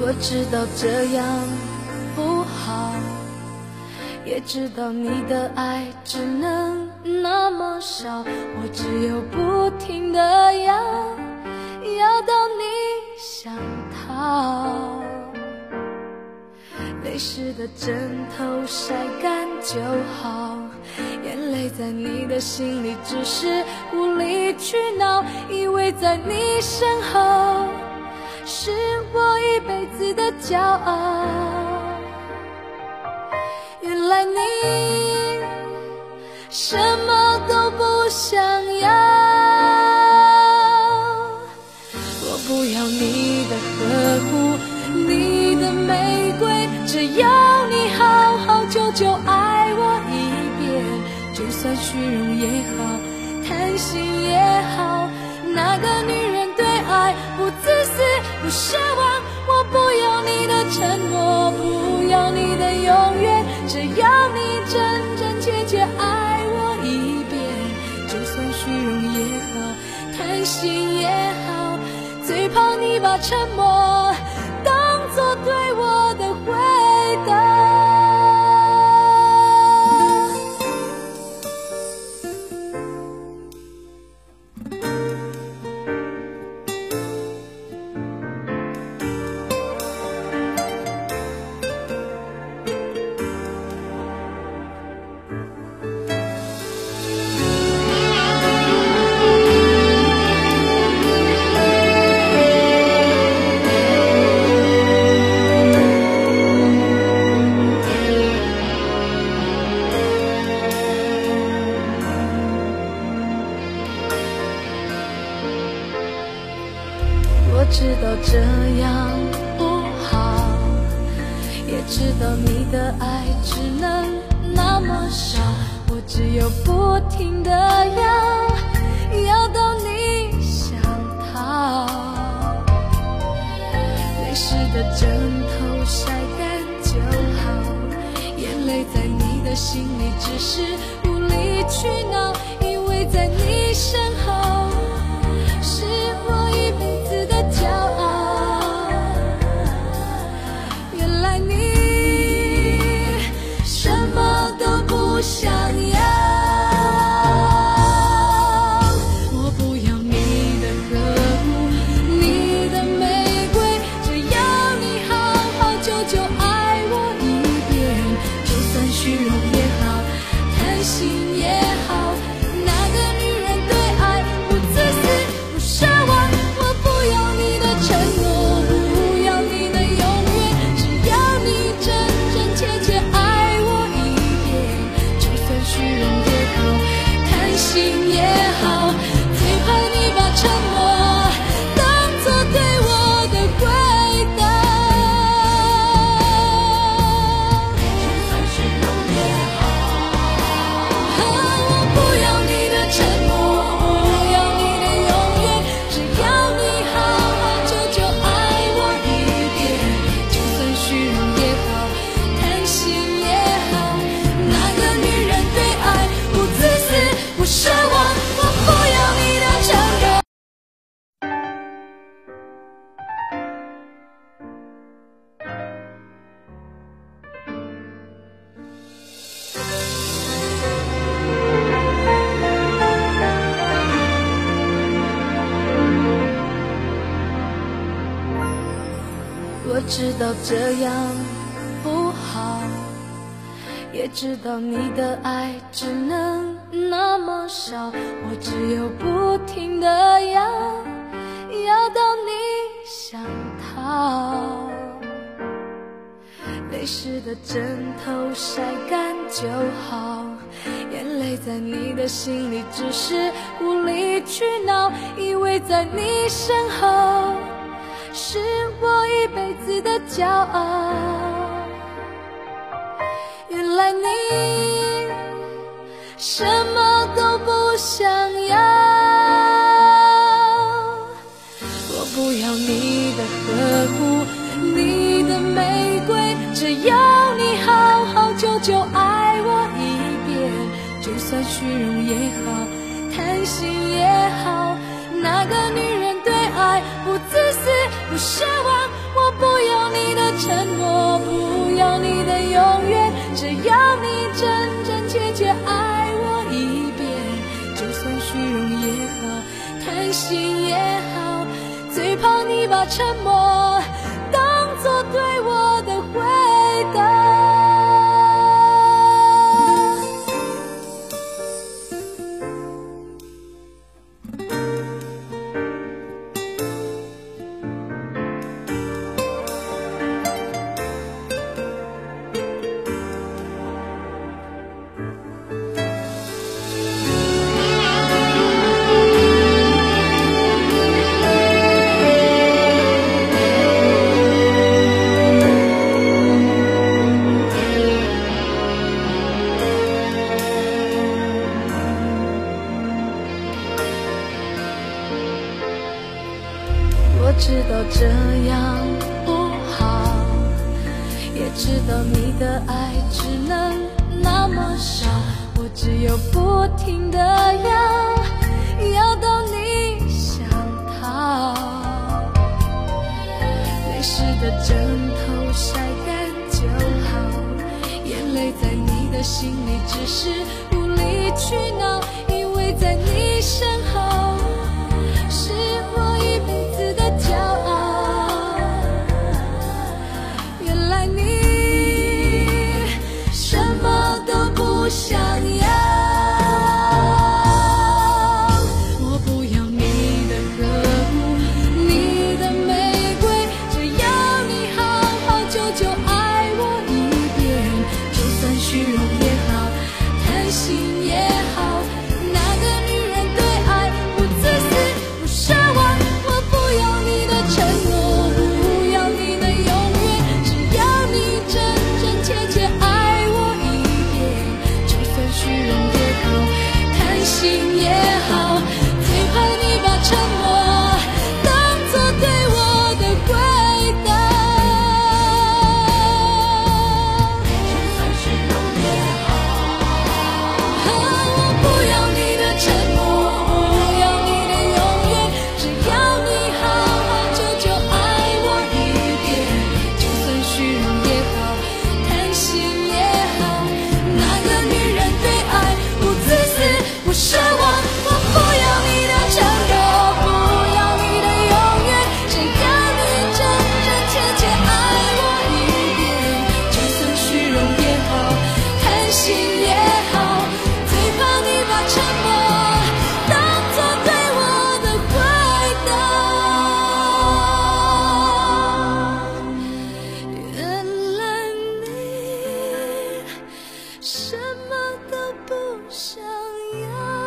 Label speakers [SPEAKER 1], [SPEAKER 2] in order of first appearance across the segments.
[SPEAKER 1] 我知道这样不好，也知道你的爱只能那么少，我只有不停地要到你想逃。泪湿的枕头晒干就好，眼泪在你的心里只是无理取闹，以为在你身后是我一辈子的骄傲。原来你什么都不想要，我不要你的呵护，你的玫瑰，只要你好好久久爱我一遍，就算虚荣也好，贪心也好，那个女人对爱不自私不奢望，我不要你的承诺，不要你的永远，只要你真真切切爱我一遍，就算虚荣也好，贪心也好，最怕你把沉默当作对我的回答。我知道这样不好，也知道你的爱只能那么少，我只有不停地要到你想逃。泪湿的枕头晒干就好，眼泪在你的心里只是无理取闹，因为在你身后是我一辈子的骄傲。原来你什么都不想要，我不要你的呵护，你的玫瑰，只要你好好久久爱我一遍，就算虚荣也好，贪心也好，那个女人对爱不自私不奢望，我不要你的承诺，不要你的永远，只要你真真切切爱我一遍，就算虚荣也好，贪心也好，最怕你把沉默当作对我的回答。就算虚荣也好，我不要你的承诺，不要你的永远，只要你好好久久爱我一遍，就算虚荣也好，贪心也好，那个女人对爱不自私不奢望，我不要你的承诺。我知道这样不好，也知道你的爱只能那么少，我只有不停地要到你想逃。泪湿的枕头晒干就好，眼泪在你的心里只是无理取闹，以为在你身后是我一辈子的骄傲。原来你什么都不想要，我不要你的呵护，你的玫瑰，只要你好好久久爱我一遍，就算虚荣也好，贪心也好，那个女人对爱不自私不奢望，我不要你承诺，不要你的永远，只要你真真切切爱我一遍。就算虚荣也好，贪心也好，最怕你把沉默当作对我的回答。我知道这样不好，也知道你的爱只能那么少，我只有不停地要到你想逃。泪湿的枕头晒干就好，眼泪在你的心里只是无理取闹，因为在你身后是我一辈子的骄傲。原来你什么都不想要，我不要你的呵护，你的玫瑰，只要你好好久久爱我一遍。就算虚荣也好，贪心也好，那个女人对爱不自私不奢望，我不要你的承诺，不要你的永远，只要你真真切切爱我一遍。就算虚荣也好，贪心也好，最怕你把沉默当作对我的回答。就算虚荣也好，我不要你的承诺，不要你的永远，只要你好好久久爱我一遍。就算虚荣也好，贪心也好，那个女人对爱不自私不奢望，我不要你的承诺，不要你的永远，只要你真真切切爱我一遍。就算虚荣也好，贪心也好，最怕你把沉默当作对我的回答。原来你什么都不想要。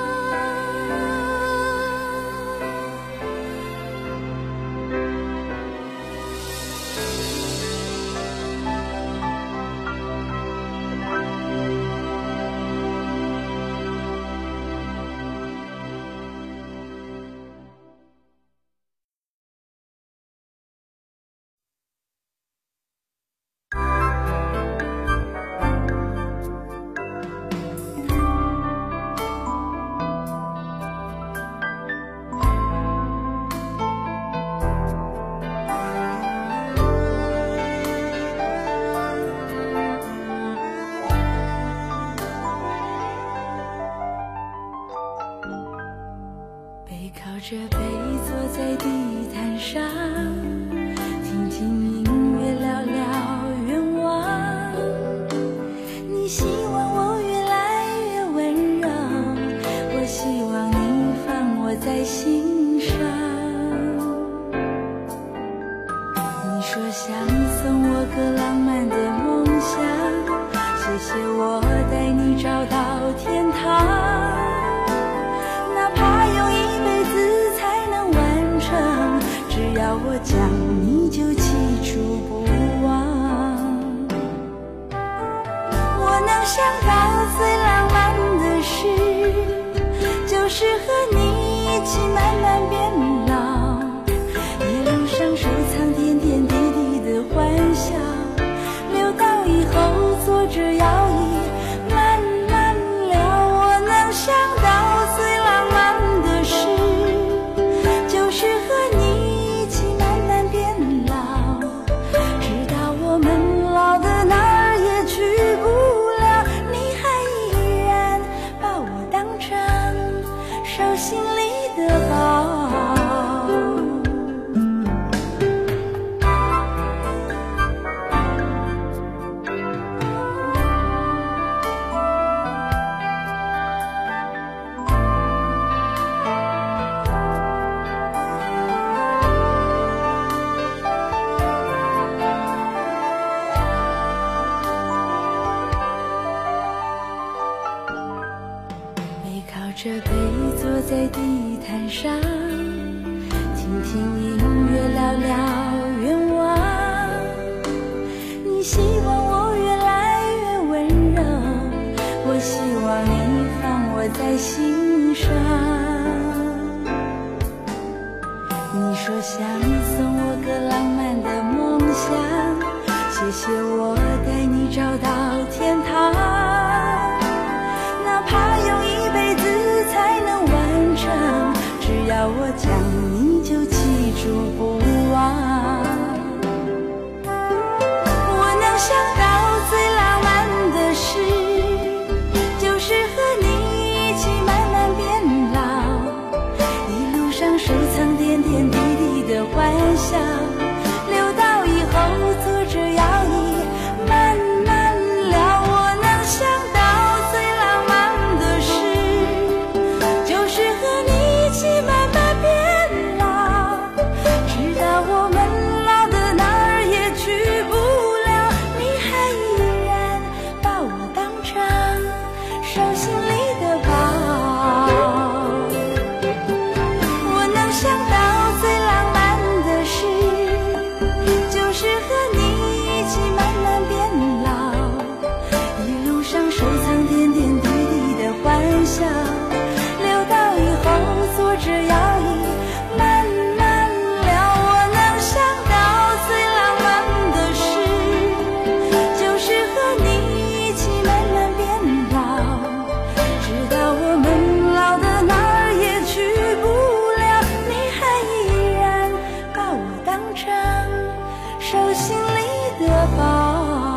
[SPEAKER 1] 背靠着背坐在地毯上，听听音乐，聊聊愿望。你希望我越来越温柔，我希望你放我在心上。你说想送我个浪漫的梦想，谢谢我带你找到天堂。哪怕用一辈子才能完成，只要我讲你就记住不忘。我能想到最浪漫的事，就是和你一起慢慢的宝。这杯坐在地毯上，听听音乐，聊聊愿望。你希望我越来越温柔，我希望你放我在心上。你说想送我个浪漫的梦想，谢谢我带你找到天堂，哪怕用一辈子才能完成，只要我讲你就记住不忘。我能想到最浪漫的事，就是和你一起慢慢变老，一路上收藏点点滴滴的欢笑，留到以后坐着摇椅慢慢聊。我能想到最浪漫的事，就是和你一起慢慢变老，直到我们老的哪儿也去不了，你还依然把我当成手心里的宝。我能想到最浪漫的事，就是和你一起慢慢变老，一路上收藏点点滴滴的欢笑，留到以后坐着摇椅慢慢聊。我能想到最浪漫的事，就是和你一起慢慢变老，直到我们老的哪儿也去不了，你还依然把我当成手心里的宝。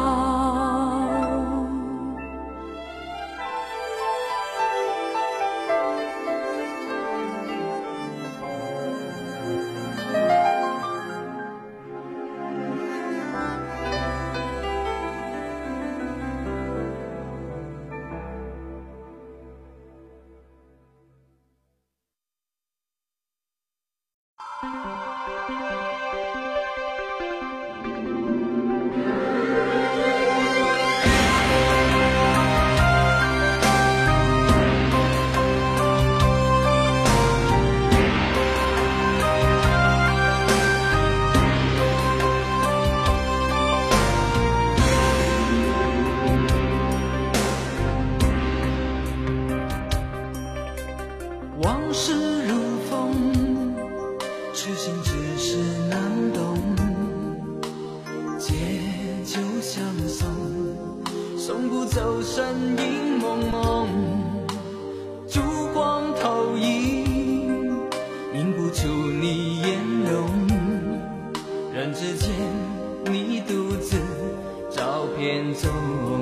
[SPEAKER 2] 往事如风，痴心只是难懂，借酒相送，送不走身影蒙蒙，烛光投影，映不出你颜容，人之间你独自照片中，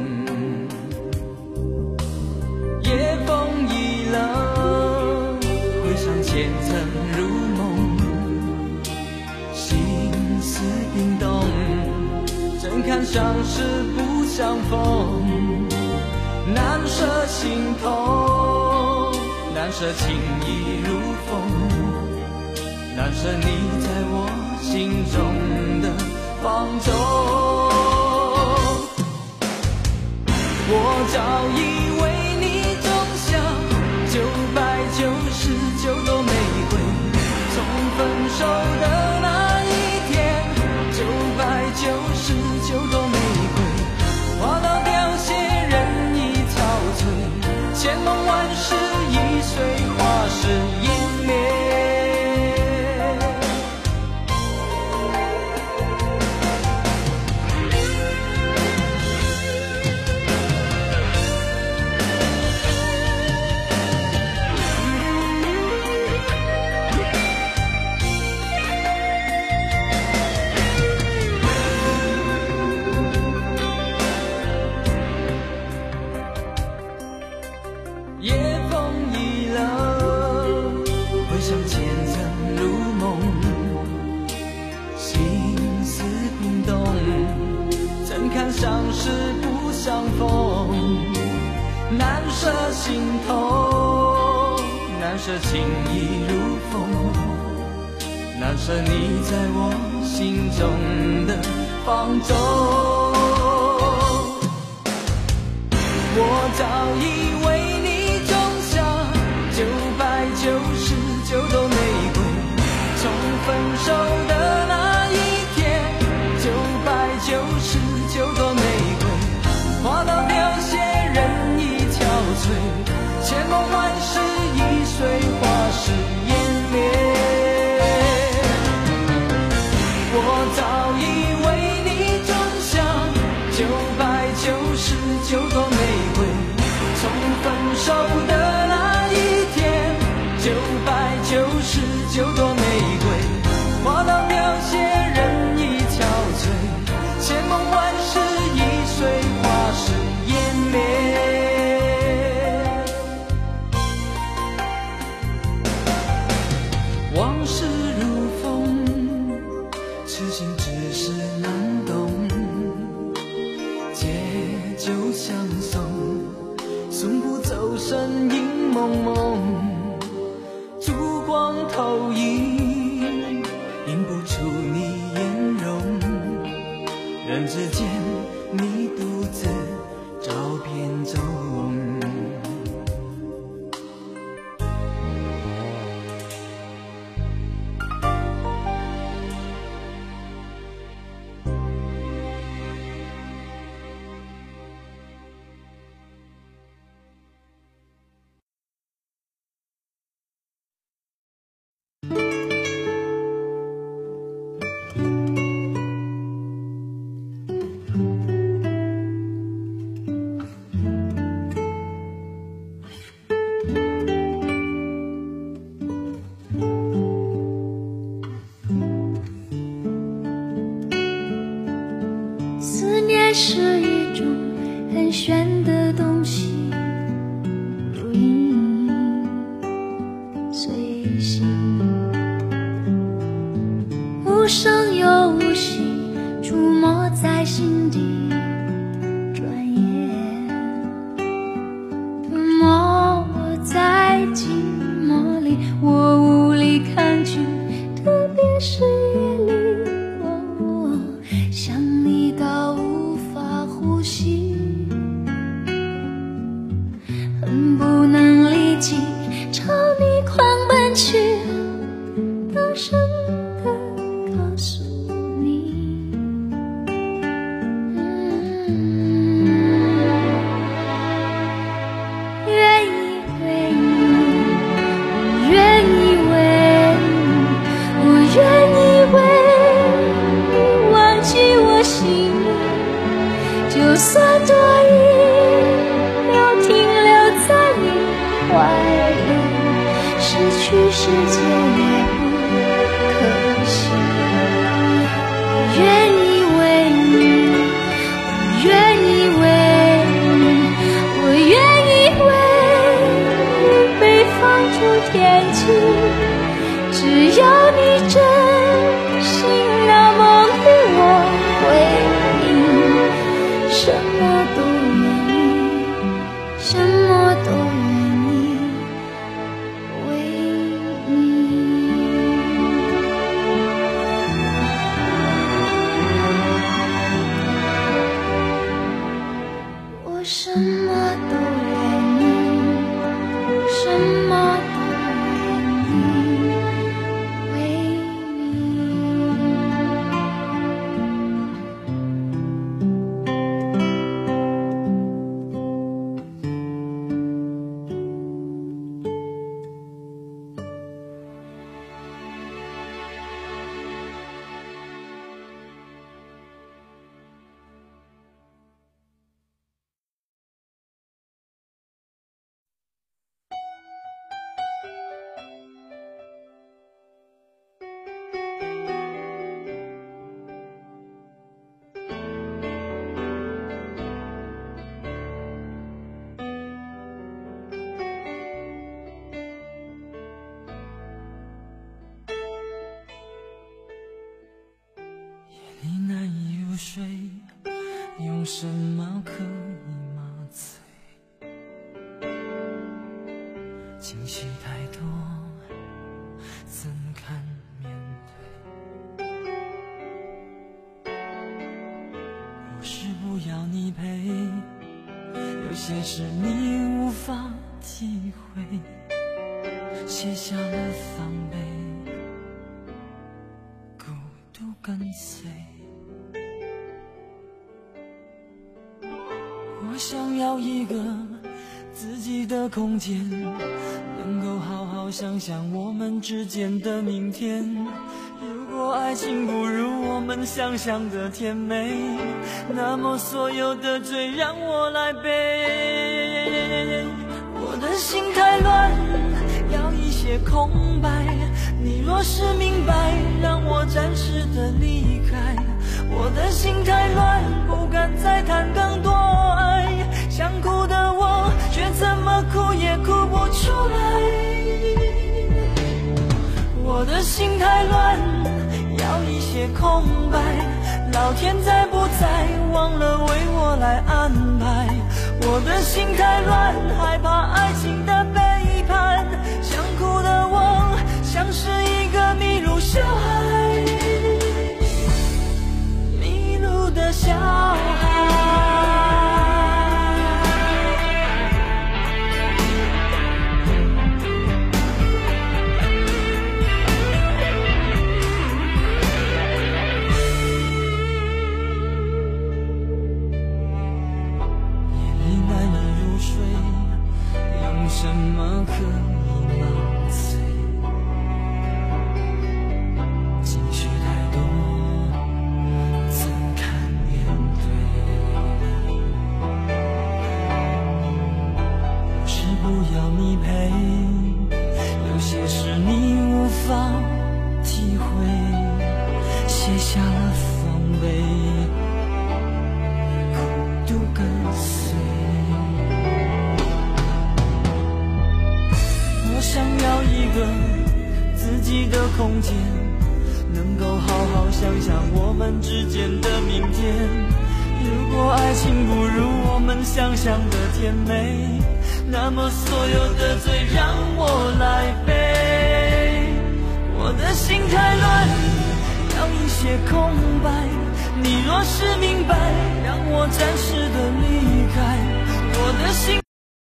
[SPEAKER 2] 夜风已冷，回想前曾如梦，心思冰冻，怎堪相识不相逢，难舍心痛，难舍情意如风，难舍你在我心中的放纵。我早已为你种下999朵玫瑰，从分手的那一天，999朵玫瑰花到凋谢，人已憔悴，千梦万世已随花事湮灭。 心头，难舍情意如风，难舍你在我心中的放纵。我早已为你种下999朵玫瑰，从分手的那一天，999朵玫瑰花到凋谢，人已憔悴，千梦万世易碎，花时湮灭。我早已为你种下999朵玫瑰，从分手的那一天，999朵玫瑰花到凋谢，人已憔悴，千梦万世易碎，花时湮灭。往事如风，痴心只是难懂，借酒相送，送不走身影蒙蒙，烛光投影，映不出你颜容，人之间你独自照片中。
[SPEAKER 1] 是一种很玄的东西，如影随形，无声又无息，出没在心底，转眼吞没我在寂寞里，我无力抗拒，特别是夜里，想你到无法呼吸，恨不能立即朝你狂奔去，大声地告诉你，愿意为你，我愿意为你，我愿意为你忘记我心里，就算多一秒停留在你怀里，失去世界也不可惜。我愿意为你，我愿意为你，我愿意为你被放逐天际，只要你真心那么与我回应，什么都愿意，什么都愿意为你。我什么都愿意，什么都愿意为你。
[SPEAKER 2] 睡，用什么可以麻醉？ 怎堪面对？不是不要你陪，有些事你无法体会，卸下了防备，孤独跟随。我想要一个自己的空间，能够好好想想我们之间的明天。如果爱情不如我们想象的甜美，那么所有的罪让我来背。我的心太乱，要一些空白，你若是明白，让我暂时的离开。我的心太乱，不敢再谈更多爱，想哭的我却怎么哭也哭不出来。我的心太乱，要一些空白，老天在不在忘了为我来安排。我的心太乱，害怕爱情的背叛，想哭的我像是一个迷路小孩，迷路的小孩。什么可以麻醉？情绪太多，怎堪面对？不是不要你陪，有些事你无法体会，卸下了防备，孤独跟随。想要一个自己的空间，能够好好想想我们之间的明天。如果爱情不如我们想象的甜美，那么所有的罪让我来背。我的心太乱，要一些空白，你若是明白，让我暂时的离开。我的心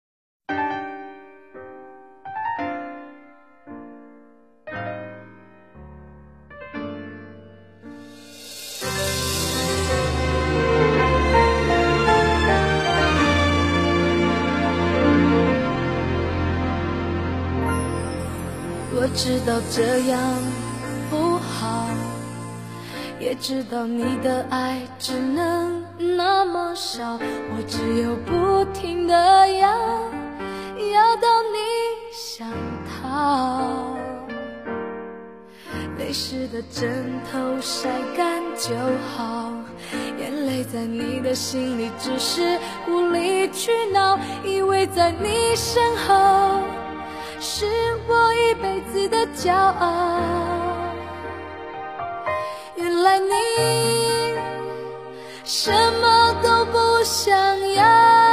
[SPEAKER 1] 我知道这样不好，也知道你的爱只能那么少，我只有不停地要到你想逃。泪湿的枕头晒干就好，眼泪在你的心里只是无理取闹，以为在你身后是我一辈子的骄傲，原来你什么都不想要。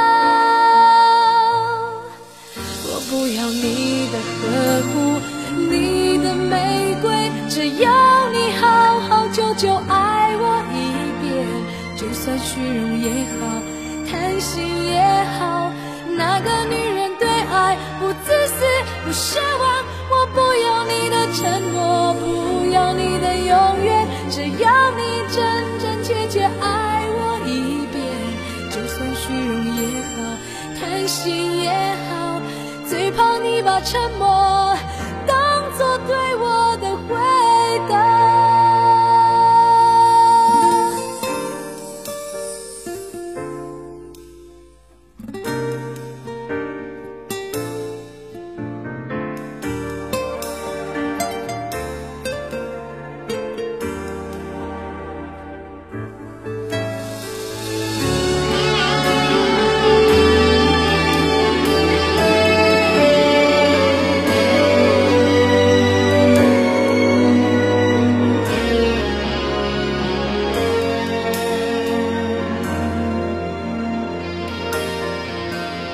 [SPEAKER 1] 我不要你的呵护，你的玫瑰，只要你好好久久爱我一遍，就算虚荣也好，贪心也好，那个女人对爱不自私不奢望。我不要你的承诺，不要你的永远，只要你真真切切爱我一遍，就算虚荣也好，贪心也好，最怕你把沉默当作对我的回答。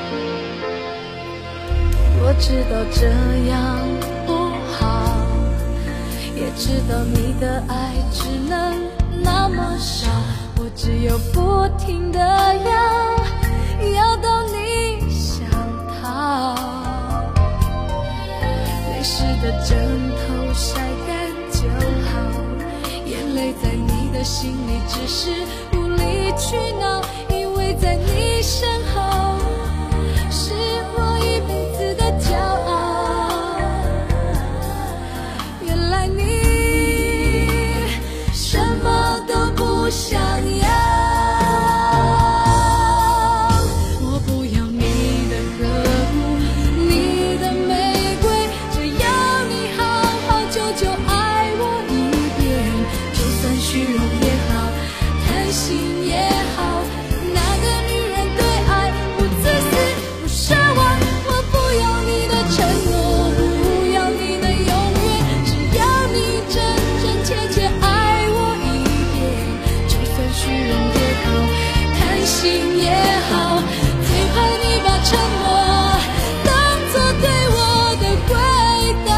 [SPEAKER 1] 我知道这样不好， 知道你的爱只能那么少，我只有不停地要到你想逃。泪湿的枕头晒干就好，眼泪在你的心里只是无理取闹，因为在你身后是我一辈子的骄傲。原来你什么都不想要，我不要你的呵护，你的玫瑰，只要你好好久久爱我一遍，就算虚荣也好，贪心也好，那个女人对爱不自私不奢望，我不要你的承诺，不要你的永远，只要你真真切切爱我一遍，就算虚荣也好，贪心也好，最怕你把沉默当作对我的回答。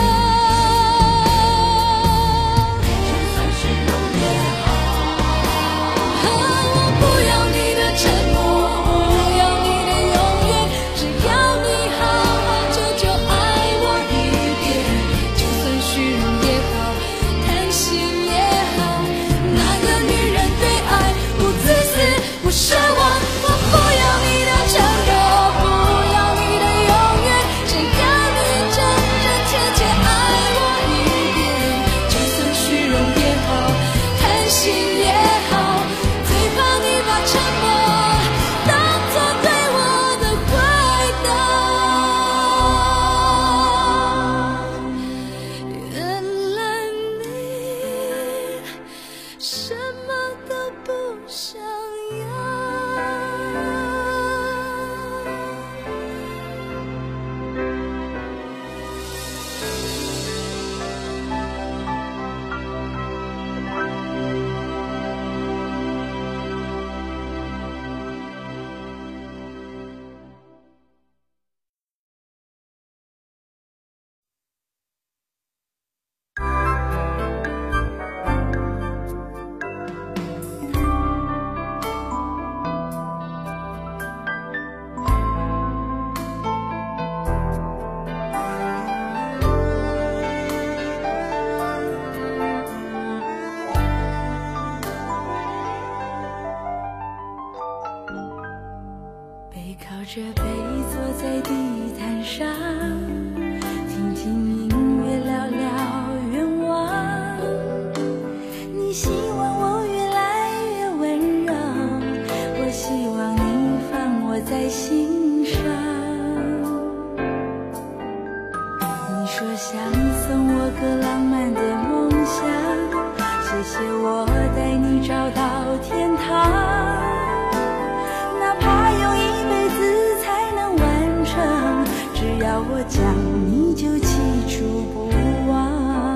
[SPEAKER 1] 就算虚荣也好，我不要你的承诺，不要你的永远，只要你好好久久爱我一遍，就算虚荣也好，贪心也好，那个女人对爱不自私不奢望，我不要你的承诺，不要你的永远，只要你真真切切爱我一遍，就算虚荣也好，贪心也好，最怕你把沉默当作对我的回答。原来你什么都不想要。背靠着背坐在地毯上，听听音乐聊聊愿望。你希望我越来越温柔，我希望你放我在心上。你说想送我个浪漫的梦想，谢谢我带你找到天堂。哪怕用一辈子才能完成，只要我讲你就记住不忘。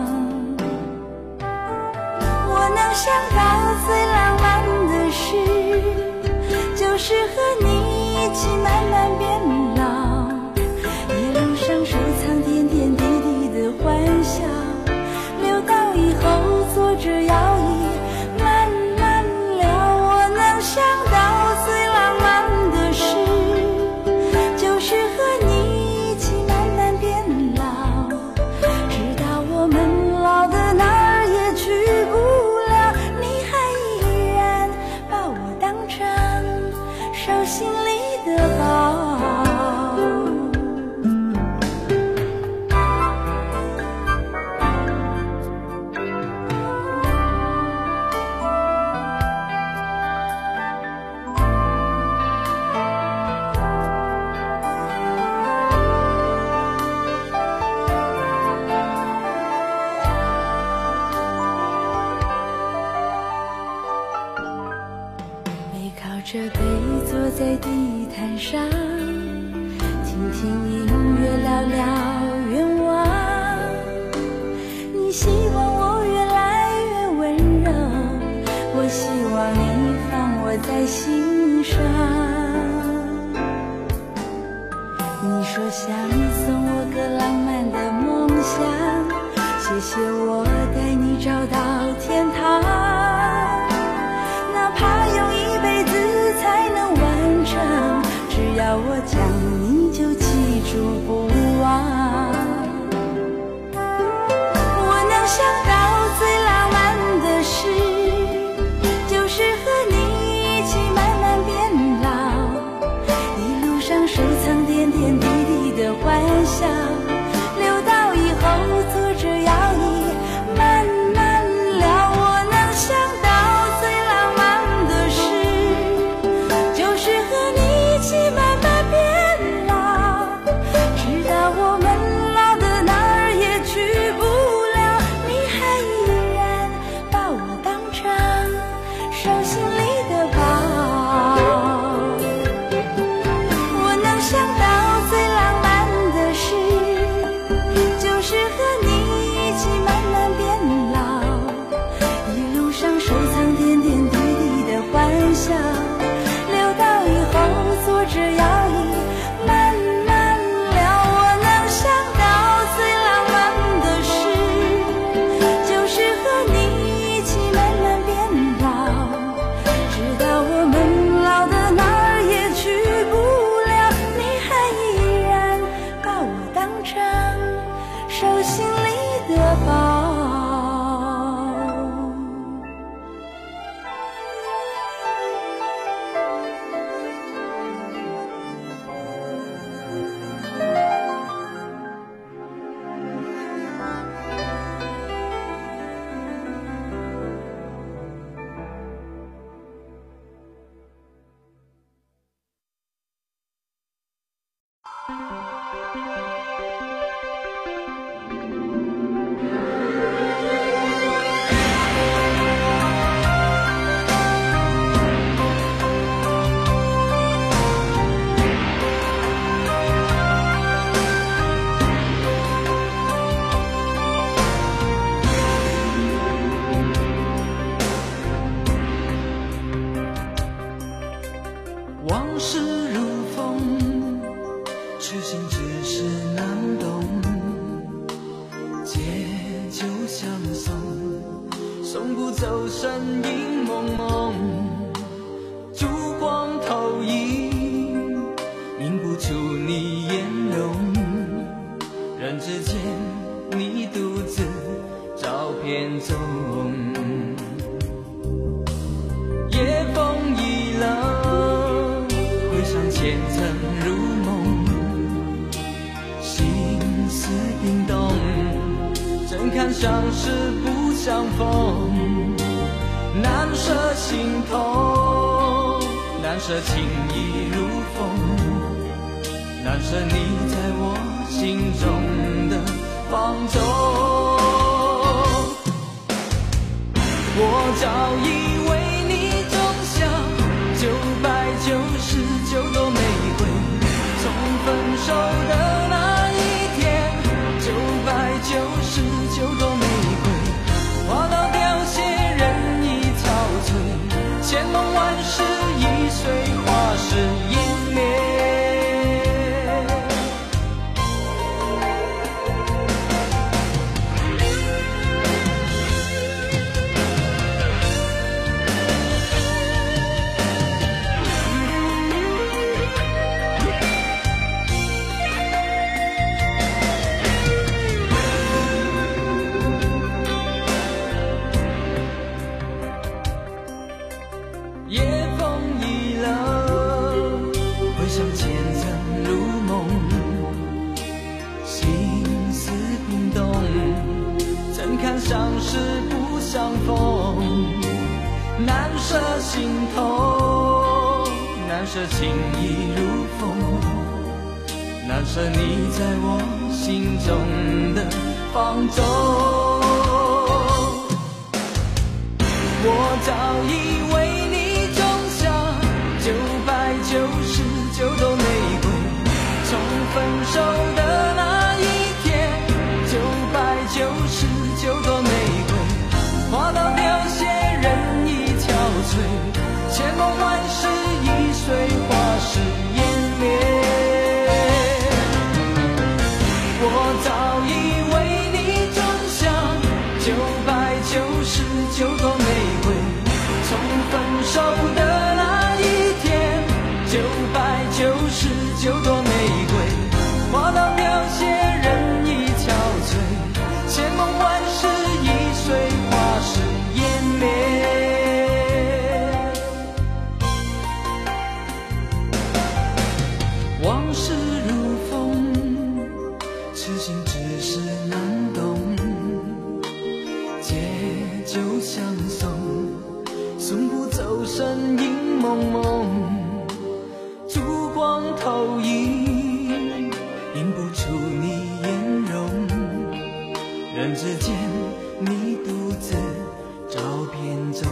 [SPEAKER 1] 我能想到最浪漫的事，就是和你一起慢慢变老，一路上收藏点点滴滴的欢笑，留到以后坐着摇椅慢慢聊。我能想到最浪漫的事，就是和你一起慢慢变老，直到我们老的哪儿也去不了，你还依然把我当成手心里的宝。背靠着背坐在地毯上，听听音乐聊聊愿望。你希望我越来越温柔，我希望你放我在心上。你说想送我个浪漫的梦想，谢谢谢我带你找到天堂，哪怕用一辈子才能完成，只要我讲你就记住不忘。我能想到最浪漫的事，就是和你一起慢慢变老，一路上收藏点点滴滴的欢笑，留到以后坐着摇椅慢慢聊。我能想到最浪漫的事，就是和你一起慢慢变老，直到我们老的哪儿也去不了，你还依然把我当成手心里的宝。我能想到最浪漫的事，就是和你一起慢慢变老，一路上收藏点点滴滴的欢笑，留到以后坐着摇椅慢慢聊。我能想到最浪漫的事，就是和你一起慢慢变老，直到我们老的哪儿也去不了，你还依然把我当成手心里的宝。
[SPEAKER 2] 往事如风，痴心只是难懂，借酒相送，送不走身影蒙蒙，烛光投影，映不出你颜容，人之间你独自照片中，夜风已冷，回想前尘如梦，心思冰冻，怎堪相识不相逢，难舍心头，难舍情意如风，难舍你在我心中的放纵。我早已为你种下999朵玫瑰，从分手的那一天，999朵玫瑰花到凋谢，人已憔悴，千梦万世已随花事湮灭。夜风已冷，回想前尘如梦，心思冰冻，怎堪相识不相逢，难舍心头，难舍情意如风，难舍你在我心中的放纵。我早已为你种下999朵玫瑰，从分手的那一天，999朵玫瑰花到凋谢，人已憔悴，千梦万世已随花事湮灭。我早已为你种下 999朵玫瑰，从分手的那一天，999朵玫瑰，花到凋谢，人已憔悴，千梦万世易碎，花时湮灭。往事如风，痴心只是难懂，借酒相送，送不走身影蒙蒙，烛光投影，映不出你颜容，人之间你独自照片中。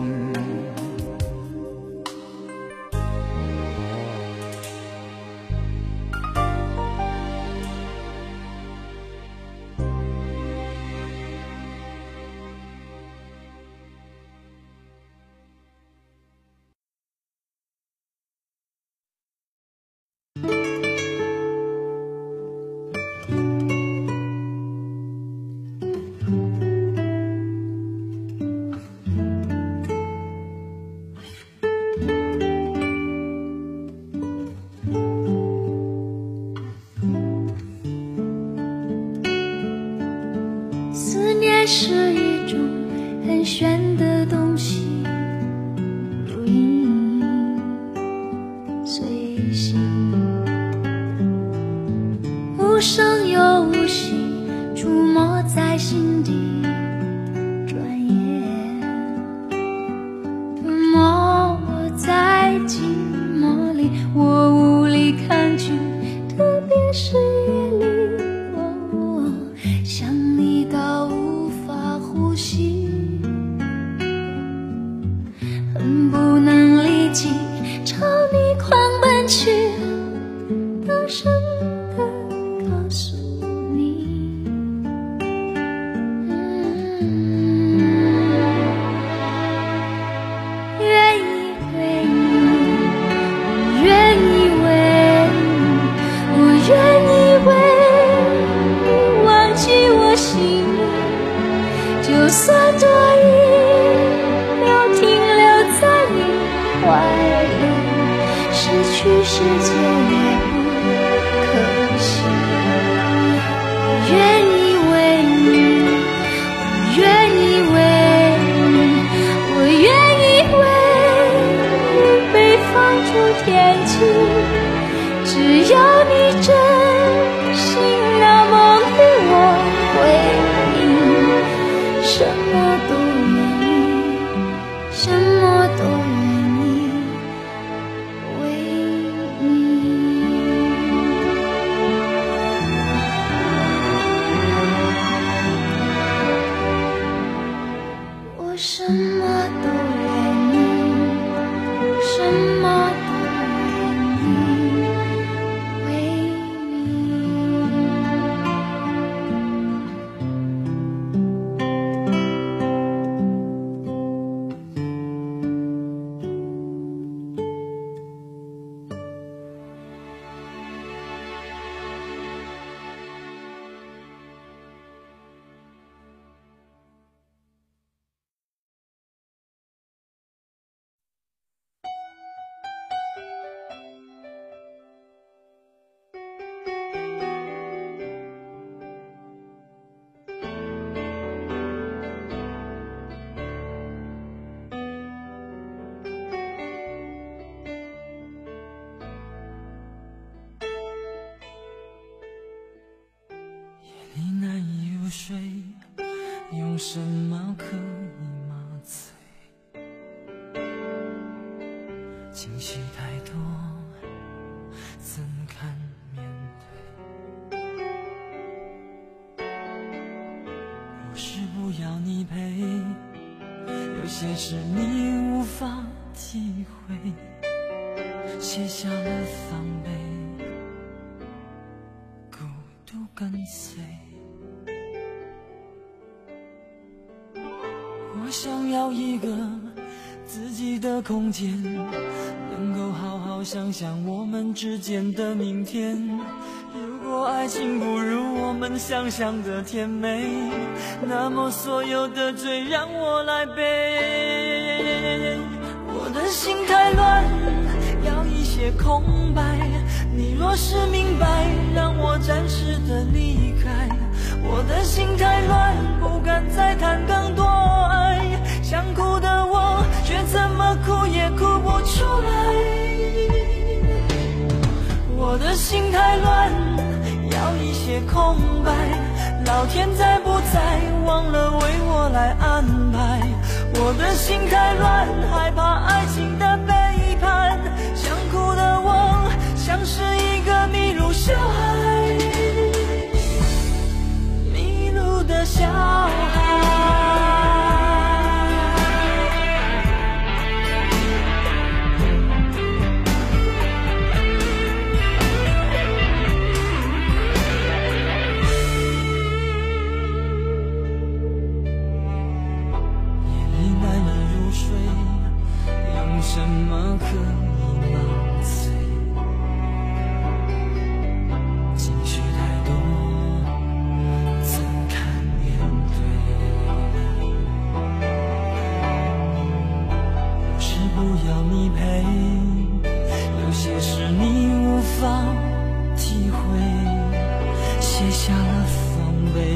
[SPEAKER 1] 是一种很玄的东西，如影随形，无声又无息，触摸在心底，转眼吞没我在寂寞里，我无力抗拒，特别是夜里，想你到呼吸，恨不能立即朝你狂奔去，大声地告诉你，愿意为你，我愿意为你，我愿意为你忘记我心里，就算多一秒停留在你怀里，失去世界也不可惜。我愿意为你，我愿意为你，我愿意为你被放逐天际，只要你真心那么对我回应，什么都愿意，什么都愿意为你。我什么都愿意，什么都愿意为你。
[SPEAKER 2] 睡，用什么可以麻醉？情绪太多，怎堪面对？不是不要你陪，有些事你无法体会，卸下了防备，孤独跟随。我想要一个自己的空间，能够好好想想我们之间的明天。如果爱爱情不如我们想象的甜美，那么所有的罪让我来背。我的心太乱，要一些空白，你若是明白，让我暂时的离开。我的心太乱，不敢再谈更多爱，想哭的我却怎么哭也哭不出来。我的心太乱，要一些空白，老天在不在忘了为我来安排。我的心太乱，害怕爱情的背叛，想哭的我像是一个迷路小孩，迷路的小孩。什么可以麻醉？情绪太多，怎堪面对？不是不要你陪，有些事你无法体会，卸下了防备。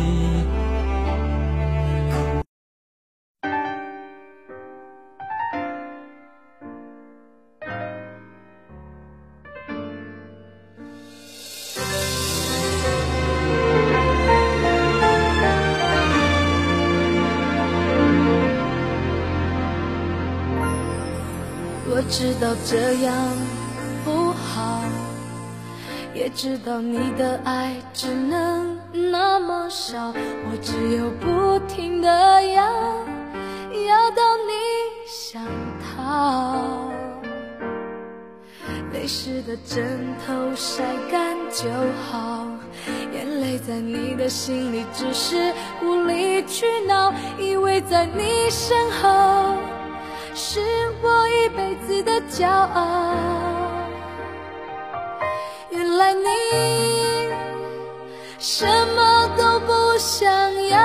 [SPEAKER 1] 我知道这样不好，也知道你的爱只能那么少，我只有不停地要到你想逃。泪湿的枕头晒干就好，眼泪在你的心里只是无理取闹，以为在你身后是我一辈子的骄傲，原来你什么都不想要。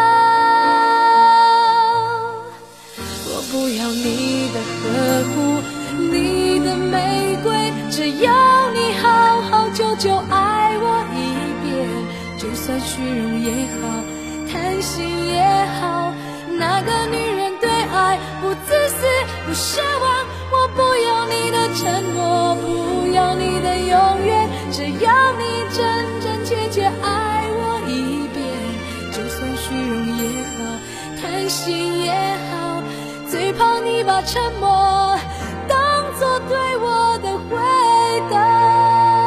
[SPEAKER 1] 我不要你的呵护，你的玫瑰，只要你好好久久爱我一遍，就算虚荣也好，贪心也好，那个女人对爱不自私不奢望。我不要你的承诺，不要你的永远，只要你真真切切爱我一遍，就算虚荣也好，贪心也好，最怕你把沉默当作对我的回答。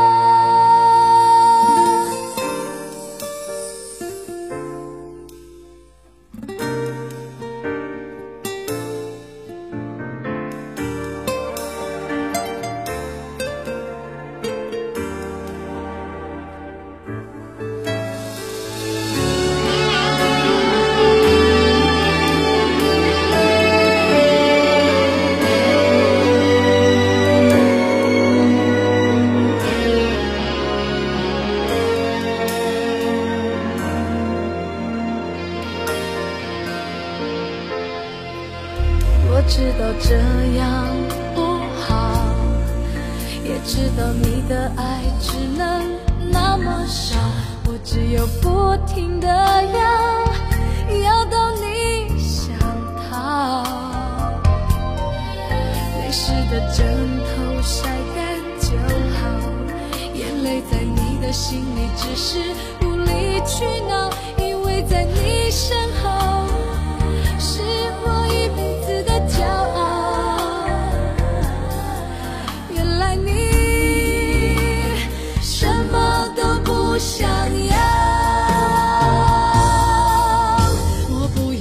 [SPEAKER 1] 我知道这样不好，也知道你的爱只能那么少，我只有不停地要到你想逃。泪湿的枕头晒干就好，眼泪在你的心里只是无理取闹，以为在你身后是我一辈子的骄傲，原来你什么都不想要。我不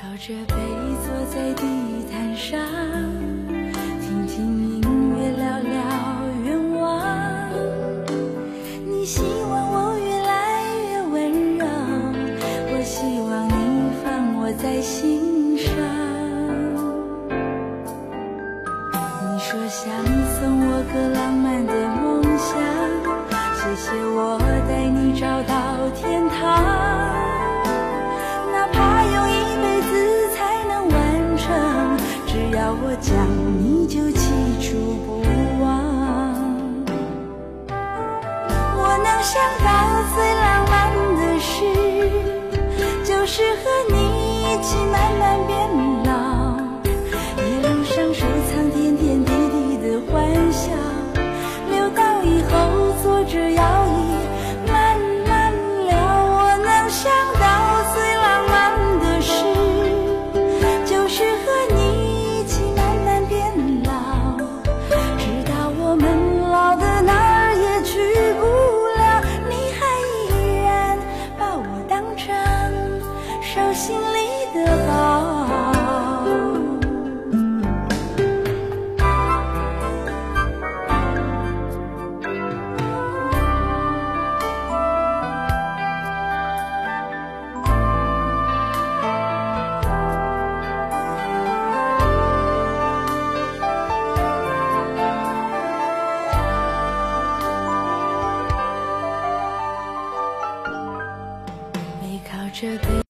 [SPEAKER 1] 靠着背坐在地毯上，听听音乐，聊聊愿望。你希望我越来越温柔，我希望你放我在心上。你说想送我个浪漫的梦想，谢谢我带你找到天堂，哪怕用一辈子才能完成，只要我讲你就记住不忘。我能想到最浪漫的事，就是和你一起慢慢变老，一路上收藏点点滴滴的欢笑，留到以后坐着摇椅慢慢聊。我能想到最浪漫的事，就是和你一起慢慢变老，直到我们老的哪儿也去不了，你还依然把我当成手心里的宝。背靠着背，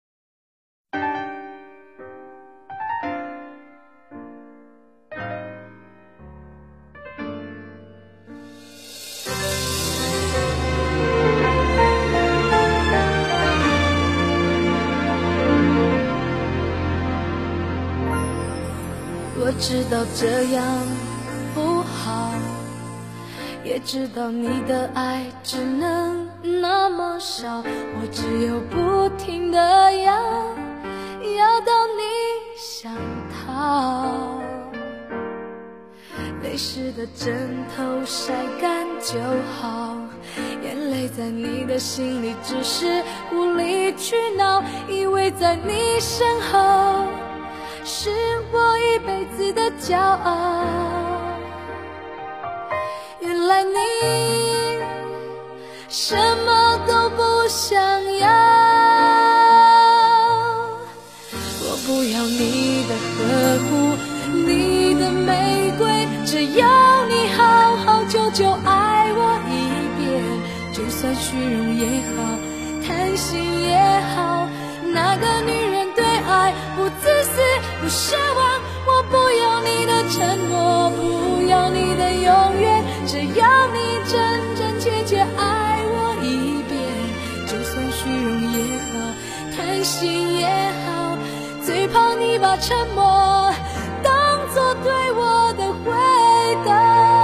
[SPEAKER 1] 我知道这样不好，也知道你的爱只能那么少，我只有不停地要到你想逃。泪湿的枕头晒干就好，眼泪在你的心里只是无理取闹，以为在你身后是我一辈子的骄傲，原来你什么都不想要。我不要你的呵护，你的玫瑰，只要你好好久久爱我一遍，就算虚荣也好，贪心也好，那个女人对爱不自私不奢望。我不要你的承诺，不要你的永远，只要你真真切切爱我一遍，就算虚荣也好，贪心也好，最怕你把沉默当作对我的回答。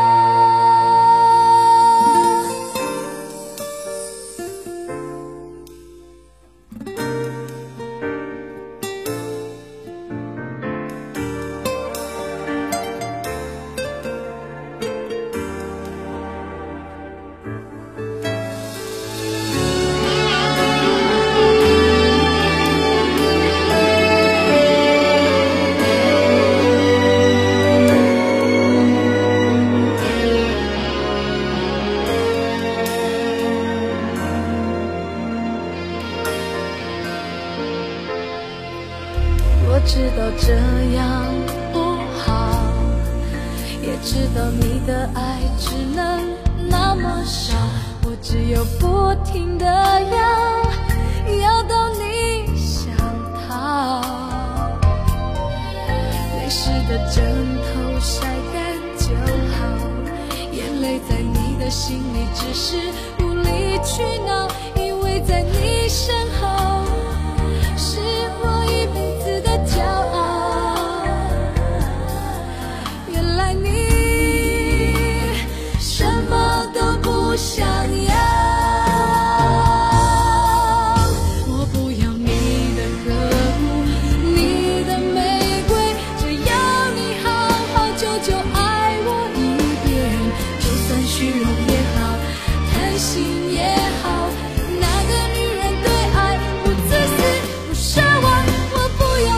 [SPEAKER 1] 我知道这样不好，也知道你的爱只能那么少，我只有不停地要到你想逃。泪湿的枕头晒干就好，眼泪在你的心里只是无理取闹，以为在你身后是我一辈子的骄傲，原来你什么都不想要。我不要你的呵护，你的玫瑰，只要你好好久久爱我一遍，就算虚荣也好，贪心也好，那个女人对爱不自私不奢望。我不要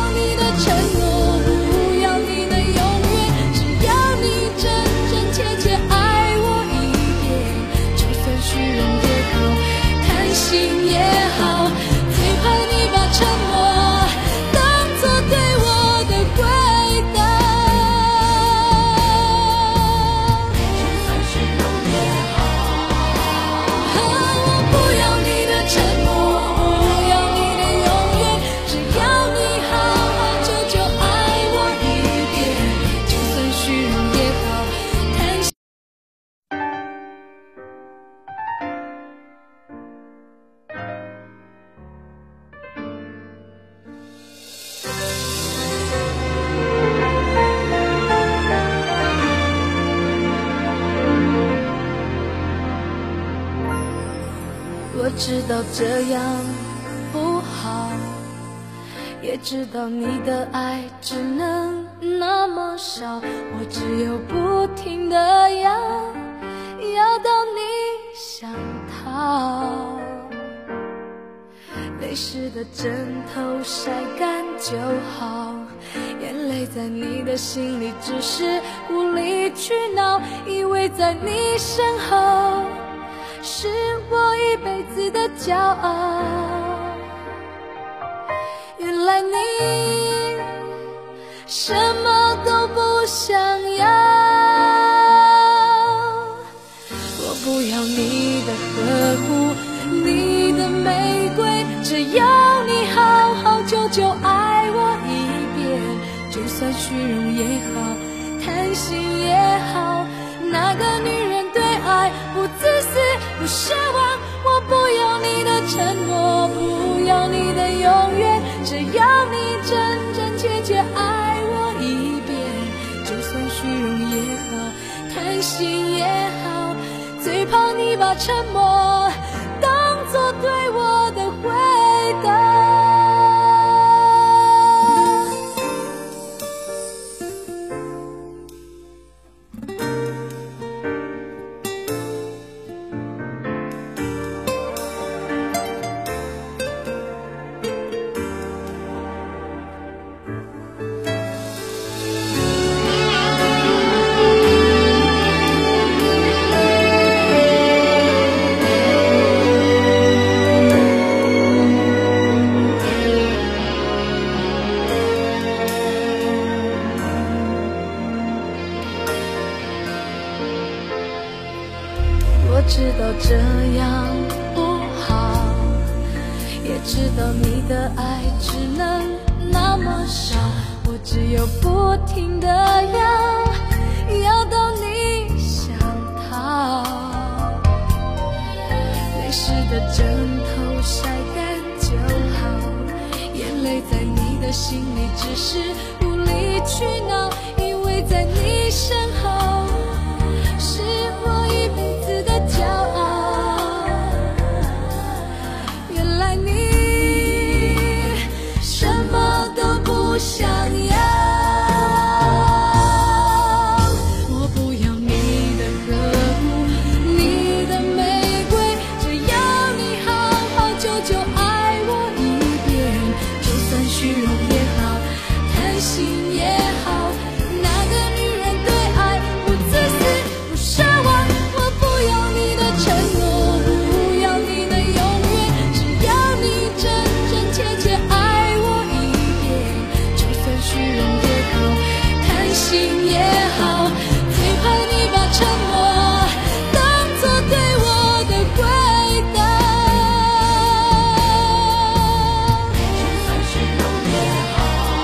[SPEAKER 1] 知道这样不好，也知道你的爱只能那么少，我只有不停地要到你想逃。泪湿的枕头晒干就好，眼泪在你的心里只是无理取闹，以为在你身后是我一辈子的骄傲。原来你什么都不想要，我不要你的呵护，你的玫瑰，只要你好好久久爱我一遍，就算虚荣也好，贪心也好，那个女人对爱不自私不奢望，我不要你的承诺，不要你的永远，只要你真真切切爱我一遍，就算虚荣也好，贪心也好，最怕你把沉默当作对我的回答。我知道这样不好，也知道你的爱只能那么少，我只有不停地要到你想逃。泪湿的枕头晒干就好，眼泪在你的心里只是无理取闹，以为在你身后是我一辈子的骄傲。原来你什么都不想要，我不要你的呵护，你的玫瑰，只要你好好久久爱我一遍，就算虚荣也好，贪心也好，那个女人对爱不自私不奢望，我不要你的承诺，不要你的永远，只要你真真切切爱我一遍，就算虚荣也好，贪心也好，最怕你把沉默当作对我的回答。就算虚荣也好，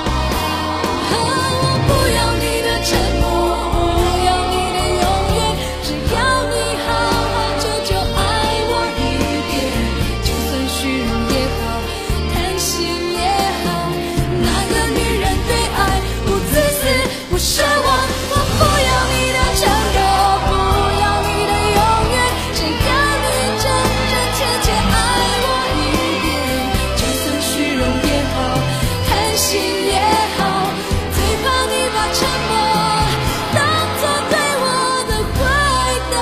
[SPEAKER 1] 我不要你的承诺，不要你的永远，只要你好好久久爱我一遍，就算虚荣也好，贪心也好，那个女人对爱不自私不奢望，我不要你的承诺，不要你的永远，只要你真真切切爱我一遍，就算虚荣也好，贪心也好，最怕你把沉默当作对我的回答。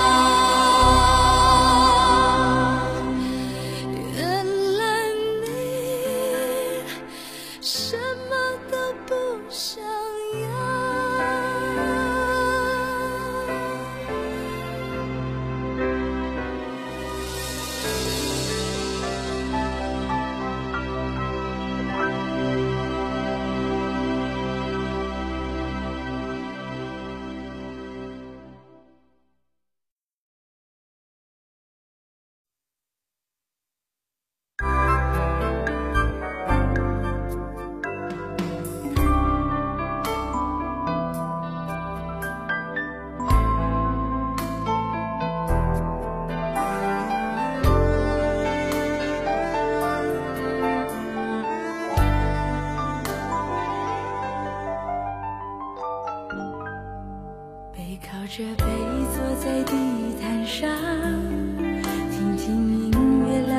[SPEAKER 1] 原来你什么都不想要。背靠着背坐在地毯上，听听音乐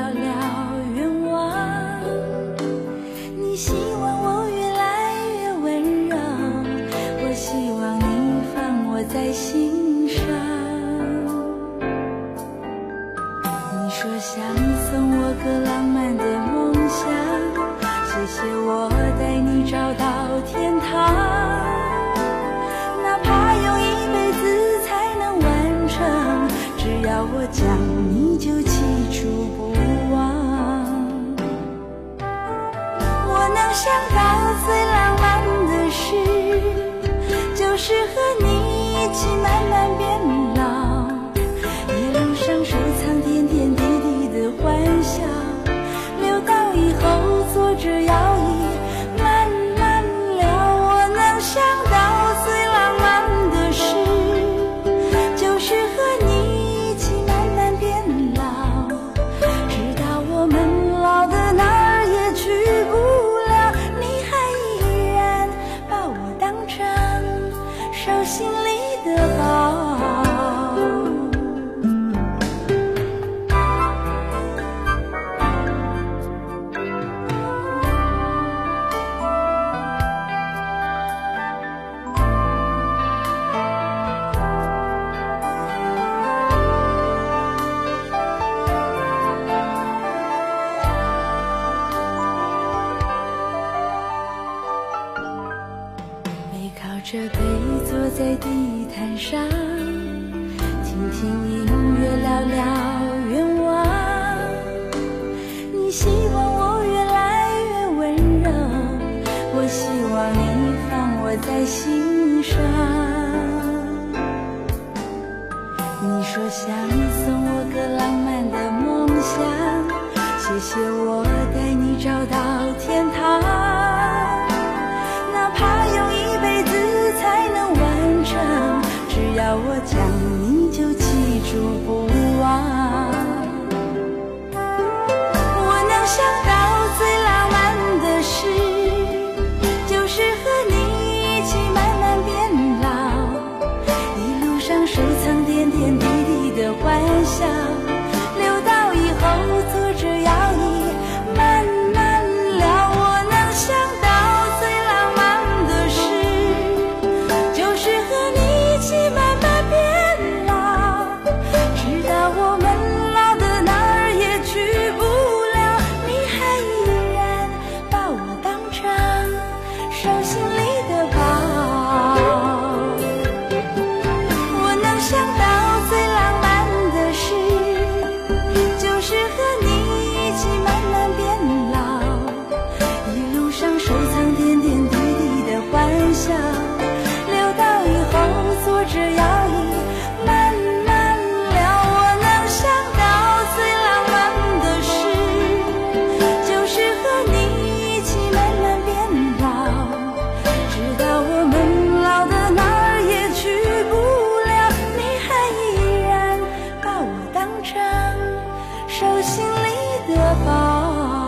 [SPEAKER 3] 想到最浪漫的事，就是和你一起慢慢变老，一路上收藏点点滴滴的欢笑，留到以后坐着摇椅慢慢聊。我能想到最浪漫的事，就是和你一起慢慢变老，直到我们老的哪儿也去不了，你还依然把我当成手心里的宝。这杯坐在地毯上，听听音乐，聊聊愿望。你希望我越来越温柔，我希望你放我在心上。你说想送我个浪漫的梦想，谢谢我带你找到天堂，哪怕用一辈子才能完成，只要我讲你就记住不忘。我能想到最浪漫的事，就是和你一起慢慢变老，一路上收藏点点滴滴的欢笑，留到以后坐着摇椅慢慢聊。我能想到最浪漫的事，就是和你一起慢慢变老，直到我们老的哪儿也去不了，你还依然把我当成手心里的宝。我能想到最浪漫的事，就是和你一起慢慢变老，一路上收藏点点滴滴的欢笑，留到以后坐着摇椅慢慢聊。我能想到最浪漫的事，就是和你一起慢慢变老，直到我们老的哪儿也去不了，你还依然把我当成手心里的宝。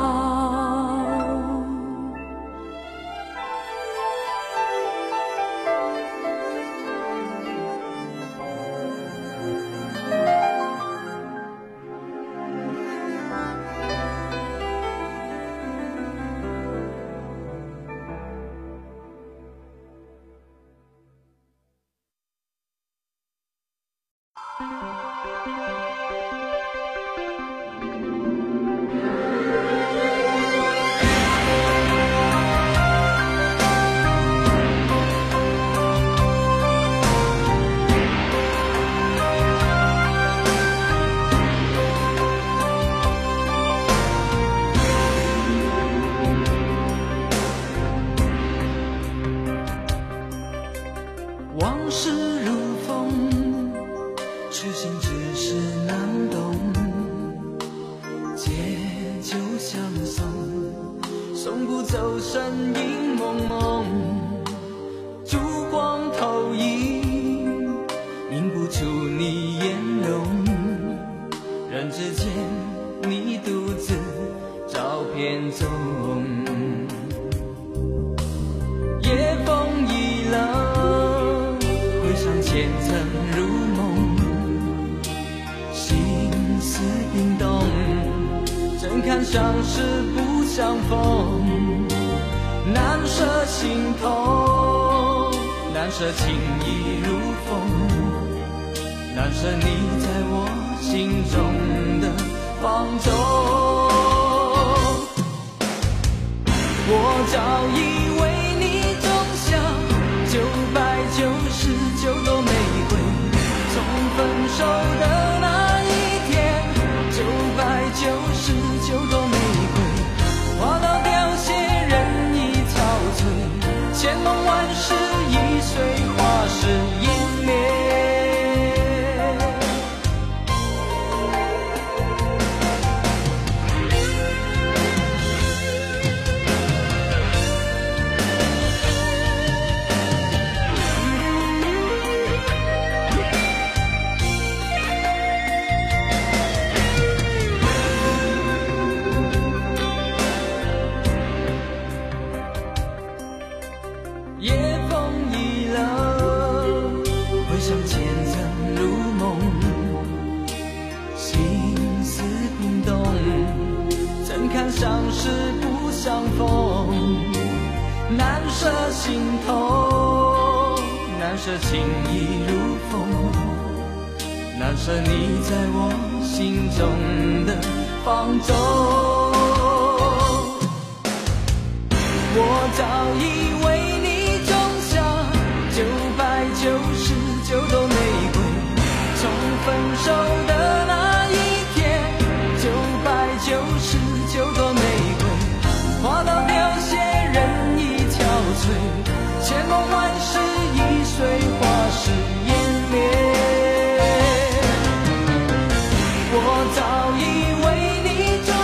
[SPEAKER 2] 往事如风，痴心只是难懂。借酒相送，送不走身影蒙蒙。烛光投影，映不出你颜容。人之间，你独自照片中。夜风已冷，回想前曾如梦，心思冰冻，怎堪相识不相逢。难舍心痛，难舍情意如风，难舍你在我心中的放纵。我早已为你种下999朵玫瑰，从分手的那一天，999朵玫瑰花到凋谢人已是不相逢，难舍心头，难舍情意如风，难舍你在我心中的放纵。我早已为你种下999朵玫瑰，从分手的那一天，999朵玫瑰花到凋谢，人已憔悴，千梦万世已随花事湮灭。我早已为你种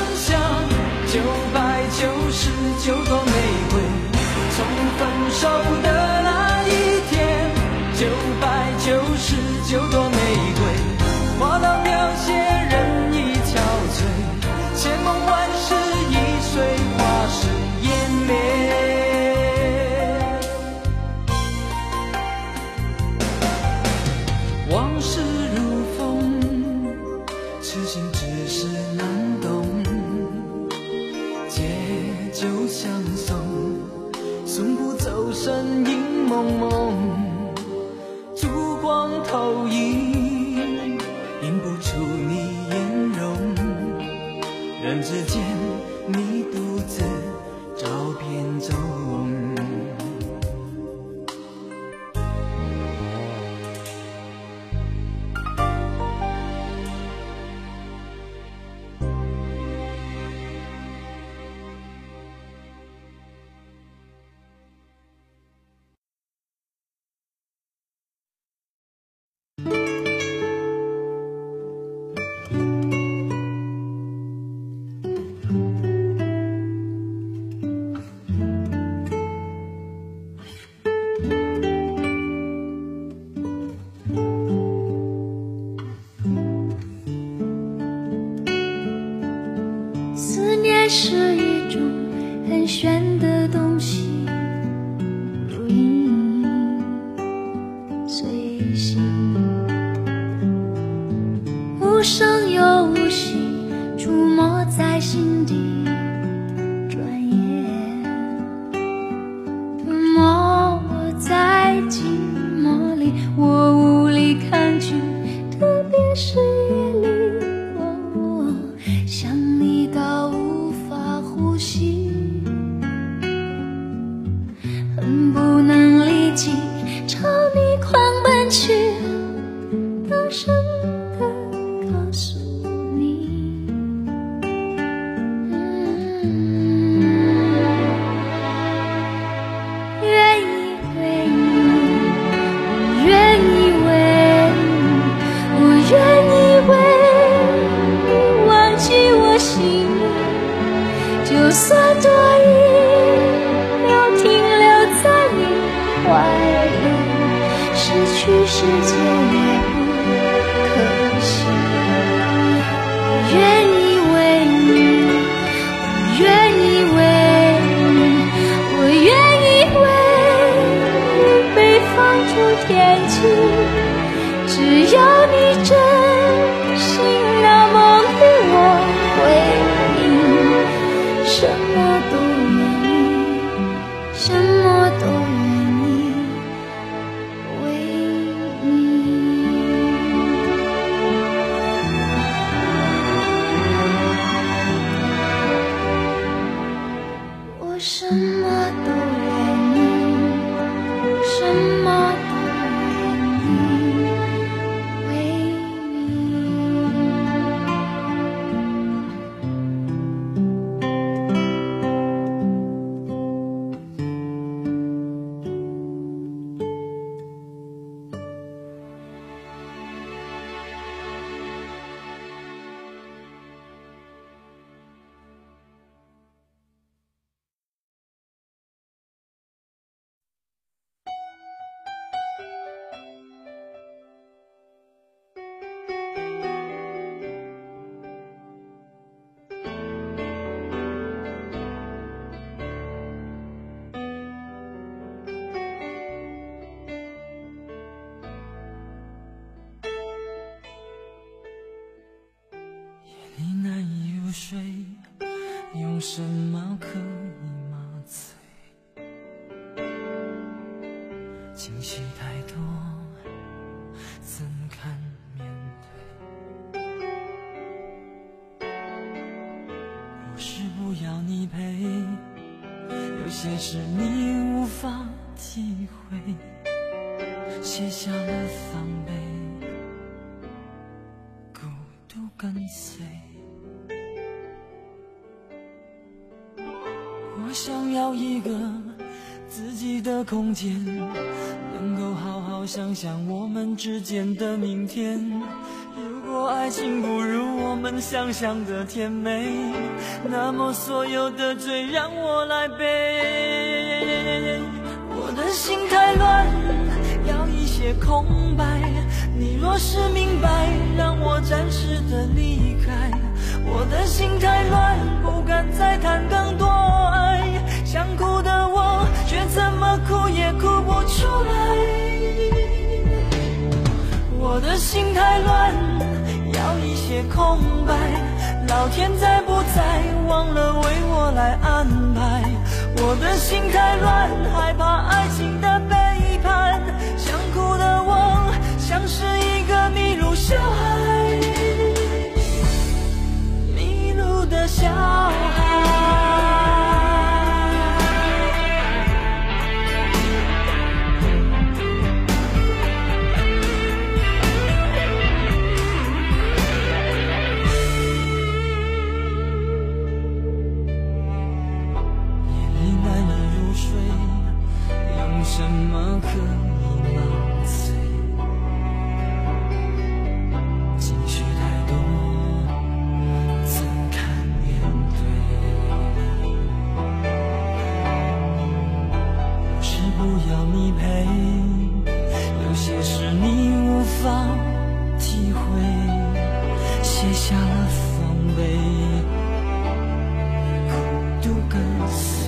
[SPEAKER 2] 下999朵玫瑰，从分手的那一天，999朵玫瑰花到凋谢，人已憔悴，千梦万世已随花事湮灭。往事如风，痴心只是难懂，借酒相送，送不走身影蒙蒙，烛光投影，映不出你颜容，人之间你独自照片中。
[SPEAKER 3] 思念是一种很玄的东西，如影随形，无声又无息，出没在心底，转眼吞没我在寂寞里，我无力抗拒，特别是夜里，想你到无法呼吸，很不能理解，朝你狂奔去，大声地告诉你，愿意为你，我愿意为你，我愿意为你忘记我心里，就算多一秒停留在你怀里，失去世界也不可惜。我愿意为你，我愿意为你，我愿意为你被放逐天际，只要你真心那梦与我回应，什么都愿意，什么都愿意为你。我什么都愿意，什么都愿意为你。
[SPEAKER 2] 情绪太多，怎敢面对？不是不要你陪，有些事你无法体会，卸下了防备，孤独跟随。我想要一个自己的空间，能够好好想想我们之间的明天。如果爱情不如我们想象的甜美，那么所有的罪让我来背。我的心太乱，要一些空白，你若是明白，让我暂时的离开。我的心太乱，不敢再谈更多爱，想哭的我却怎么哭也哭不出来。我的心太乱，要一些空白，老天在不在忘了为我来安排。我的心太乱，害怕爱情的背叛，想哭的我像是一个迷路小孩，迷路的小孩。什么可以麻醉？情绪太多，怎敢面对？不是不要你陪，有些事你无法体会，卸下了防备，孤独跟随。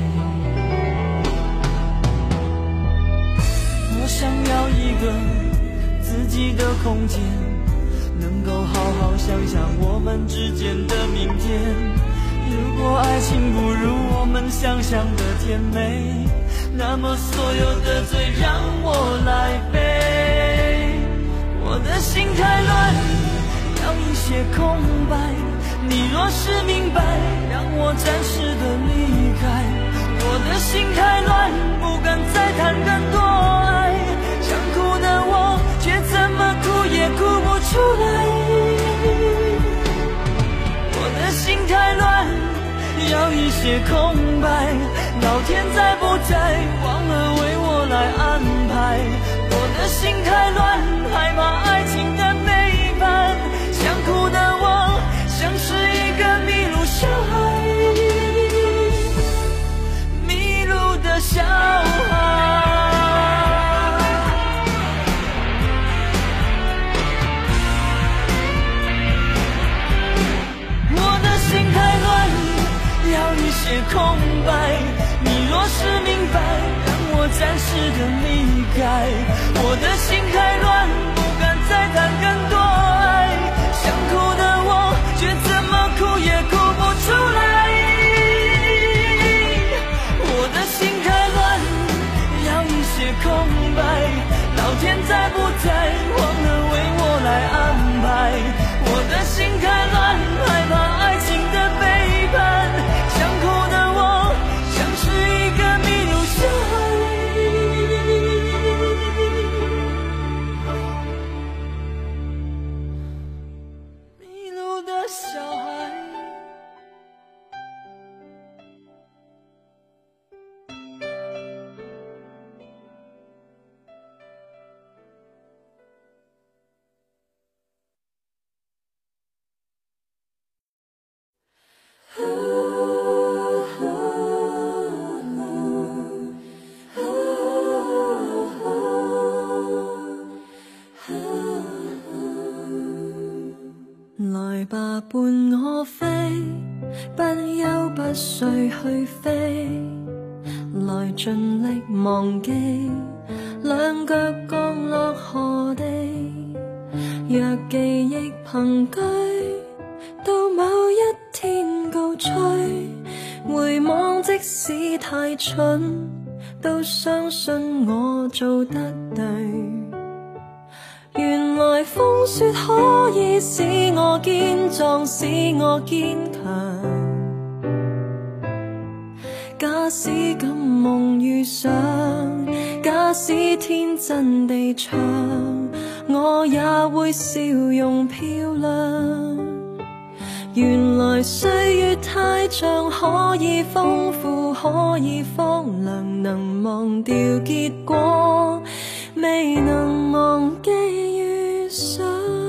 [SPEAKER 2] 我想要一个自己的空间，能够好好想想我们之间的明天。如果爱情不如我们想象的甜美，那么所有的罪让我来背。我的心太乱，要一些空白，你若是明白，让我暂时的离开。我的心太乱，不敢再谈更多爱，想哭的我却怎么哭也哭不出来。我的心太乱，要一些空白，老天在不在忘了为我来安排。我的心太乱，害怕爱情的背叛，想哭的我像是一个迷路小孩，小孩。我的心太乱，要一些空白，你若是明白，让我暂时的离开。我的心太乱，不敢再谈更多爱，想哭的我却怎么哭也哭不出来。空白，老天在不在忘了为我来安排。我的心太乱，害怕爱情的背叛，想哭的我像是一个迷路小孩，迷路的小孩。
[SPEAKER 1] 來吧，伴我飛，不休不睡去飛，來盡力忘記，兩腳降落何地。若記憶憑據，到某一天告吹，回望即使太蠢，
[SPEAKER 3] 都相信我做得對。原來風雪可以使我堅壯，使我堅強。假使敢夢遇上，假使天真地唱，我也會笑容漂亮。原來歲月太長，可以豐富，可以荒涼，能忘掉結果，未能忘記遇上。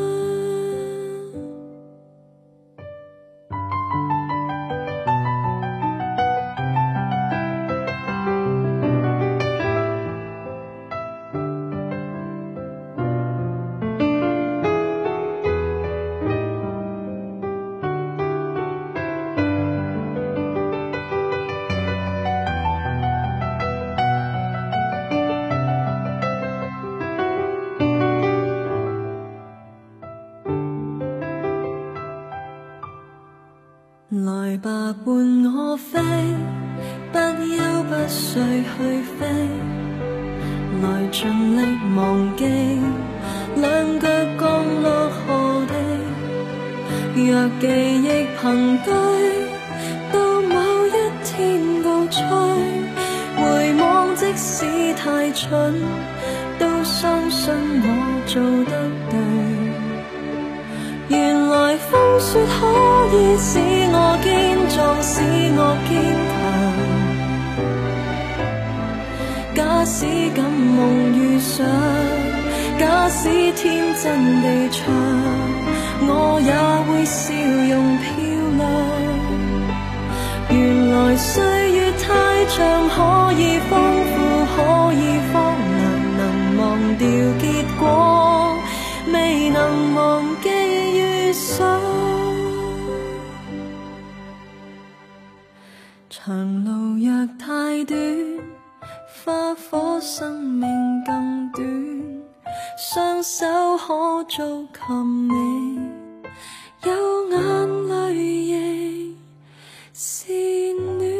[SPEAKER 3] 來吧，伴我飛，不休不睡去飛，來盡力忘記兩腳降落河地。若記憶憑據，到某一天告吹，回望即使太蠢，都相信我做得對。原來風雪可以使我堅壯，使我堅強。假使敢夢遇上，假使天真地唱，我也會笑容漂亮。原來歲月太長，可以豐富，可以荒涼，能忘掉結果，未能忘記遇上。長路若太短，花火生命更短，雙手可做琴你，有眼淚亦是暖。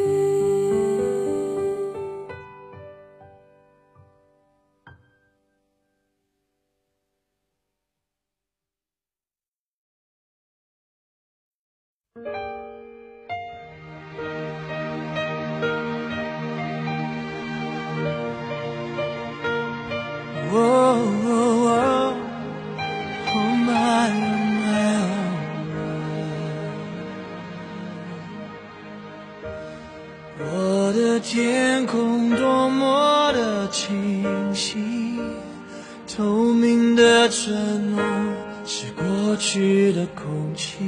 [SPEAKER 2] 我的天空多么的清晰，透明的承诺是过去的空气，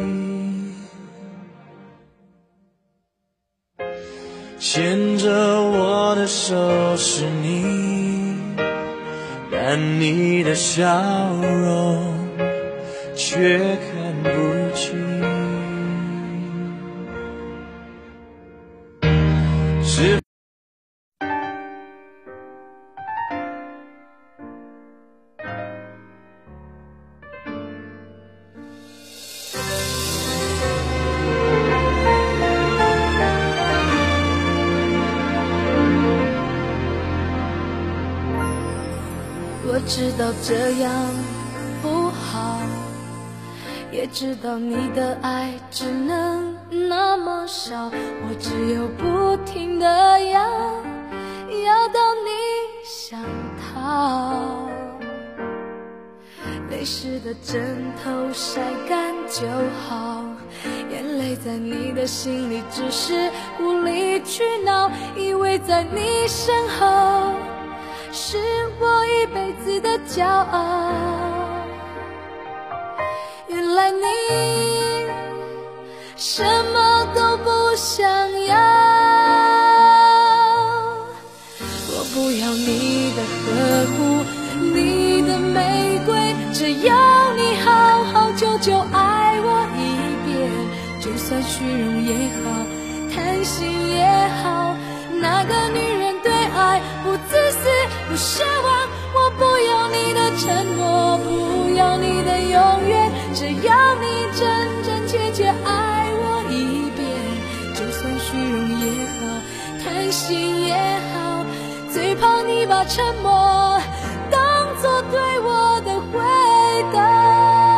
[SPEAKER 2] 牵着我的手是你，但你的笑容却看不清。是
[SPEAKER 1] 我知道这样不好，也知道你的爱只能那么少，我只有不停地要到你想逃。泪湿的枕头晒干就好，眼泪在你的心里只是无理取闹，以为在你身后是我一辈子的骄傲。原来你什么都不想要，我不要你的呵护，你的玫瑰，只要你好好久久爱我一遍，就算虚荣也好，贪心也好，那个女人对爱不自私不奢望，我不要你的承诺，不要你的永远，只要你真真切切爱我一遍，就算虚荣也好，贪心也好，最把沉默当作对我的回答。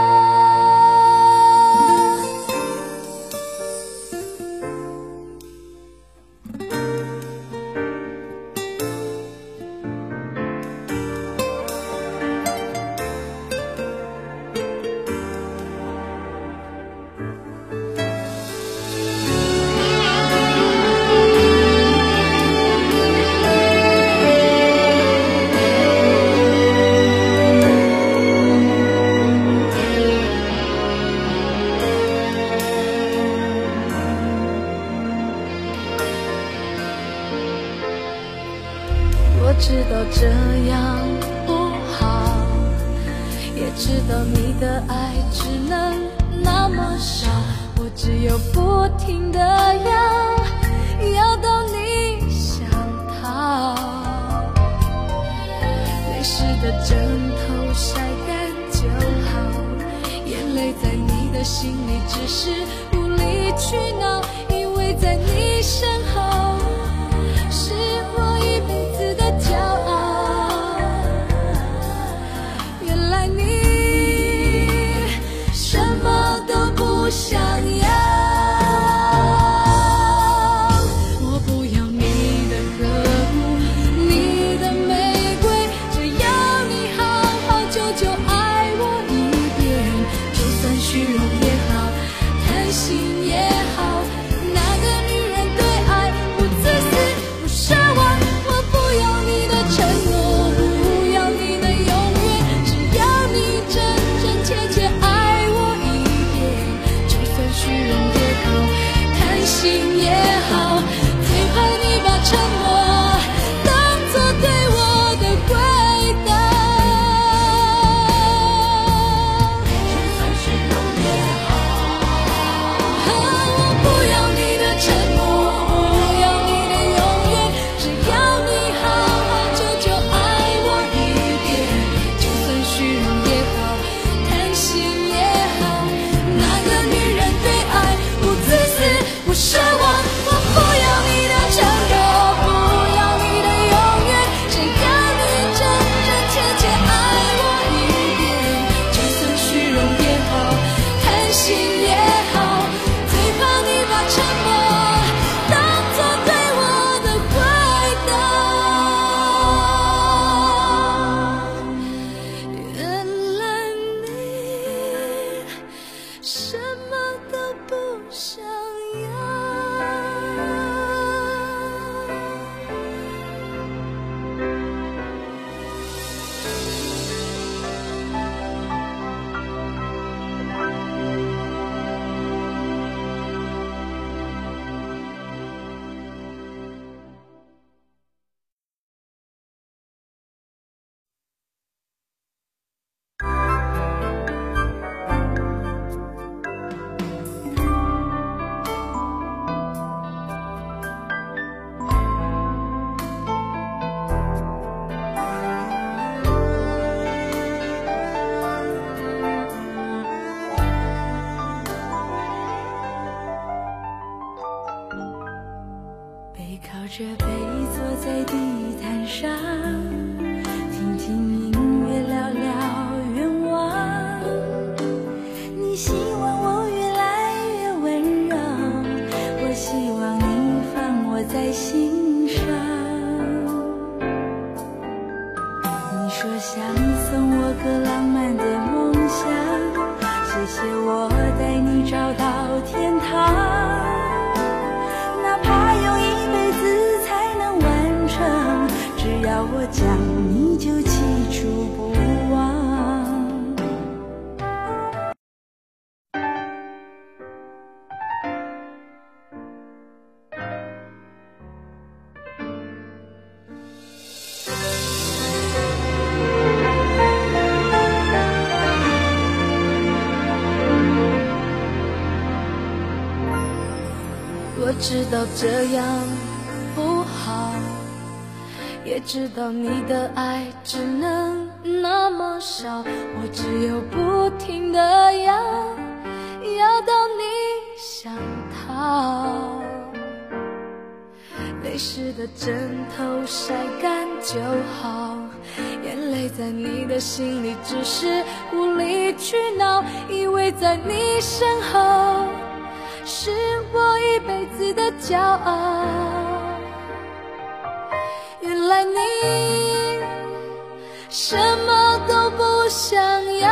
[SPEAKER 1] 我知道这样不好，也知道你的爱只能那么少，我只有不停地要到你想逃。泪湿的枕头晒干就好，眼泪在你的心里只是无理取闹，因为在你身后是我一辈子的骄傲。原来你什么都不想要，我不要你的呵护，你的玫瑰，只要你好好久久爱我一遍，就算虚荣也好，贪心也好，那个女人对爱不自私不奢望，我不要你的承诺，不要你的永远，只要你真真切切爱我一遍，就算虚荣也好，贪心也好，最怕你把沉默当作对我的回答。就算虚荣也好，我不要你的承诺，不要你的永远，只要你好好久久爱我一遍，就算虚荣也好，贪心也好，那个女人对爱不自私不奢望，我不要你的承诺，不要你的永远，只要你真真切切爱我一遍，就算虚荣也好，贪心也好，最怕你把沉默当作对我的回答。原来你什么都不想要。背靠着背坐在地毯上，听听音乐聊聊愿望。你希望我越来越温柔，我希望你放我在心上。你说想送我个浪漫的梦想，谢谢我带你找到天堂。哪怕用一辈子才能完成，只要我讲，你就记住不忘。我知道这样不好，也知道你的爱只能那么少，我只有不停地要到你想逃。泪湿的枕头晒干就好，眼泪在你的心里只是无理取闹，以为在你身后是我一辈子的骄傲。原来你什么都不想要，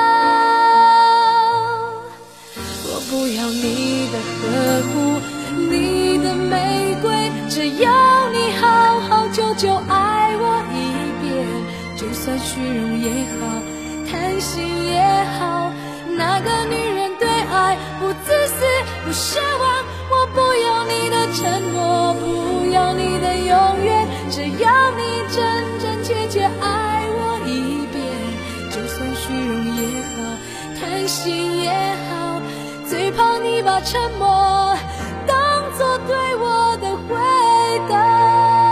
[SPEAKER 1] 我不要你的呵护，你的玫瑰，只要你好好久久爱我一遍，就算虚荣也好，贪心也好，那个女人对爱不自私不奢望，我不要你的承诺，不要你的永远，只要你真真切切爱我一遍，就算虚荣也好，贪心也好，最怕你把沉默当作对我的回答。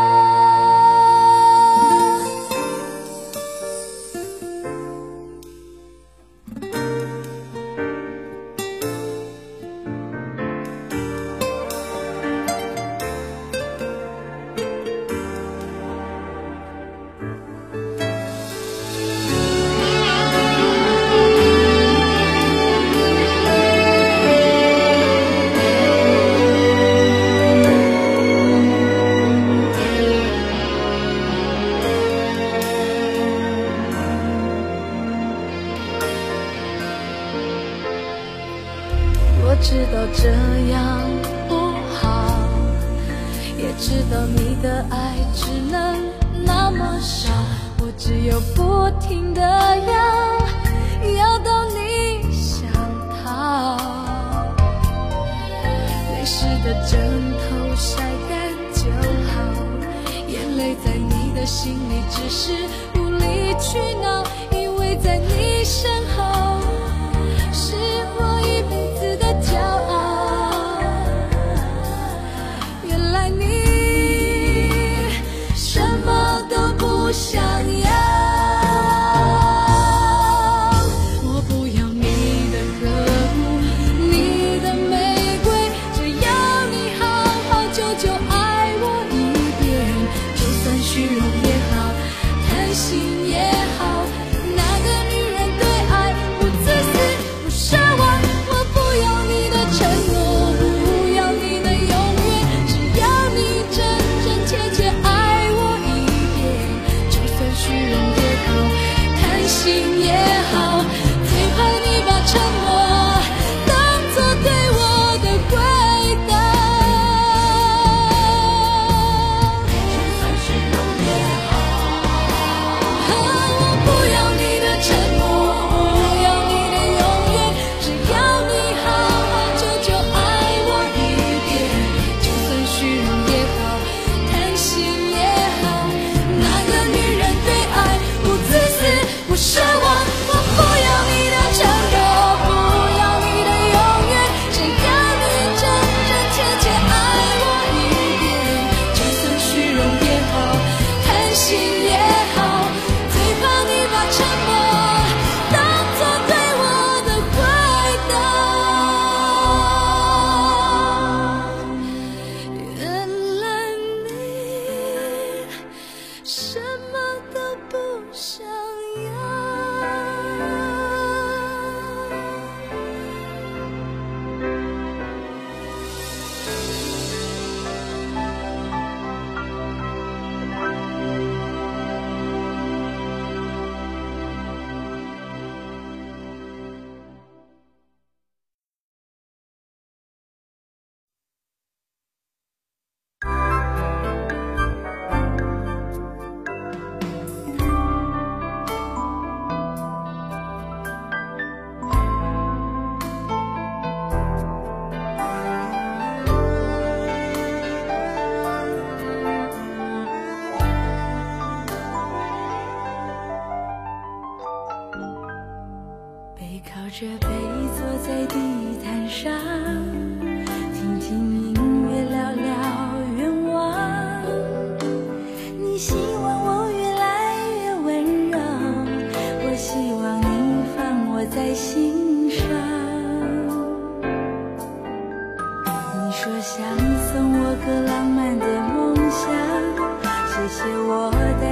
[SPEAKER 1] 我知道这样不好，也知道你的爱只能那么少，我只有不停地要到你想逃，泪湿的枕头晒干就好，眼泪在你的心里只是无理取闹，因为在你身后是我一辈子的骄傲。原来你什么都不想要，我不要你的呵护，你的玫瑰，只要你好好久久爱我一遍，就算虚荣也好，贪心也好，那个女人对爱不自私不奢望，我不要你的承诺，不要你的永远，只要你真真切切爱我一遍，就算虚荣也好，贪心也好，最怕你把沉默当作对我的回答。就算虚荣也好，我不要你的承诺，不要你的永远，只要你好好久久爱我一遍，就算虚荣也好，贪心也好，那个女人对爱不自私不奢望，我不要你的承诺，不要你的永远，只要你真真切切爱我一遍，就算虚荣也好，贪心也好，最怕你把沉默当作对我的回答。原来你什么都不想要。背靠着背坐在地毯上，听听音乐，聊聊愿望。你希望我越来越温柔，我希望你放我在心上。你说想送我个浪漫的梦想，谢谢我的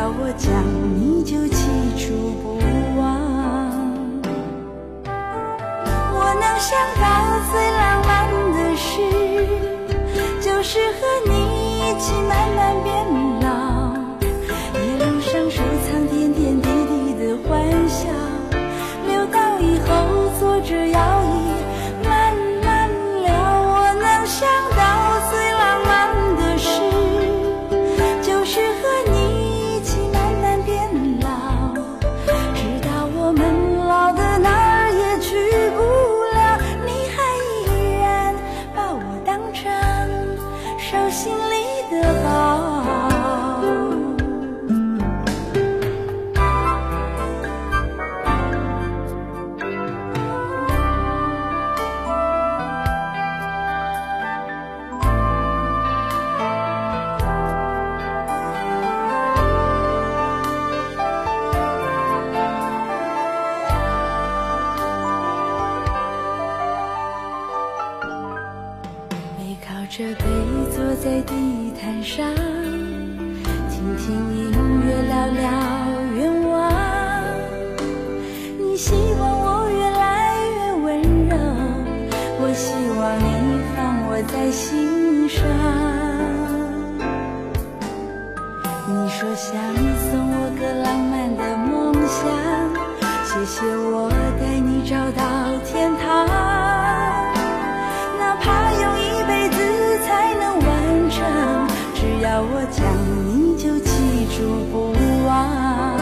[SPEAKER 3] 要我讲你就记住不忘。我能想到最浪漫的事，就是和你一起慢慢变老，一路上收藏点点滴滴的欢笑，留到以后坐着摇椅慢慢聊。我能想到最浪漫的事，就是和你一起慢慢变老，直到我们老的哪儿也去不了，你还依然把我当成手心里的宝。这杯坐在地毯上，听听音乐，聊聊愿望。你希望我越来越温柔，我希望你放我在心上。你说想送我个浪漫的梦想，谢谢我带你找到天堂，哪怕用一辈子才能完成，只要我讲你就记住不忘。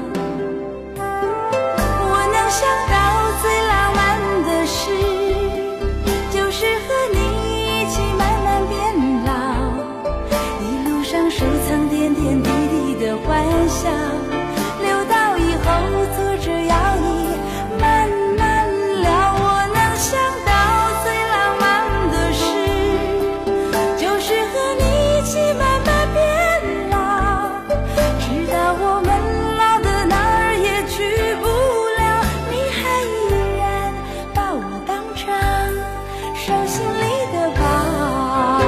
[SPEAKER 3] 我能想到最浪漫的事，就是和你一起慢慢变老，一路上收藏点点滴滴的欢笑，留到以后坐着摇椅慢慢聊。我能想到最浪漫的事，就是和你一起慢慢变老，直到我们老的哪儿也去不了，你还依然把我当成手心里的宝。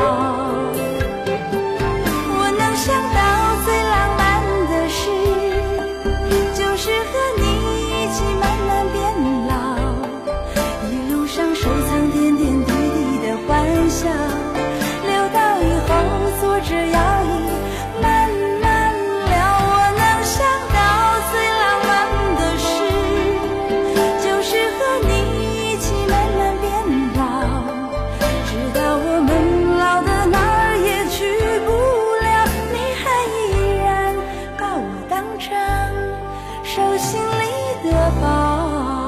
[SPEAKER 3] 我能想到最浪漫的事，就是和你一起慢慢变老，一路上收藏点点滴滴的欢笑，留到以后坐着摇椅慢慢聊。我能想到最浪漫的事，就是和你一起慢慢变老，直到我们老的哪儿也去不了，你还依然把我当成手心里的宝。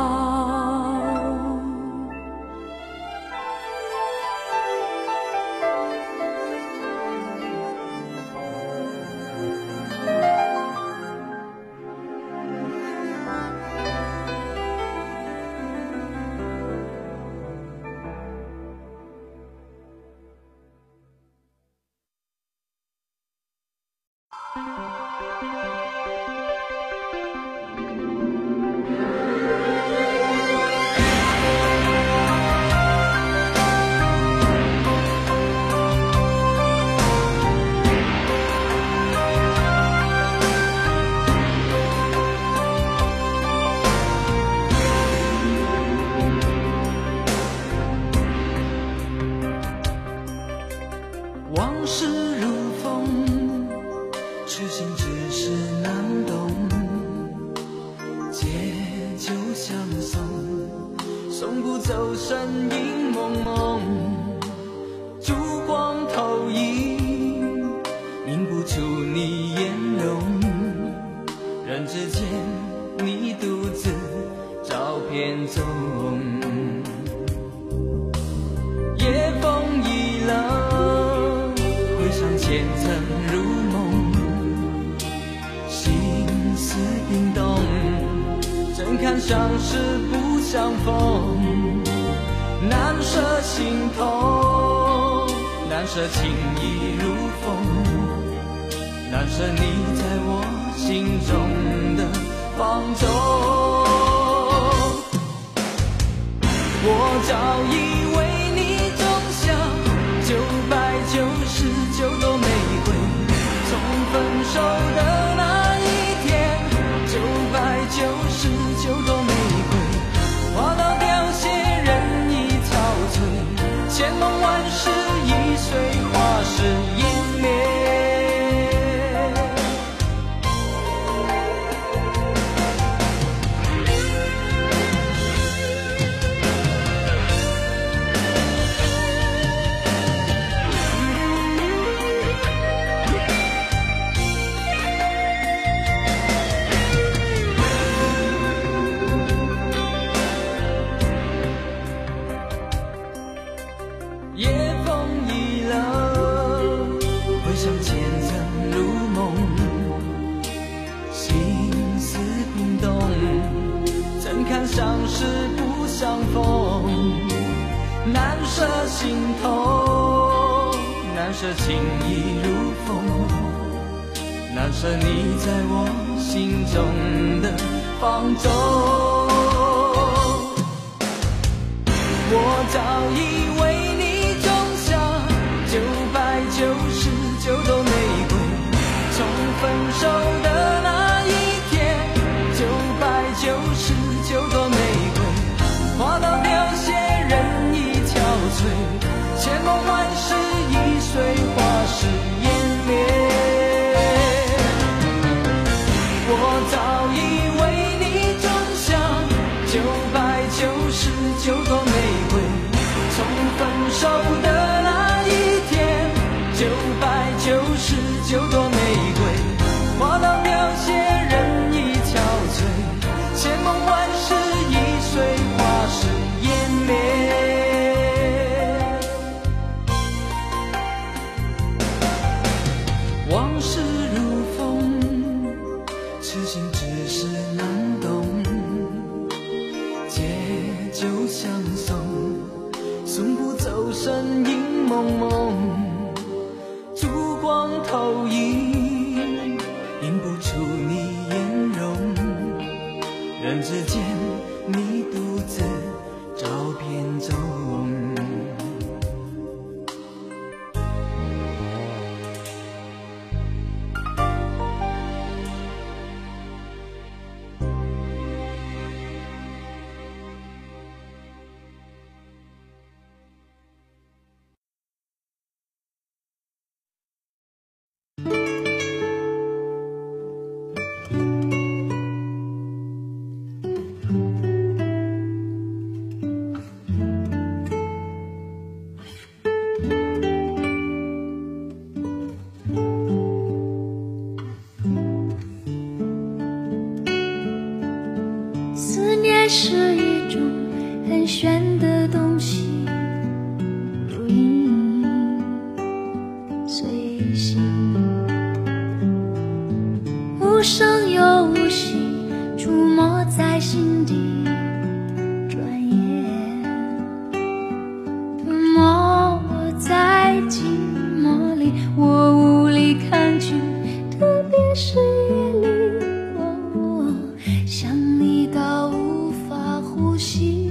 [SPEAKER 2] 往事如风，痴心只是难懂，借酒相送，送不走身影蒙蒙，烛光投影，映不出你颜容，人之间你独自照片中，夜风已冷，回想前尘如梦，心思冰冻，怎堪相识不相逢，难舍心痛，难舍情意如风，难舍你在我心中的放纵。我早已为你种下999朵玫瑰，从分手的那夜风已冷，回想前曾如梦，心思冰冻，怎堪相识不相逢，难舍心头，难舍情意如风，难舍你在我心中的放纵。我早已为你种下999朵玫瑰，从分手的那一天，999朵玫瑰花到凋谢，人已憔悴，千梦万世已随花事湮灭。我早已为你种下999朵玫瑰，从分手的那一天，999朵玫瑰花到凋谢，人已憔悴，千梦万世已随花事湮灭。往事如风，痴心只是难懂，借酒相送，送不走身影蒙蒙，烛光投影，映不出你颜容，人之间你独自照片中。
[SPEAKER 3] 思念是一种很玄的东西，如影随形，无声又无息，出没在心底，转眼吞没我在寂寞里，我无力抗拒，特别是夜里，想你到无法呼吸，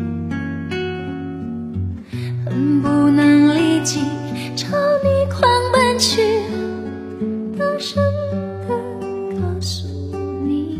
[SPEAKER 3] 恨不能立即朝你狂奔去，大声地告诉你，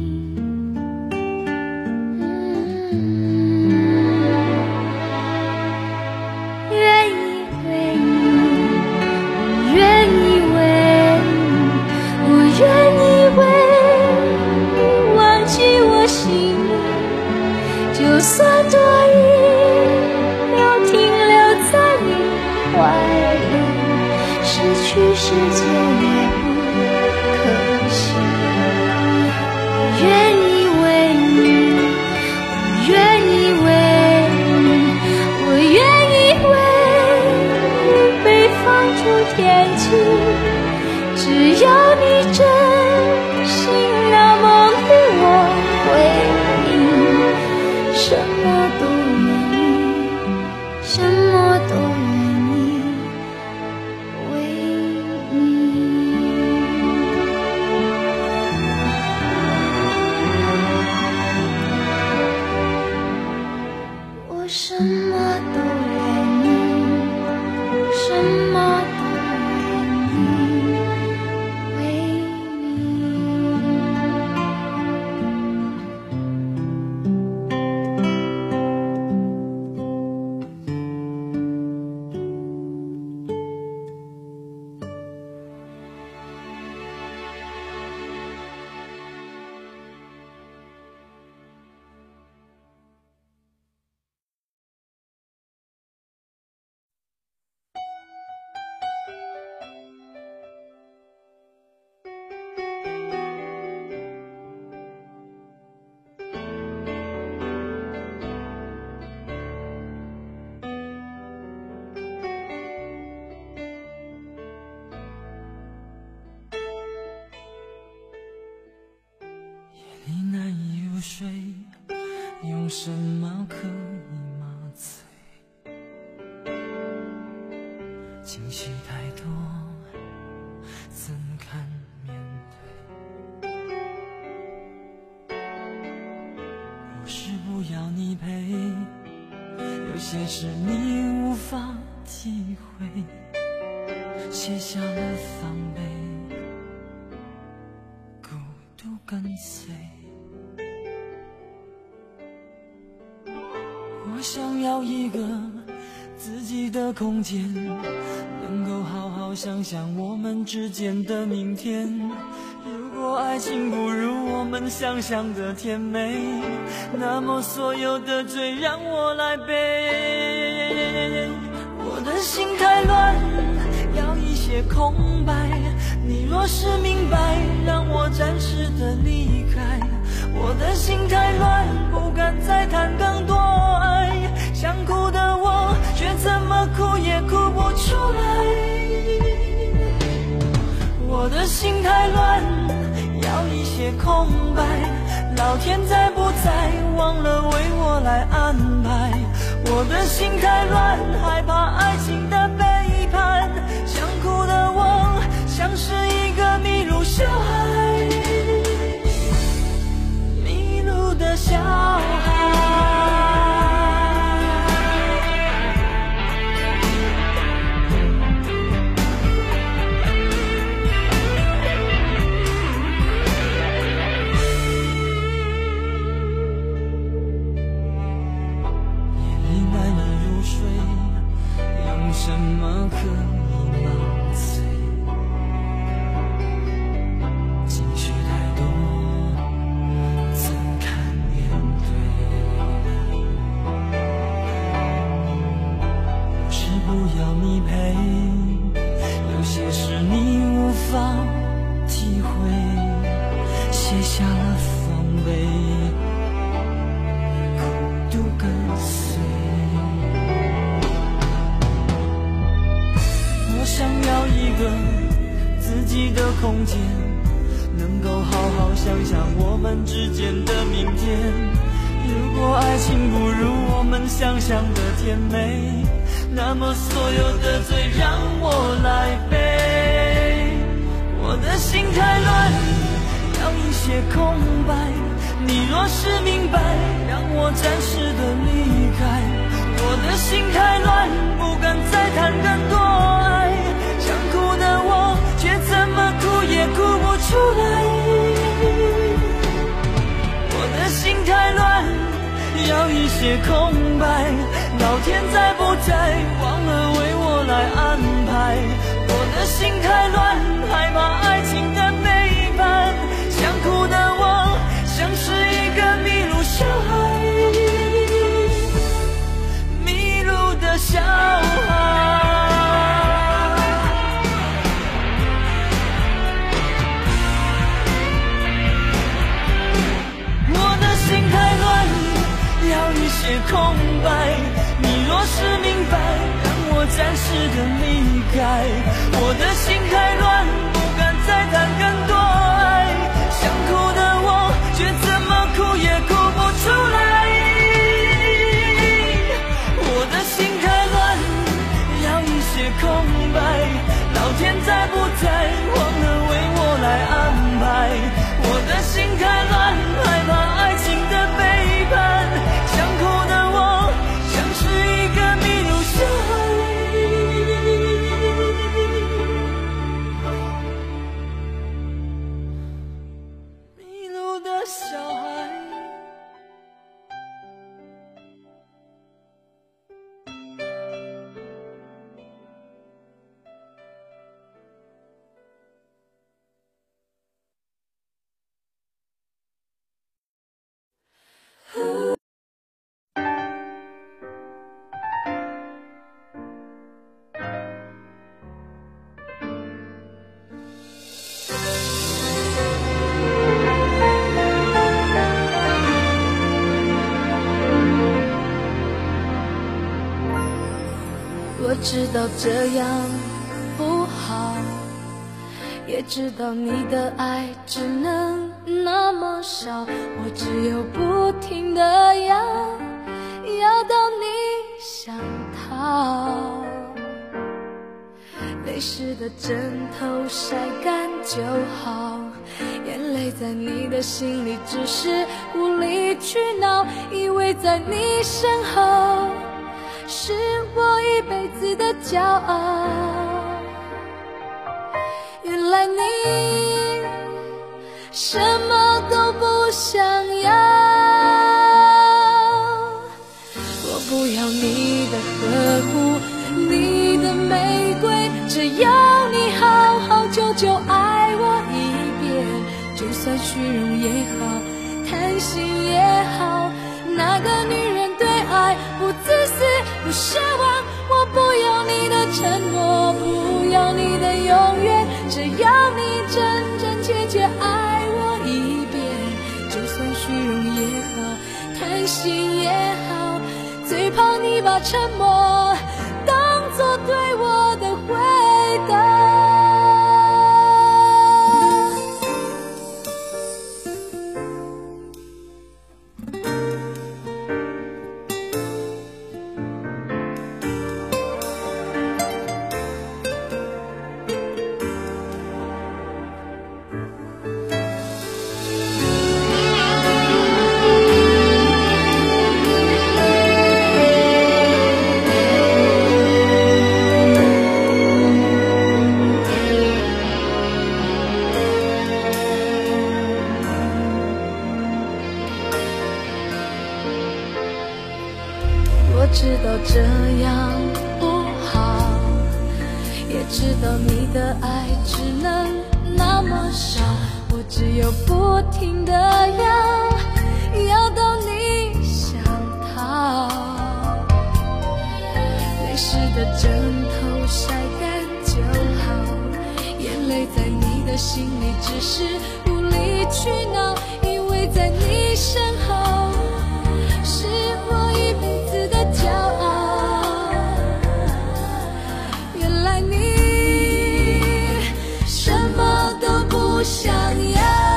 [SPEAKER 3] 愿意为你，我愿意为你，我愿意为你忘记我心里，就算多一秒停留在你怀里，失去世界也不可惜。我愿意为你，我愿意为你，我愿意为你被放逐天际，只要你真心那梦与我回应，什么都愿意，什么都愿意为你。我什么都愿意，什么都愿意为
[SPEAKER 2] 什么可以麻醉？情绪太多，怎堪面对？不是不要你陪，有些事你无法体会，卸下了防备，孤独跟随。我想要一个自己的空间，能够好好想想我们之间的明天。如果爱情不如我们想象的甜美，那么所有的罪让我来背。我的心太乱，要一些空白，你若是明白，让我暂时的离开。我的心太乱，不敢再谈更多爱，想哭的我却怎么哭也哭不出来。我的心太乱，要一些空白，老天在不在忘了为我来安排。我的心太乱，害怕爱情的背叛，想哭的我像是一个迷路小孩，迷路的小孩。什么可以麻醉？情绪太多，怎堪面对？不是不要你陪，有些事你无法体会，卸下了防备，孤独跟随。我想要一个自己的空间，能够好好想想我们之间的明天。如果爱情不如我们想象的甜美，那么所有的罪让我来背。我的心太乱，要一些空白，你若是明白，让我暂时的离开。我的心太乱，不敢再谈更多爱，想哭的我却怎么哭也哭不出来。我的心太乱，要一些空白，老天在不在忘了为我来安排。我的心太乱，害怕爱情的背叛，想哭的我像是一个迷路小孩，小孩。我的心太乱，要一些空白，你若是明白，让我暂时的离开。我的心太乱，不敢再谈更多爱，想哭的我却怎么哭也哭不出来。我的心太乱，要一些空白，老天在不在忘了为我来安排。我的心太乱，害怕爱情的背叛，想哭的我像是一个迷路小孩，迷路的小孩。
[SPEAKER 1] 我知道这样不好， 也知道你的爱只能那么少，我只有不停地要到你想逃。泪湿的枕头晒干就好，眼泪在你的心里只是无理取闹，以为在你身后是我一辈子的骄傲。原来你什么都不想要，我不要你的呵护，你的玫瑰，只要你好好久久爱我一遍，就算虚荣也好，贪心也好，那个女人对爱不自私不奢望，我不要你的承诺，不要你的永远，只要你真真切切爱我一遍，就算虚荣也好，贪心也好，最怕你把沉默当作对我的回答。我知道这样不好，也知道你的爱只能那么少，我只有不停地要到你想逃。泪湿的枕头晒干就好，眼泪在你的心里只是无理取闹，以为在你身后是我一辈子的骄傲。原来你什么都不想要，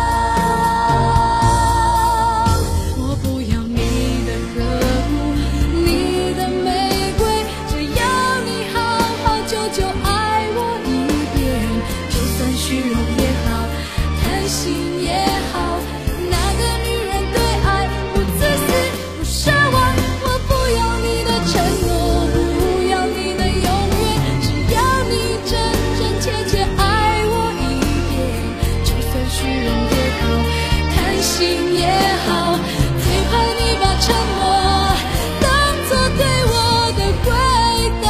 [SPEAKER 1] 我不要你的呵护，你的玫瑰，只要你好好久久爱我一遍，就算虚荣也好，贪心也好，那个女人对爱不自私不奢望，我不要你的承诺，不要你的永远，只要你真真切切爱我一遍，就算虚荣也好，贪心也好，最怕你把沉默当作对我的回答。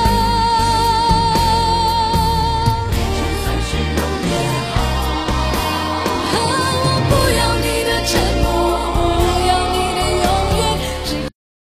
[SPEAKER 1] 就算虚荣也好，我不要你的承诺，不要你的永远，只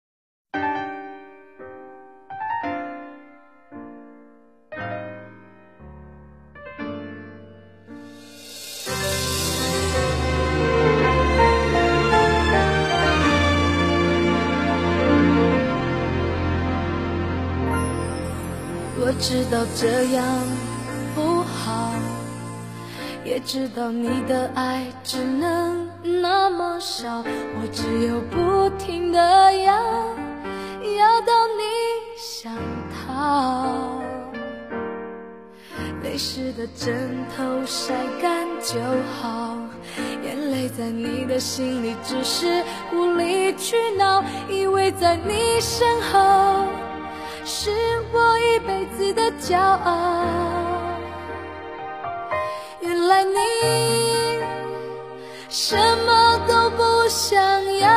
[SPEAKER 1] 我知道这样不好，也知道你的爱只能那么少，我只有不停地要到你想逃。泪湿的枕头晒干就好，眼泪在你的心里只是无理取闹，以为在你身后是我一辈子的骄傲。原来你什么都不想要，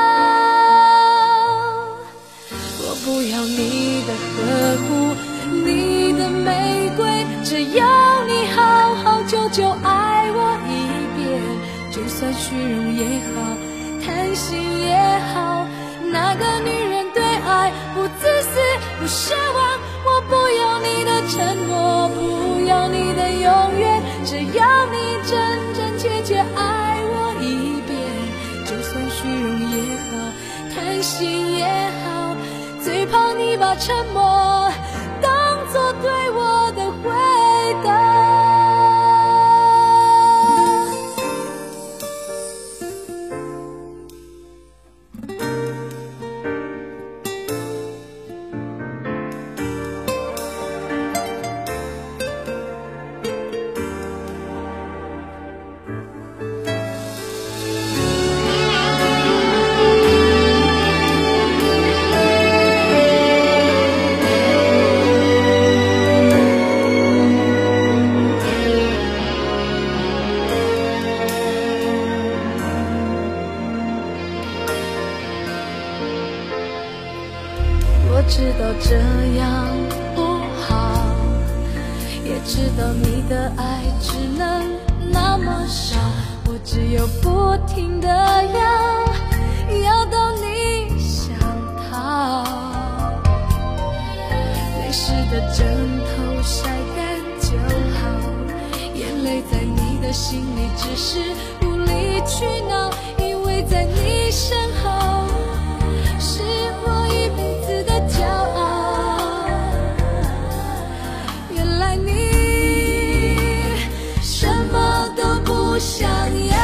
[SPEAKER 1] 我不要你的呵护，你的玫瑰，只要你好好久久爱我一遍，就算虚荣也好，贪心也好，那个女人对爱不自私不奢望，我不要你的承诺，不要你的永远，只要你真真切切爱我一遍，就算虚荣也好，贪心也好，最怕你把沉默当作对我的回答。 道你的爱只能那么少，我只有不停地要到你想逃。泪湿的枕头晒干就好，眼泪在你的心里只是无理取闹，因为在你身后是我一辈子的骄傲。原来你什么都不想要，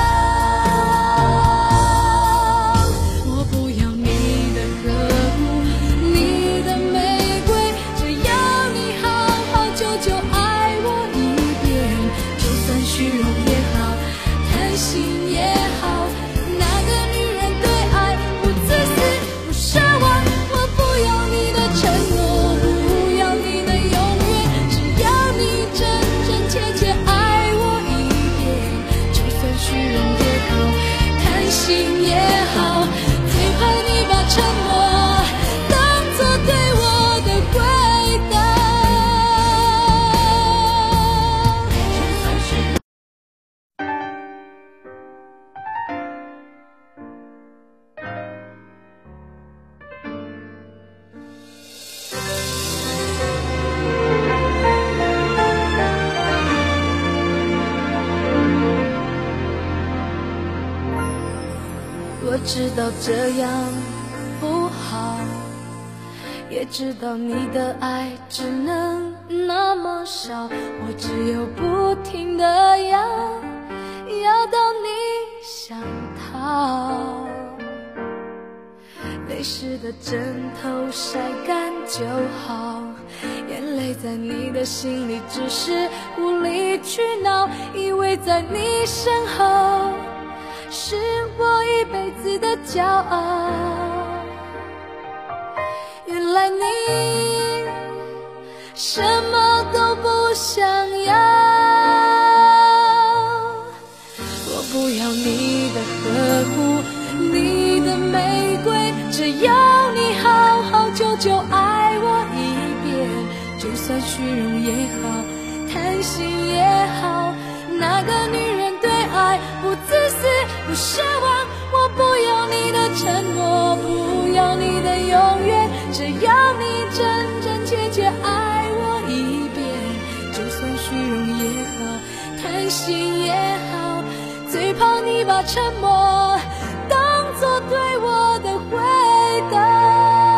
[SPEAKER 1] 我不要你的呵护，你的玫瑰，只要你好好久久爱我一遍，就算虚荣也好，贪心也好，哪个女人对爱不自私不奢望，我不要你的承诺，不要你的永远，只要你真真切切爱我一遍，就算虚荣也好，贪心也好，最怕你把沉默当作对我的回答。我知道这样不好，也知道你的爱只能那么少，我只有不停地要到你想逃。泪湿的枕头晒干就好，眼泪在你的心里只是无理取闹，因为在你身后是我一辈子的骄傲。原来你什么都不想要，我不要你的呵护，你的玫瑰，只要你好好久久爱我一遍，就算虚荣也好，贪心也好，哪个女人对爱不自私不奢望，我不要你的承诺，不要你的永远，只要你真真切切爱我一遍，就算虚荣也好，贪心也好，最怕你把沉默当作对我的回答。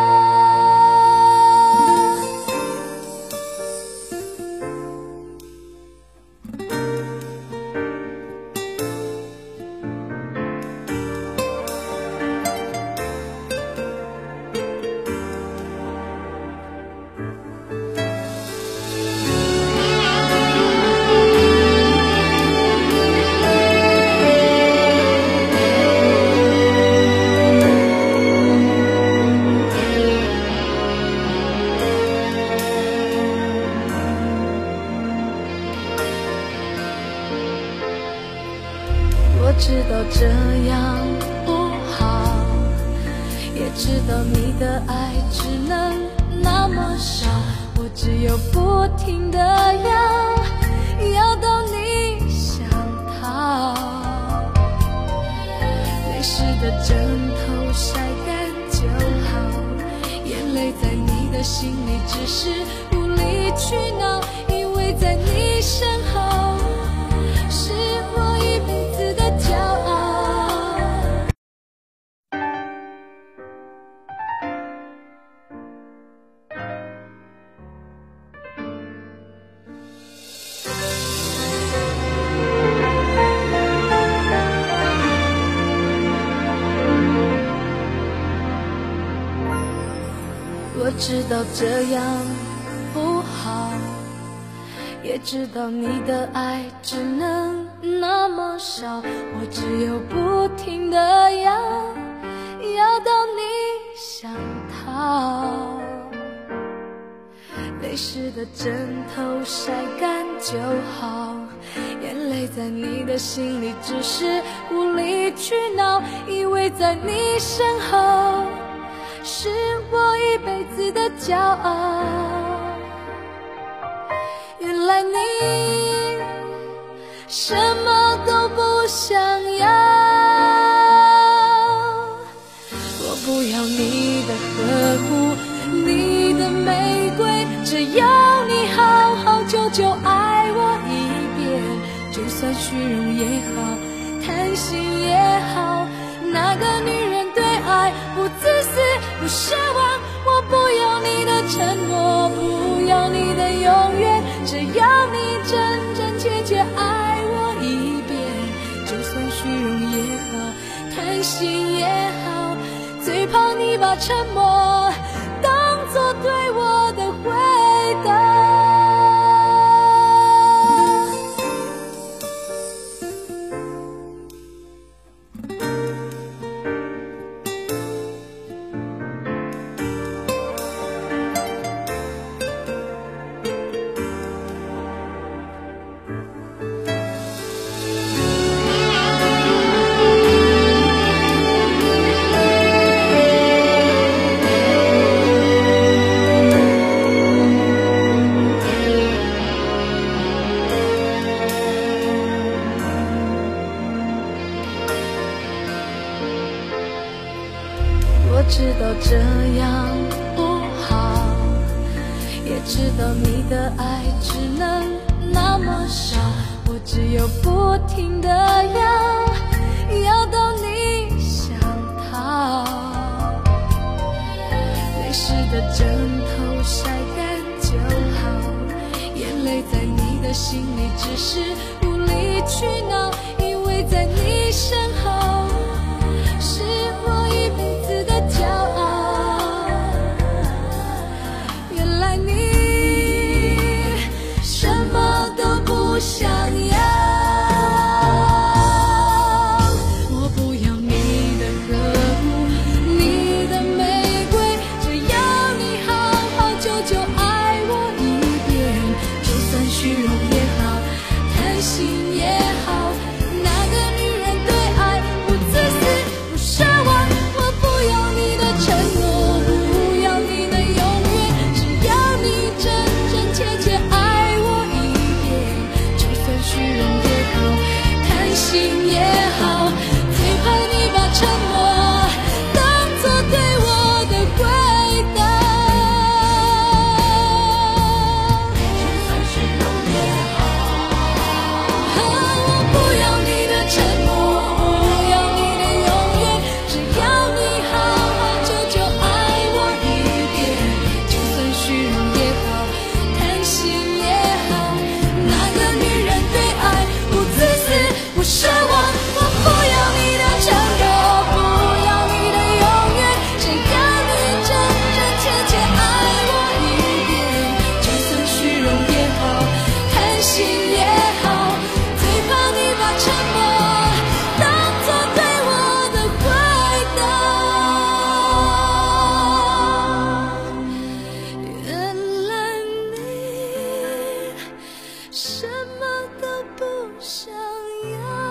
[SPEAKER 1] 我知道这样不好，也知道你的爱只能那么少，我只有不停地要到你想逃。泪湿的枕头晒干就好，眼泪在你的心里只是无理取闹，因为在你身后是我一辈子的骄傲。我知道这样不好，也知道你的爱只能那么少，我只有不停地要到你想逃。泪湿的枕头晒干就好，眼泪在你的心里只是无理取闹，因为在你身后是我一辈子的骄傲。原来来你什么都不想要，我不要你的呵护，你的玫瑰，只要你好好久久爱我一遍，就算虚荣也好，贪心也好，那个女人对爱不自私不奢望，我不要你的承诺，不要你的永远，只要你真真切切爱我一遍，就算虚荣也好，贪心也好，最怕你把沉默当作对我的回答。我知道这样不好，也知道你的爱只能那么少，我只有不停地要到你想逃，泪湿的枕头晒干就好，眼泪在你的心里只是无理取闹，因为在你身后是我一辈子的骄傲，原来你什么都不想要，我不要你的呵护，你的玫瑰，只要你好好久久爱我一遍，就算虚荣也好，贪心也好，那个女人对爱不自私不奢望，我不要你的承诺，不要你的永远，只要你真真切切爱我一遍，就算虚荣也好，贪心也好，最怕你把沉默当作对我的回答。就算虚荣也好，我不要你的承诺，不要你的永远，只要你好好久久爱我一遍，就算虚荣也好，贪心也好，那个女人对爱不自私不奢望，我不要你的承诺，不要你的永远，只要你真真切切爱我一遍，就算虚荣也好，贪心也好，最怕你把沉默当作对我的回答。原来你什么都不想要。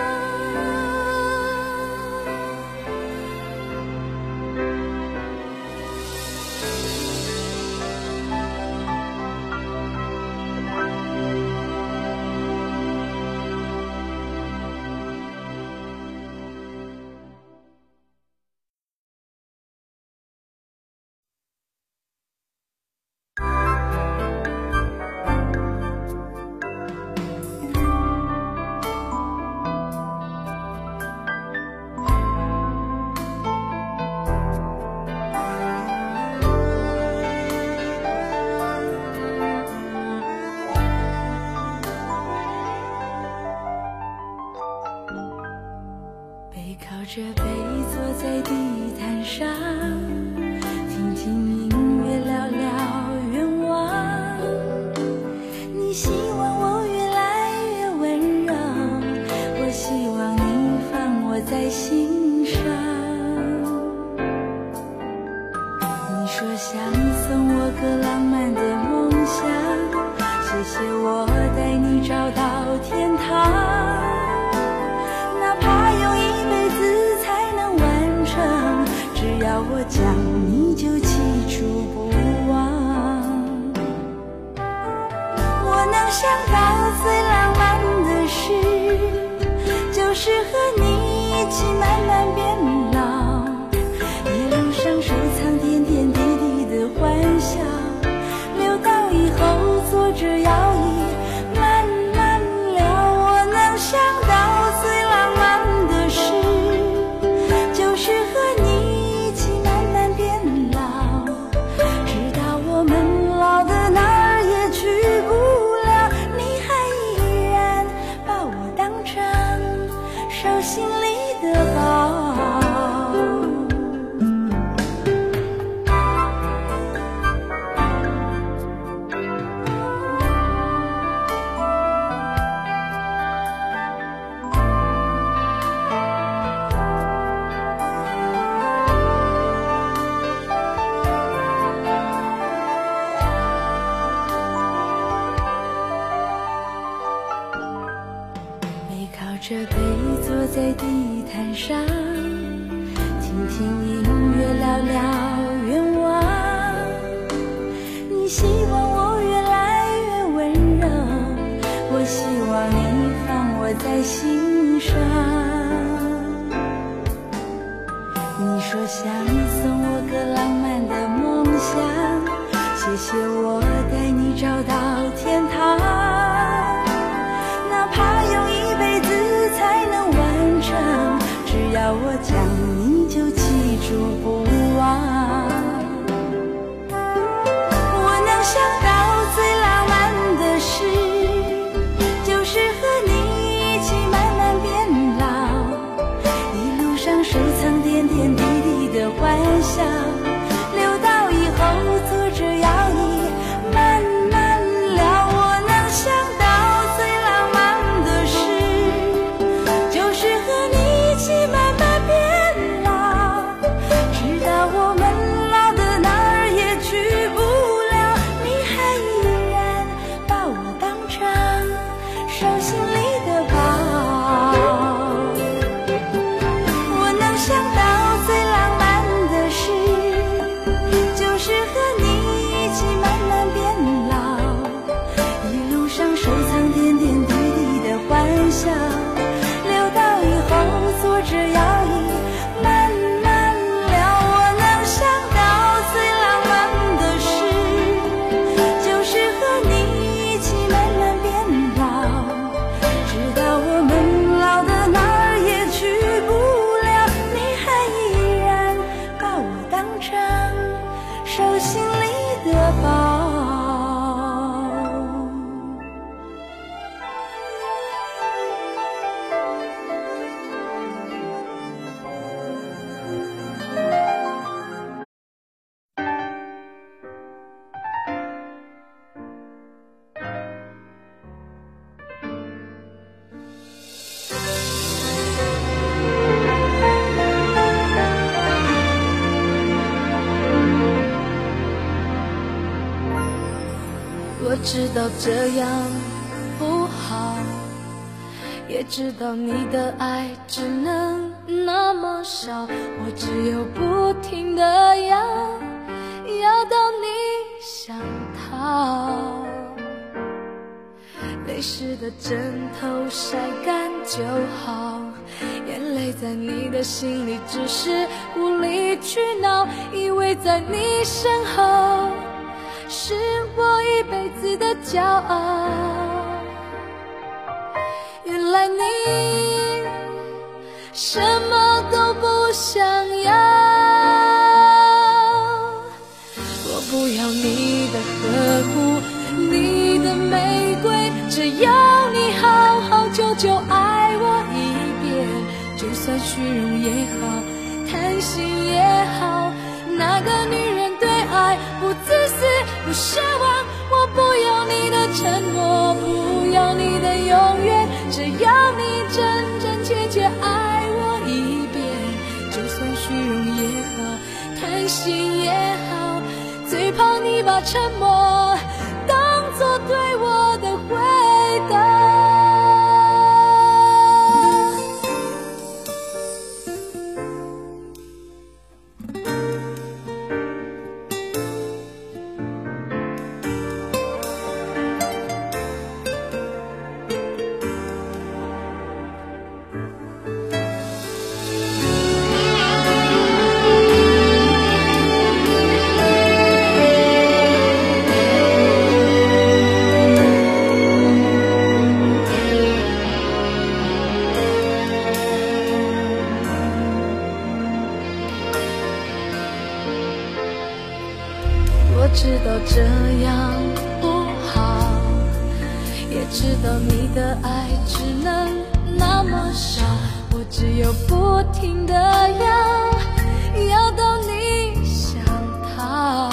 [SPEAKER 1] 背靠着背坐在地毯上，听听音乐聊聊愿望，你希望我越来越温柔，我希望你放我在心上，你说想送我个浪漫的梦想，谢谢我带你找到天堂，哪怕用一辈子才能完成，只要我讲你就记住不忘，我能
[SPEAKER 3] 想到最浪漫的事，就是和你一起慢慢变老，一路上收藏点点滴滴的欢笑，留到以后坐着摇椅慢慢聊。我能想到最浪漫的事，就是和你一起慢慢变老，直到我们老的哪儿也去不了，你还依然把我当成手心里的宝。这杯坐在地毯上，听听音乐，聊聊愿望。你希望我越来越温柔，我希望你放我在心上。你说想送我个浪漫的梦想，谢谢我带你找到天堂，哪怕用一辈子才能完成，只要我讲你就记住不忘。我能想到最浪漫的事，就是和你一起慢慢变老，一路上收藏点点滴滴的欢笑，留到以后坐着摇椅慢慢聊。我能想到最浪漫的事，就是和你一起慢慢变老，直到我们老的哪儿也去不了，你还依然把我当成手心里的宝。我能想到最浪漫的事，就是和你一起慢慢变老，一路上收藏点点滴滴的欢笑，留到以后坐着摇椅慢慢聊。我能想到最浪漫的事，就是和你一起慢慢变老，直到我们老的哪儿也去不了，你还依然把我当成手心里的宝。
[SPEAKER 1] 我知道这样不好，也知道你的爱只能那么少，我只有不停地要到你想逃。泪湿的枕头晒干就好，眼泪在你的心里只是无理取闹，以为在你身后是我一辈子的骄傲，原来你什么都不想要。我不要你的呵护，你的玫瑰，只要你好好久久爱我一遍，就算虚荣也好，贪心也好，那个女人对爱不自私不奢望。我不要你的承诺，不要你的永远，只要你真真切切爱我一遍，就算虚荣也好，贪心也好，最怕你把沉默当作对我的回答。 知道你的爱只能那么少，我只有不停地要到你想逃。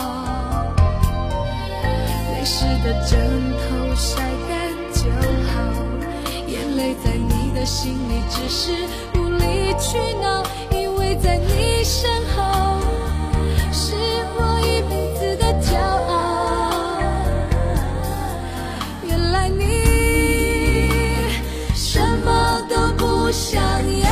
[SPEAKER 1] 泪湿的枕头晒干就好，眼泪在你的心里只是无理取闹，因为在你身后是我一辈子的骄傲。原来你什么都不想要，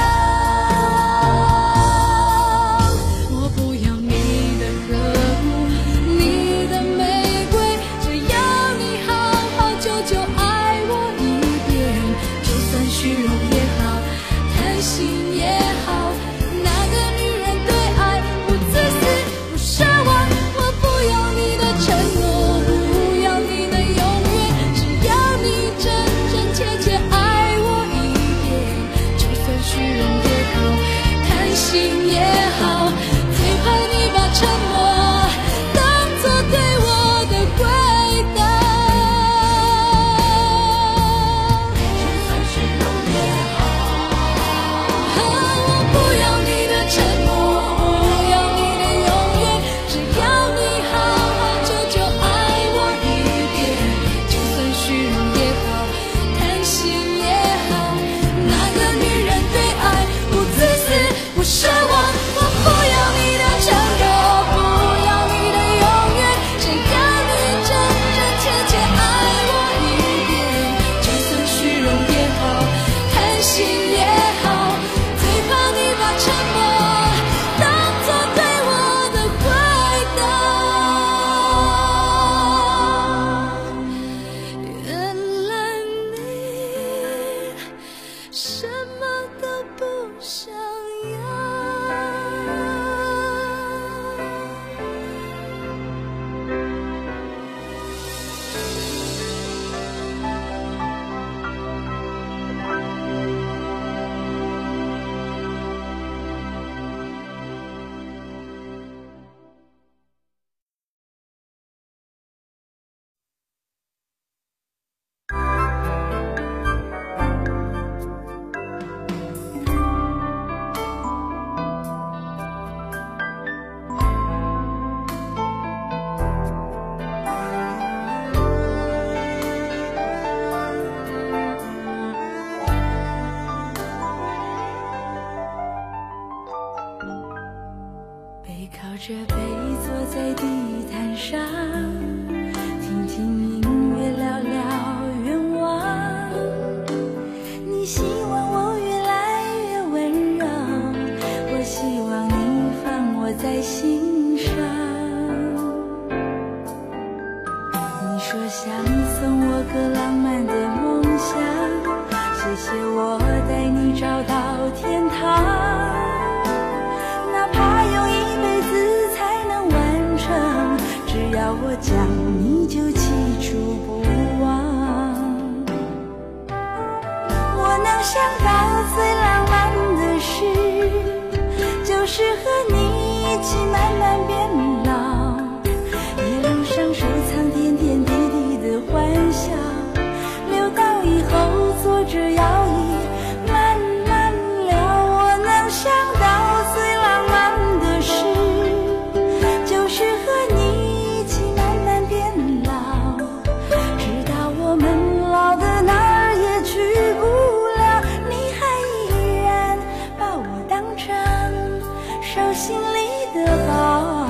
[SPEAKER 1] 我不要你的呵护，你的玫瑰，只要你好好久久爱我一遍，就算虚荣也好，贪心也好，那个女人对爱不自私不奢望，我不要你的承诺，不要你的永远，只要你真真切切爱我一遍，就算虚荣也好，贪心也好，最怕你把沉默当作对我的回答。就算虚荣也好，我不要你的承诺，不要你的永远，只要你好好久久爱我一遍，就算虚荣也好，贪心也好，那个女人对爱不自私不奢望，我不要你的承诺，不要你的永远，只要你真真切切爱我一遍，就算虚荣也好，贪心也好，最怕你把沉默当作对我的回答。原来你什么都不想要。背靠着背坐在地毯上，听听音乐，聊聊愿望。你希望我越来越温柔，我希望你放我在心上。你说想送我个浪漫的梦想，谢谢我带你找到天堂。哪怕用一辈子才能完成，只要我讲你就记住不忘。我能想到最浪漫的事，就是和你一起慢慢变老，一路上收藏点点滴滴的欢笑，留到以后坐着摇椅慢慢聊。我能想到最浪漫的事，就是和你一起慢慢变老，直到我们老的哪儿也去不了，你还依然把我当成手心里的宝。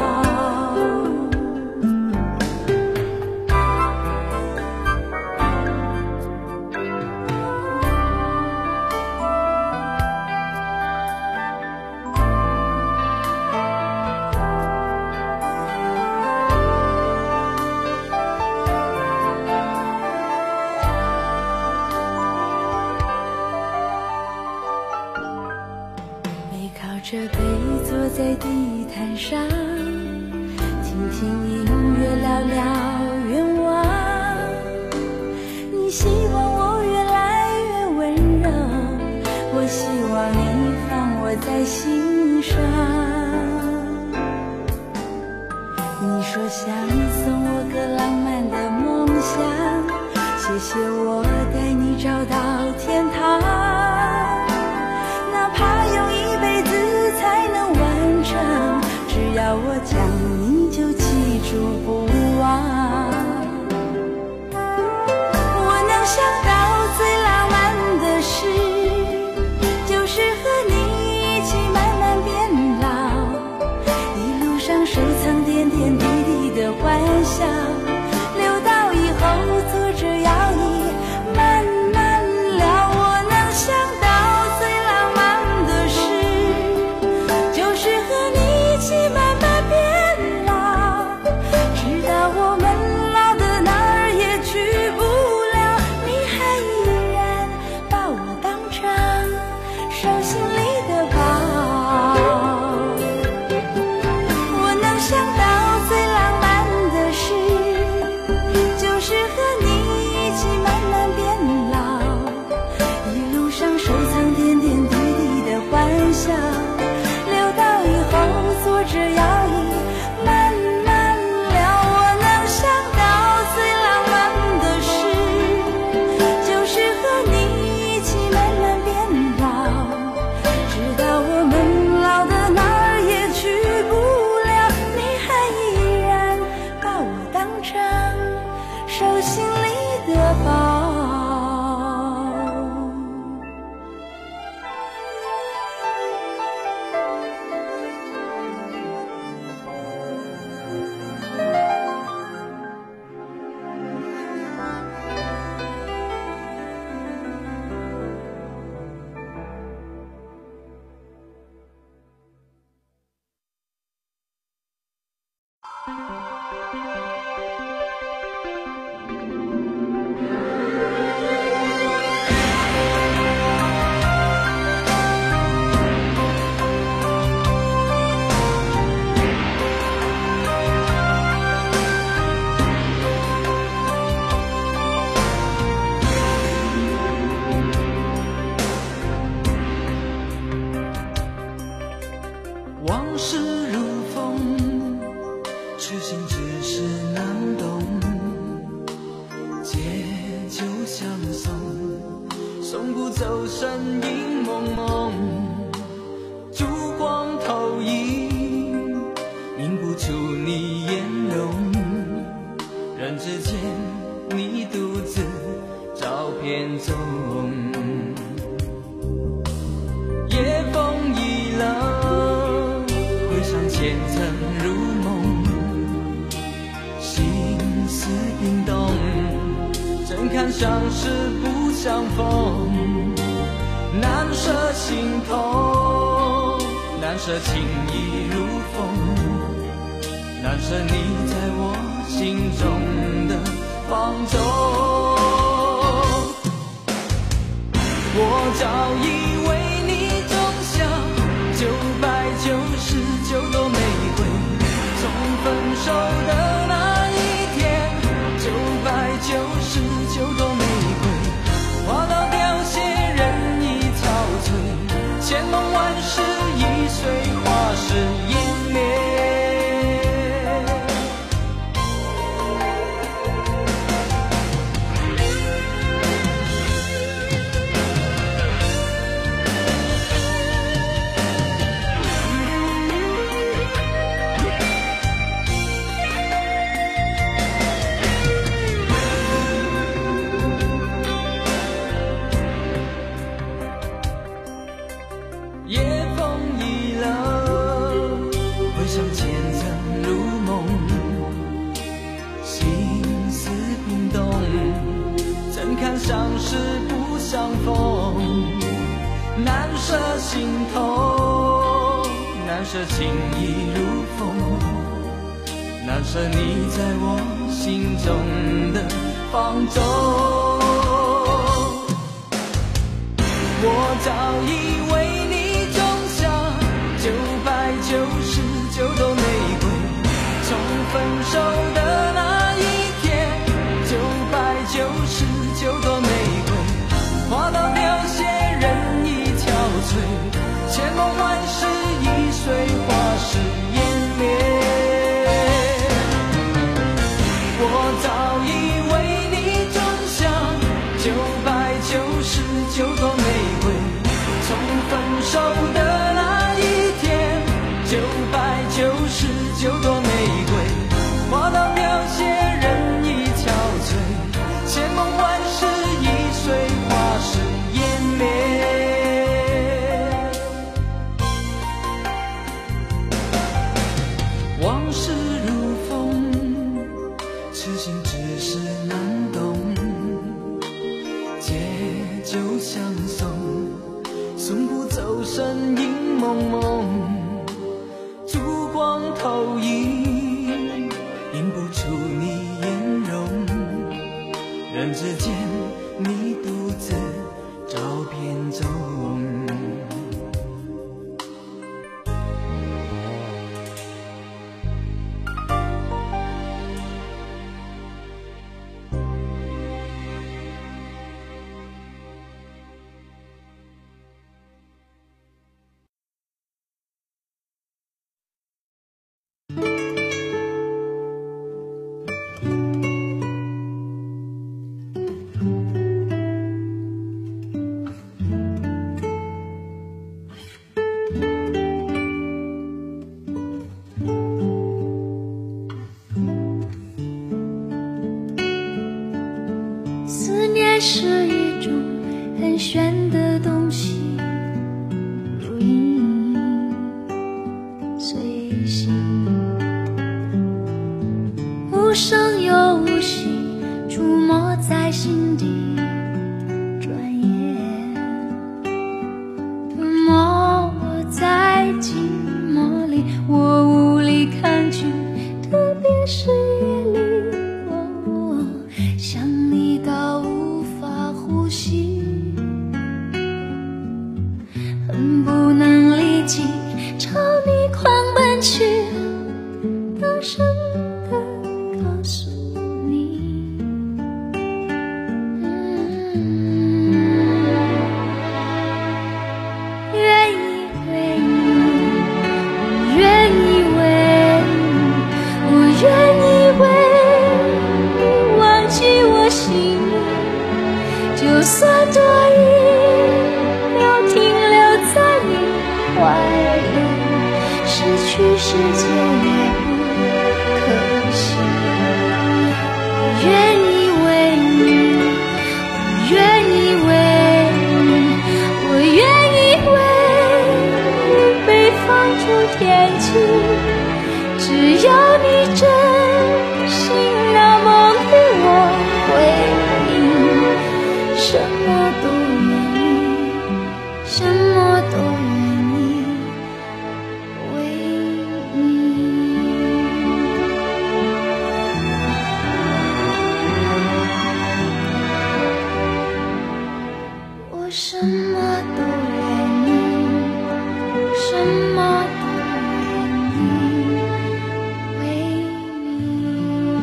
[SPEAKER 1] 背靠着背坐在地毯上，听听音乐，聊聊愿望。你希望我越来越温柔，我希望你放我在心上。你说想送我个浪漫的梦想，谢
[SPEAKER 3] 谢谢我带你找到天堂，哪怕用一辈子才能完成，只要我讲你就记住不忘。我能想到最浪漫的事，就是和你一起慢慢变老，一路上收藏点点滴滴的欢笑，留到以后坐着摇椅慢慢聊。我能想到最浪漫的事，就是和你一起慢慢变老，直到我们老的哪儿也去不了，你还依然把我当成手心里的宝。我能想到最浪漫的事，就是和你一起慢慢变老，一路上收藏点点滴滴的欢笑，留到以后坐着摇椅慢慢聊。我能想到最浪漫的事，就是和你一起慢慢变老，直到我们老的哪儿也去不了，你还依然把我当成手心里的宝。
[SPEAKER 2] 往事如风，痴心只是难懂。借酒相送，送不走身影蒙蒙。烛光投影，映不出你颜容。人之间，你独自照片中。夜风已冷，回想前曾如梦，心思冰冻，怎堪相识不相逢。难舍心头，难舍情意如风，难舍你在我心中的放纵。我早以为你种下999朵玫瑰，从分手的那一天，999朵玫瑰花到凋谢，人已憔悴，千梦万世已随花事湮灭。夜风已冷，回想前曾如梦，心思冰冻，怎堪相识不相逢。难舍心头，难舍情意如风，难舍你在我心中的放纵。我早以为你种下999朵玫瑰，从分手的那一天，999朵玫瑰花到凋谢，人已憔悴，千梦万世已随花事湮灭。我早以为你种下就相送，送不走身影蒙蒙，烛光投影，映不出你颜容。人之间，你独自照片中。
[SPEAKER 1] 思念是一种很玄的东西，如影随形，无声又无息，触摸在心底，转眼吞没我在寂寞里，我无力抗拒，特别是夜里，想你到无法呼吸，恨不能立即朝你狂奔去，大声地告诉你，愿意为你，我愿意为你，我愿意为你忘记我心里，就算多一秒停留在你怀里，失去世界也不可惜。我愿意为你，我愿意为你，我愿意为你被放逐天际，只要你真心那梦与我回应，什么都愿意，什么都愿意为你。我什么都愿意，什么都愿意为你。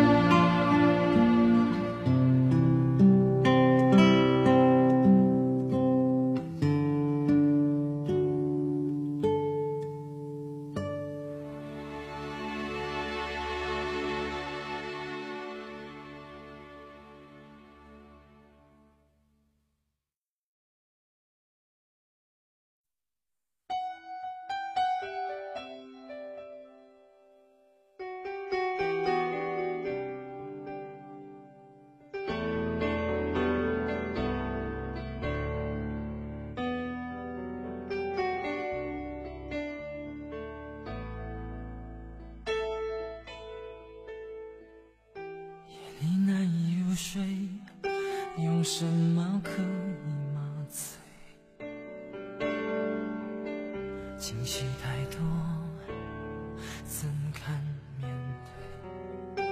[SPEAKER 2] 你难以入睡，用什么可以麻醉？情绪太多，怎堪面对？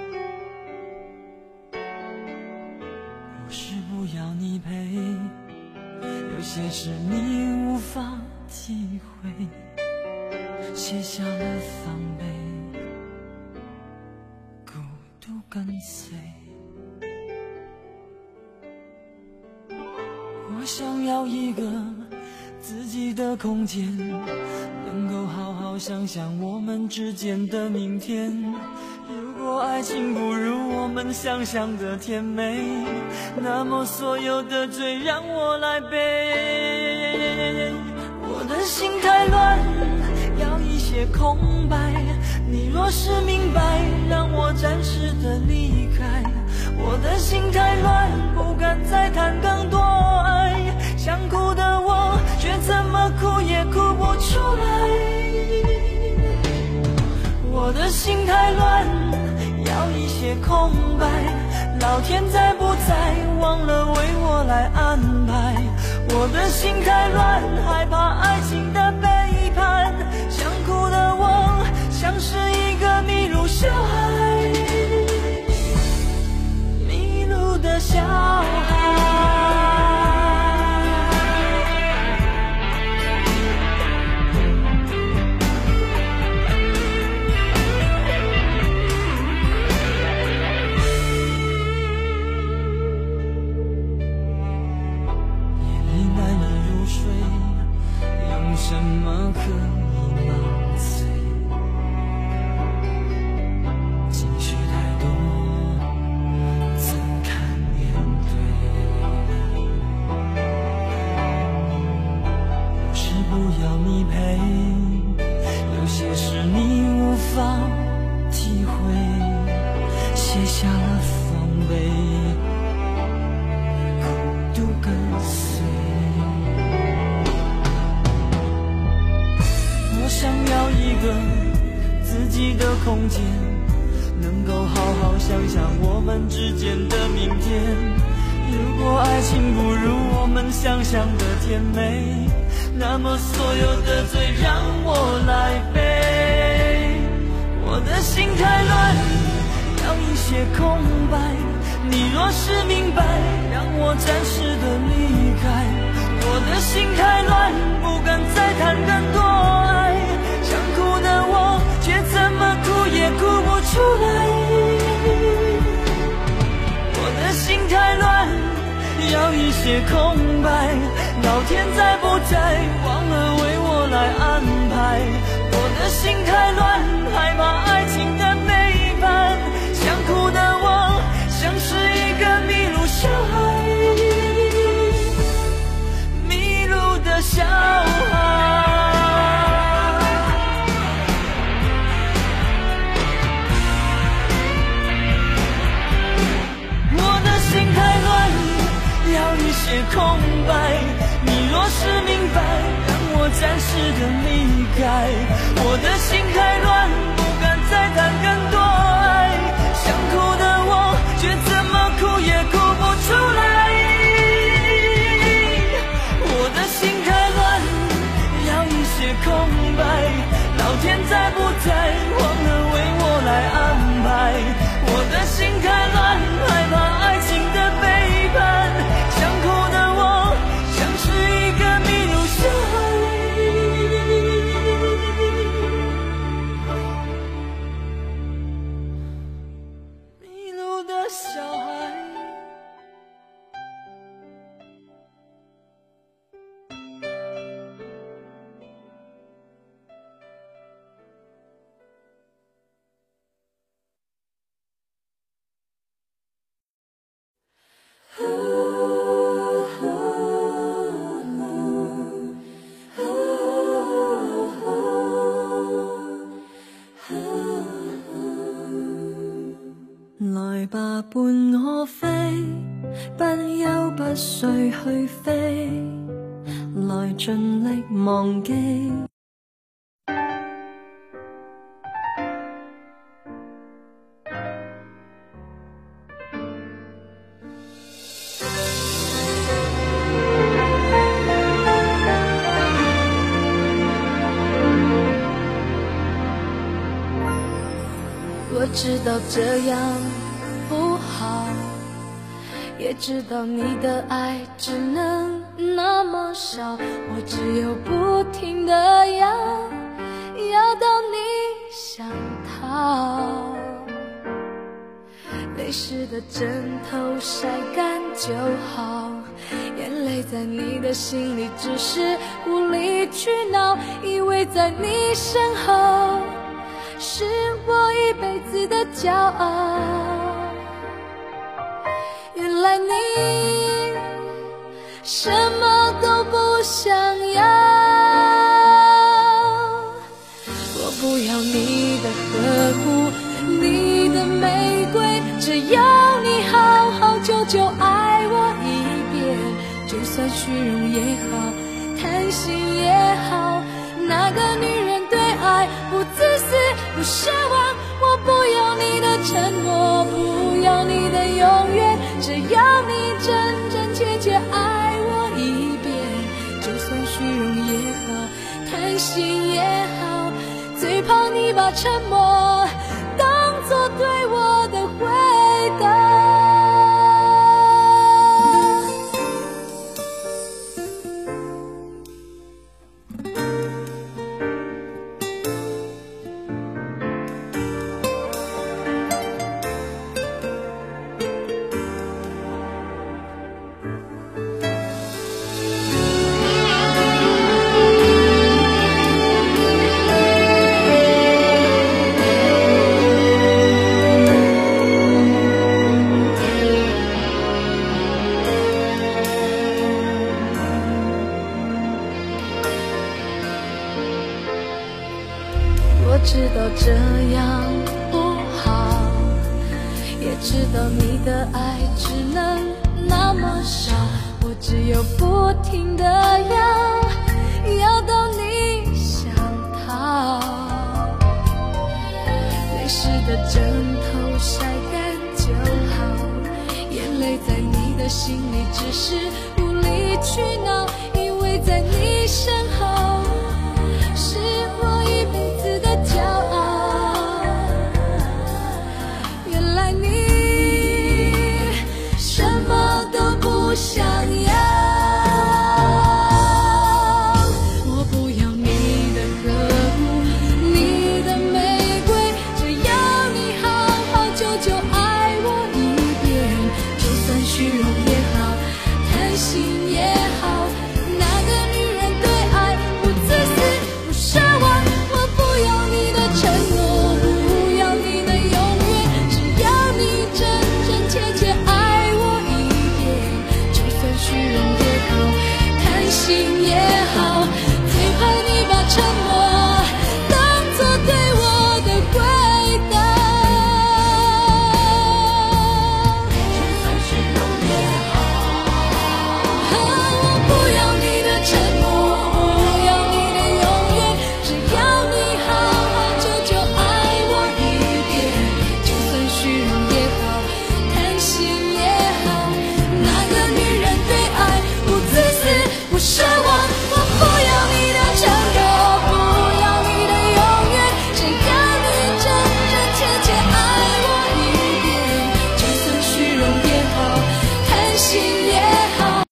[SPEAKER 2] 不是不要你陪，有些事你无法体会，卸下了防备，孤独跟随。我想要一个自己的空间，能够好好想想我们之间的明天。如果爱情不如我们想象的甜美，那么所有的罪让我来背。我的心太乱，要一些空白，你若是明白，让我暂时的离开。我的心太乱，不敢再谈更多爱，想哭的我却怎么哭也哭不出来。我的心太乱，要一些空白，老天在不在忘了为我来安排。 我的心太乱，害怕爱情的背叛，想哭的我像是一个迷路小孩，迷路的小孩。什么可以麻醉？情绪太多，怎堪面对？有时不要你陪，有些事你无法体会，卸下了防备，孤独跟随。想要一个自己的空间，能够好好想想我们之间的明天。如果爱情不如我们想象的甜美，那么所有的罪让我来背。我的心太乱，要一些空白。你若是明白，让我暂时的离开。我的心太乱，不敢再谈更多爱。想哭的我，却怎么哭也哭不出来。我的心太乱，要一些空白。老天在不在，忘了为我来安排。我的心太乱，害怕爱情的背叛。想哭的我，像是一个迷路小孩，迷路的小孩。要一些空白，你若是明白，让我暂时的离开。我的心太乱，不敢再谈更多爱。想哭的我，却怎么哭也哭不出来。我的心太乱，要一些空白。老天在不在，忘了为我来安排。我的心太乱，害怕爱情的背叛。想哭的我，像是一个迷路小孩，迷路的小孩。
[SPEAKER 1] 來吧，伴我飛，不休不睡去飛，來盡力忘記。
[SPEAKER 3] 我知道这样不好，也知道你的爱只能那么少，我只有不停地要到你想逃。泪湿的枕头晒干就好，眼泪在你的心里只是无理取闹，以为在你身后是我一辈子的骄傲。原来你什么都不想要，我不要你的呵护，你的玫瑰，只要你好好久久爱我一遍，就算虚荣也好，贪心也好，那个女人对爱不自私不奢望，我不要你的承诺，不要你的永远，只要你真真切切爱我一遍，
[SPEAKER 1] 把沉默当作对我的回答。我知道这样不好，也知道你的爱只能那么少，我只有不停地要到你想逃。泪湿的枕头晒干就好，眼泪在你的心里只是无理取闹，因为在你身后是我一辈子的骄傲。原来你什么都不想要，我不要你的呵护，你的玫瑰，只要你好好久久爱我一遍，就算虚荣也好，贪心也好，那个女人对爱不自私不奢望，我不要你的承诺，不要你的永远，只要你真真切切爱我一遍，就算虚荣也好，贪心也好，最怕你把沉默当作对我的回答。就算虚荣也好，我不要你的承诺，不要你的永远，只要你好好久久爱我一遍，就算虚荣也好，贪心也好，那个女人对爱不自私不奢望，我不要你的承诺，不要你的永远，只要你真真切切爱我一遍，就算虚荣也好，贪心也好。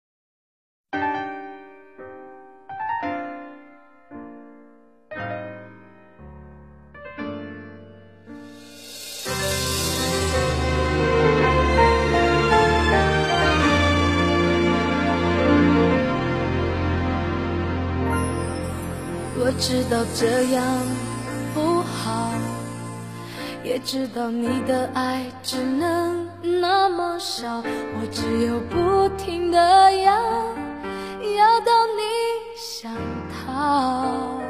[SPEAKER 1] 我知道这样不好，也知道你的爱只能那么少，我只有不停地要到你想逃。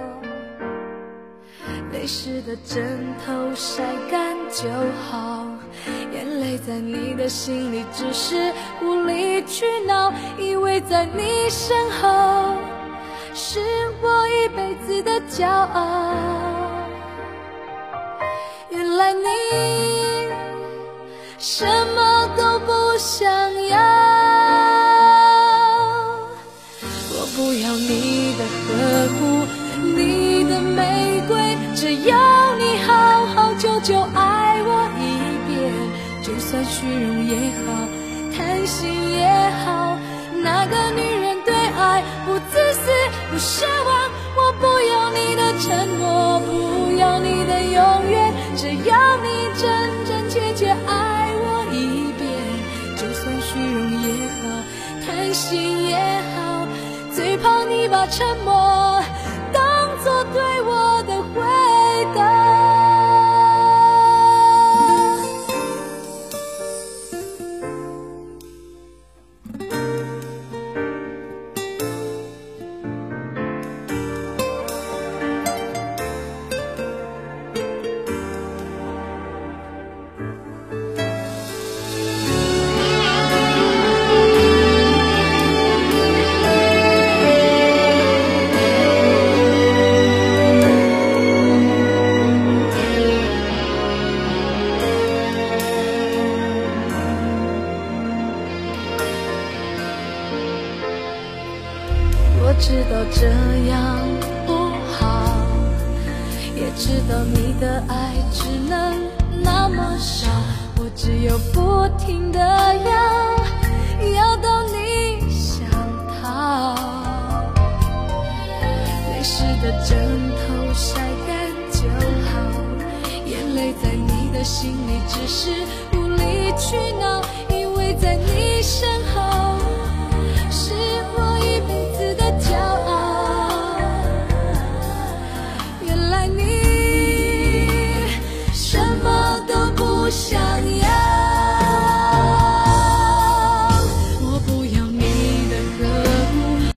[SPEAKER 1] 泪湿的枕头晒干就好，眼泪在你的心里只是无理取闹，因为在你身后是我一辈子的骄傲。原来你什么都不想要，我不要你的呵护，你的玫瑰，只要你好好久久爱我一遍，就算虚荣也好，贪心也好，那个女人对爱不自私不奢望，我不要你的承诺，不要你的永远，只要你真真切切爱我一遍，就算虚荣也好，贪心也好，最怕你把沉默当作对我的回答。我知道这样不好，也也知道你的爱只能那么少，我只有不停地要到你想逃。泪湿的枕头晒干就好，眼泪在你的心里只是无理取闹，因为在你身后是我一辈子的骄傲。原来你什么都不想要，我不要你的呵护。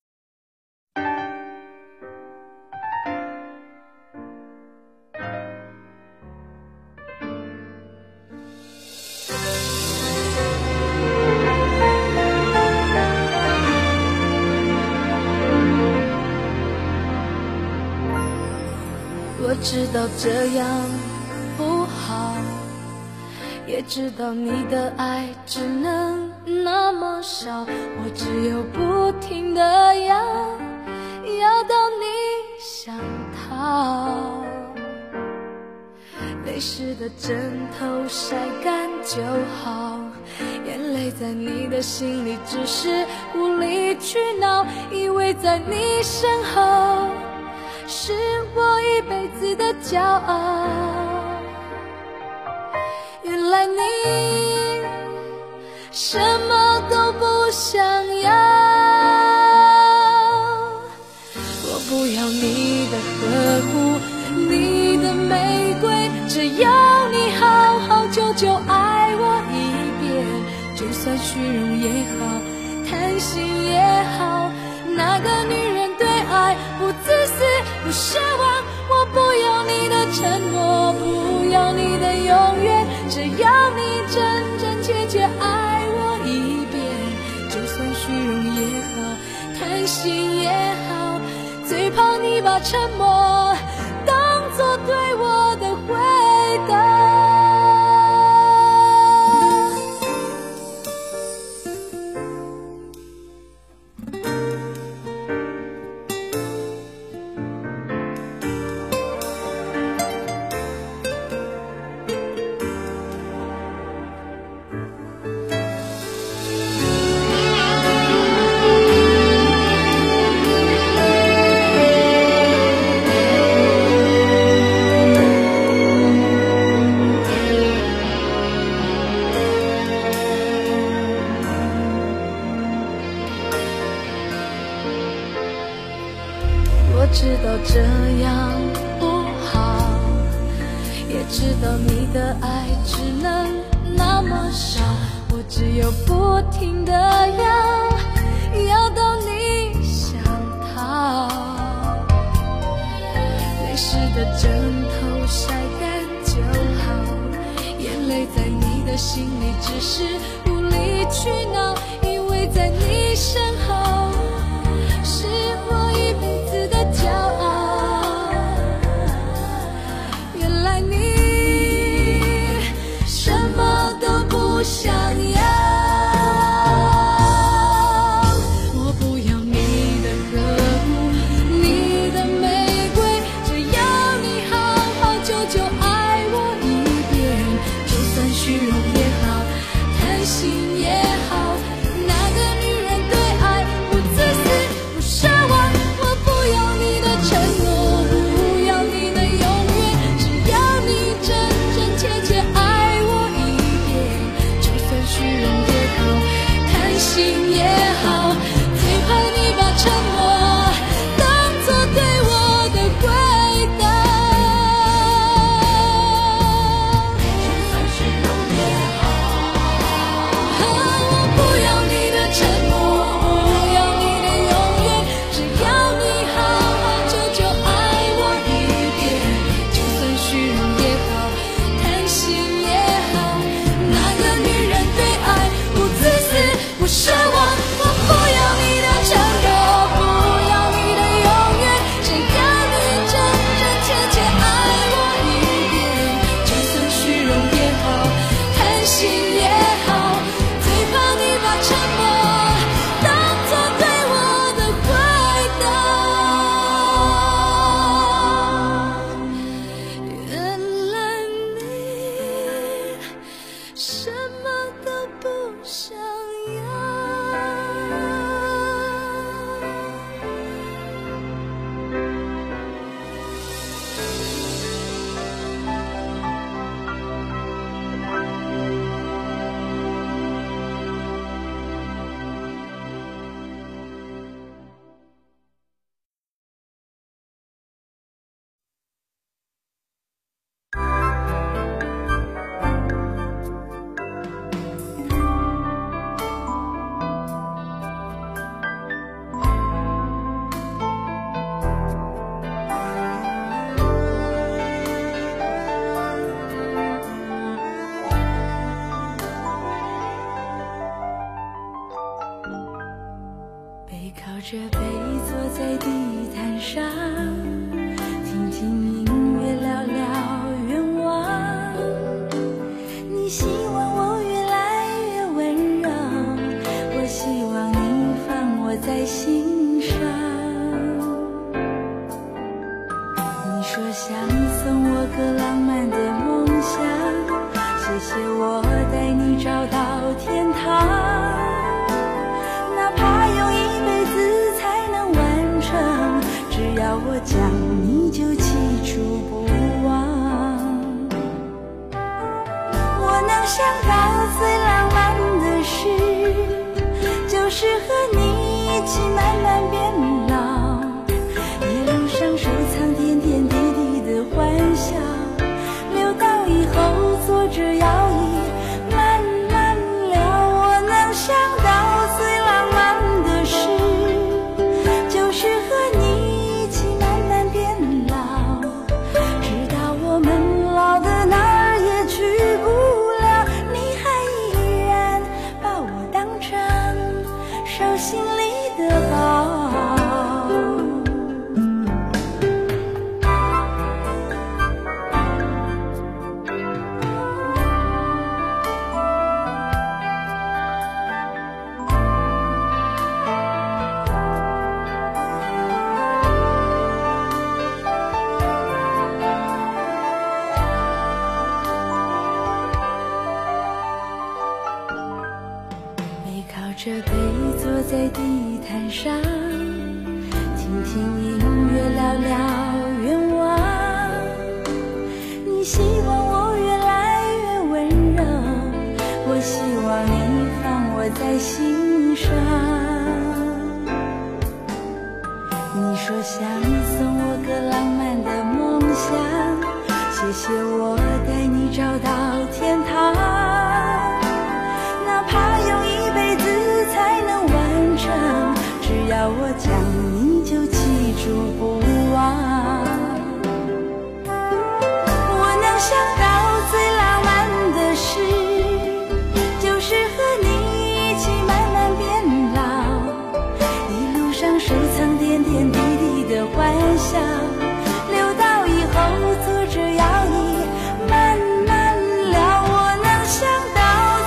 [SPEAKER 1] 我知道这样不好，也知道你的爱只能那么少，我只有不停地要到你想逃。泪湿的枕头晒干就好，眼泪在你的心里只是无理取闹，因为在你身后是我一辈子的骄傲。原来你什么都不想要，我不要你的呵护，你的玫瑰，只要你好好久久爱我一遍，就算虚荣也好，贪心也好，那个女人对爱不自私不奢望，我不要你的承诺，不要你的永远，只要你真真切切爱我一遍，就算虚荣也好，贪心也好，最怕你把沉默当作对我的回答。我知道这样不好，也知道你的爱只能那么少，我只有不停地要到你想逃。泪湿的枕头晒干就好，眼泪在你的心里只是无理取闹，因为在你身后是我一辈子的骄傲。原来你什么都不想要，我不要你的呵护，你的玫瑰，只要你好好久久爱我一遍，就算虚荣也好，贪心也好，那个女人对爱不自私不奢望，我不要你的承诺，不要你的永远，只要你真真切切爱我一遍，就算虚荣也好，贪心也好，最怕你把沉默当作对我的回答。就算虚荣也好，我不要你的承诺，不要你的永远，只要你好好久久爱我一遍，就算虚荣也好，贪心也好，那个女人对爱不自私不奢望，
[SPEAKER 3] 靠着背坐在地毯上，听听音乐，聊聊愿望。你希望我越来越温柔，我希望你放我在心上。你说想送我个浪漫的梦想，谢谢我带你找到天堂。只要我讲，你就记住不忘。我能想到最浪漫的事，就是和你一起慢慢变老，一路上收藏点点滴滴的欢笑，留到以后坐着摇椅慢慢聊。我能想到最浪漫的事，就是和你心里的宝。背靠着背坐在地毯上，听听音乐，聊聊愿望。你希望我越来越温柔，我希望你放我在心上。你说想送我个浪漫的梦想，谢谢我带你找到天堂。哪怕用一辈子才能完成，只要我讲，你就记住不忘。我能想到最浪漫的事，就是和你一起慢慢变老，一路上收藏点点滴滴的欢笑，留到以后坐着摇椅慢慢聊。我能想到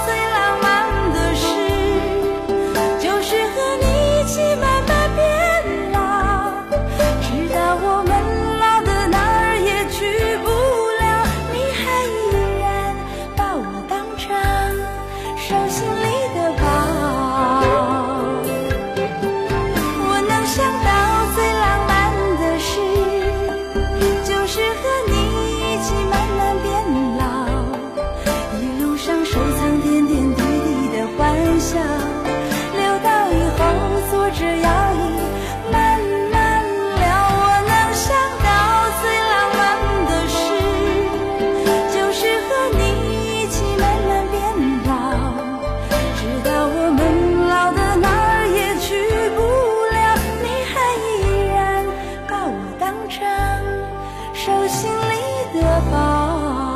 [SPEAKER 3] 手心里的宝。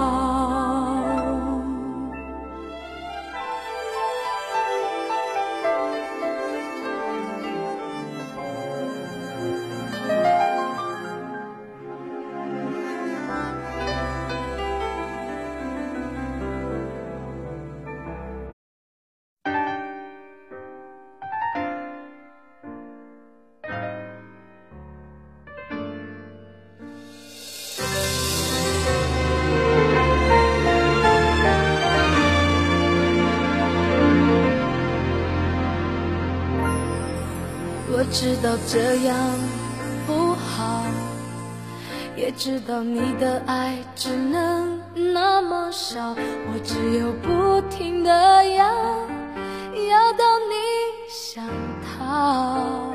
[SPEAKER 1] 我知道这样不好，也知道你的爱只能那么少，我只有不停地要到你想逃。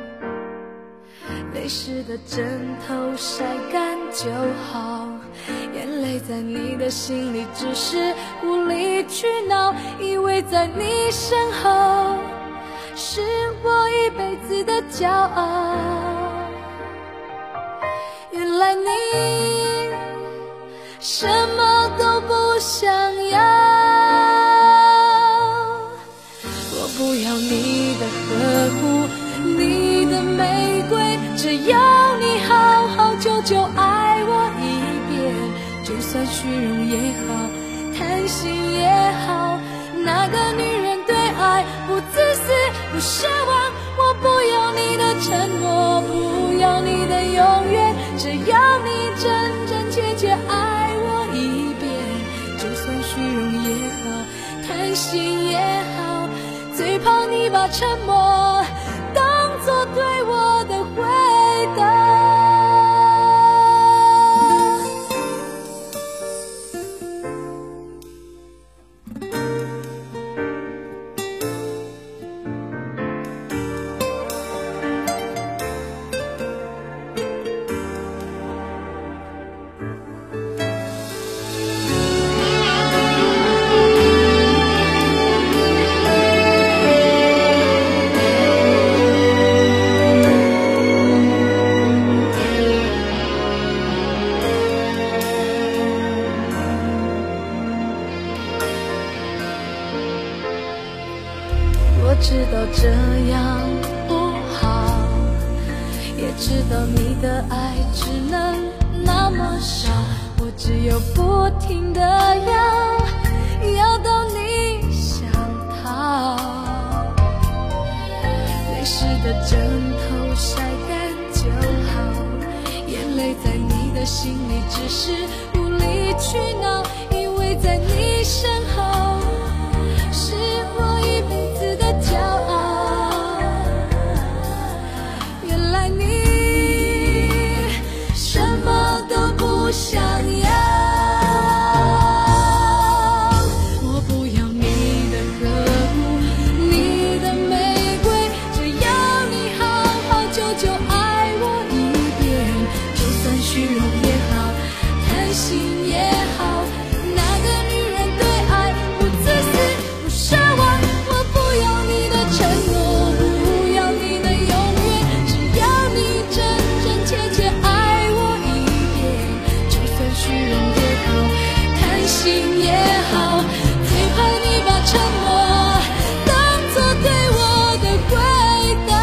[SPEAKER 1] 泪湿的枕头晒干就好，眼泪在你的心里只是无理取闹，以为在你身后是我一辈子的骄傲。原来你什么都不想要，我不要你的呵护，你算虚荣也好，贪心也好，那个女人对爱不自私不奢望，我不要你的承诺，不要你的永远，只要你真真切切爱我一遍。就算虚荣也好，贪心也好，最怕你把沉默当作对我的回答。我知道这样不好，也知道你的爱只能那么少，我只有不停地要到你想逃。泪湿的枕头晒干就好，眼泪在你的心里只是无理取闹，因为在你身后是我一辈子的骄傲。原来你什么都不想要，我不要你的呵护，你的玫瑰，只要你好好久久爱我一遍。就算虚荣也好，贪心也好，那个女人对爱不自私不奢望，我不要你的承诺，不要你的永远，只要你真真切切爱我一遍。就算虚荣也好，贪心也好，最怕你把沉默当作对我的回答。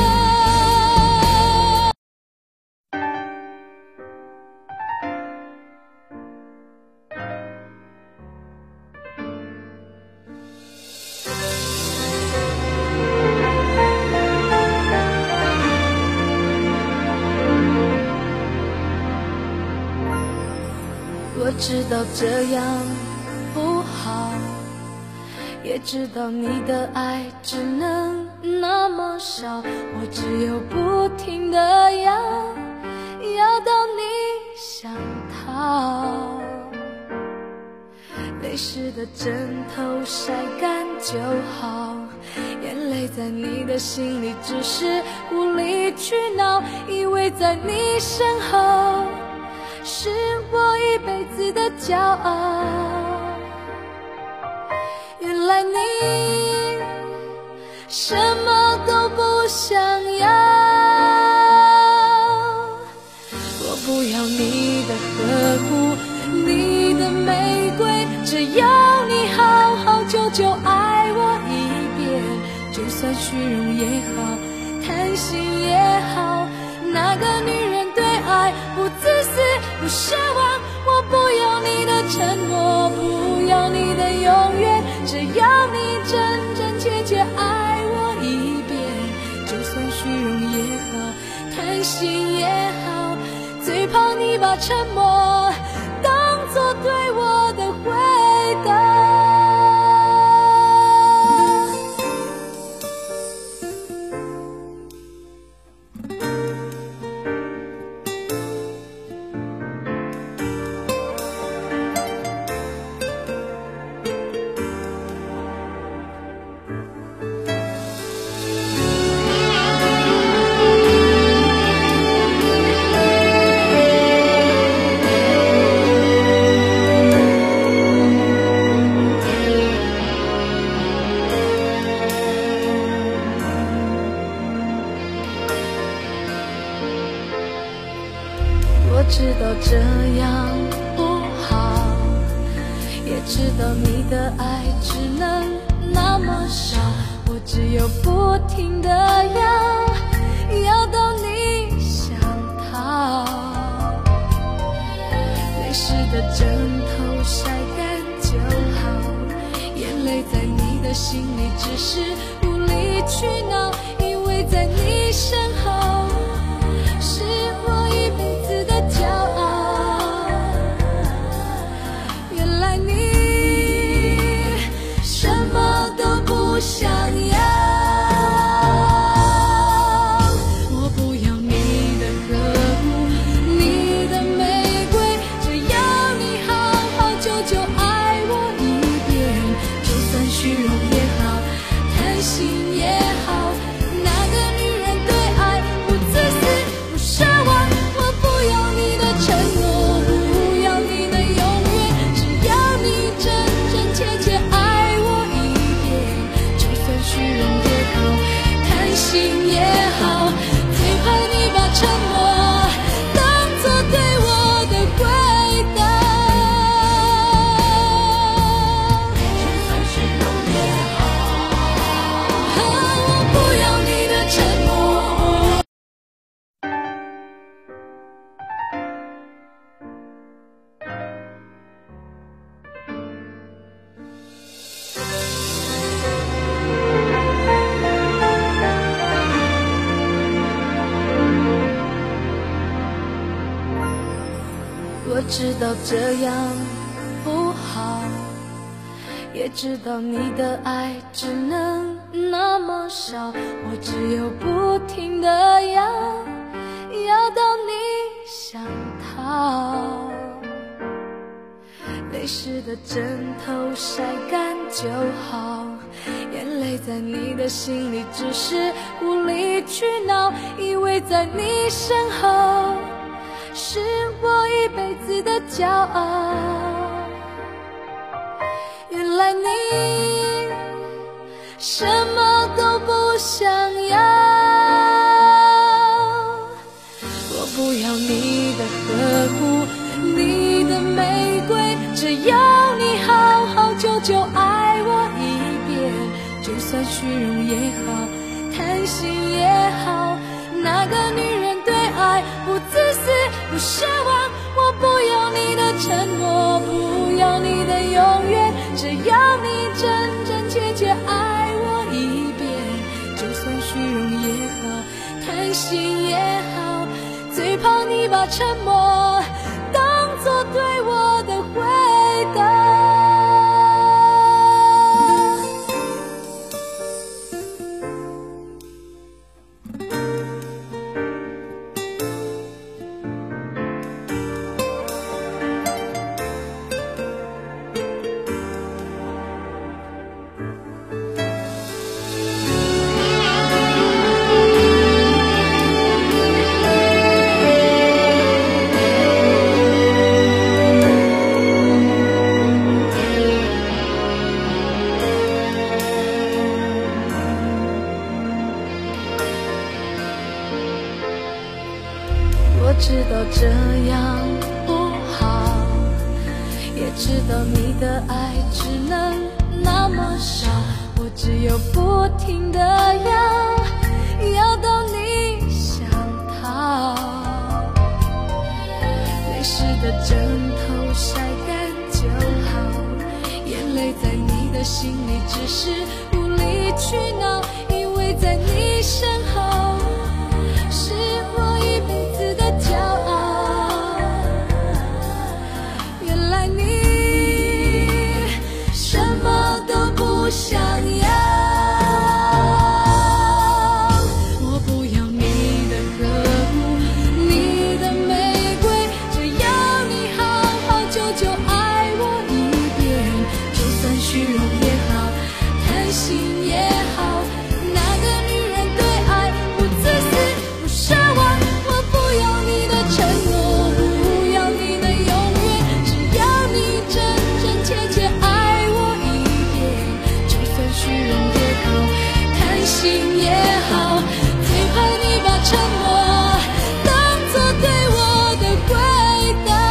[SPEAKER 1] 我知道这样不好，也知道你的爱只能那么少，我只有不停地要到你想逃。泪湿的枕头晒干就好，眼泪在你的心里只是无理取闹，因为在你身后是我一辈子的骄傲。原来你什么都不想要，我不要你的呵护，你的玫瑰，只要你好好久久爱我一遍。就算虚荣也好，贪心也好，那个女人对爱不自私不奢望，我不要你的承诺，不要你的永远，只要你真真切切爱我一遍。就算虚荣也好，贪心也好，最怕你把沉默当作对我的回答。我知道这样不好，也知道你的爱只能那么少，我只有不停地要到你想逃。泪湿的枕知道这样不好，也知道你的爱只能那么少，我只有不停地要到你想逃。泪湿的枕头晒干就好，眼泪在你的心里只是无理取闹，以为在你身后是我一辈子的骄傲。原来你什么都不想要，我不要你的呵护，你的玫瑰，只要你好好久久爱我一遍，就算虚荣也好，贪心也好，那个女人对爱不自私不奢望，我不要你的承诺，不要你的永远，只要你真真切切爱我一遍，就算虚荣也好，贪心也好，最怕你把沉默当作对我的回答。我知道这样不好，也知道你的爱只能那么少，我只有不停地要到你想逃。泪湿的枕头晒干就好，眼泪在你的心里只是无理取闹，以为在你身后是我一辈子的骄傲。原来你什么都不想要，我不要你的呵护，你的玫瑰，只要你好好久久爱我一遍，就算虚荣也好，贪心也好，那个女人对爱不自私不奢望，我不要你的承诺，不要你的永远，只要你真真切切爱我一遍，就算虚荣也好，贪心也好，最怕你把沉默当作对我的回答。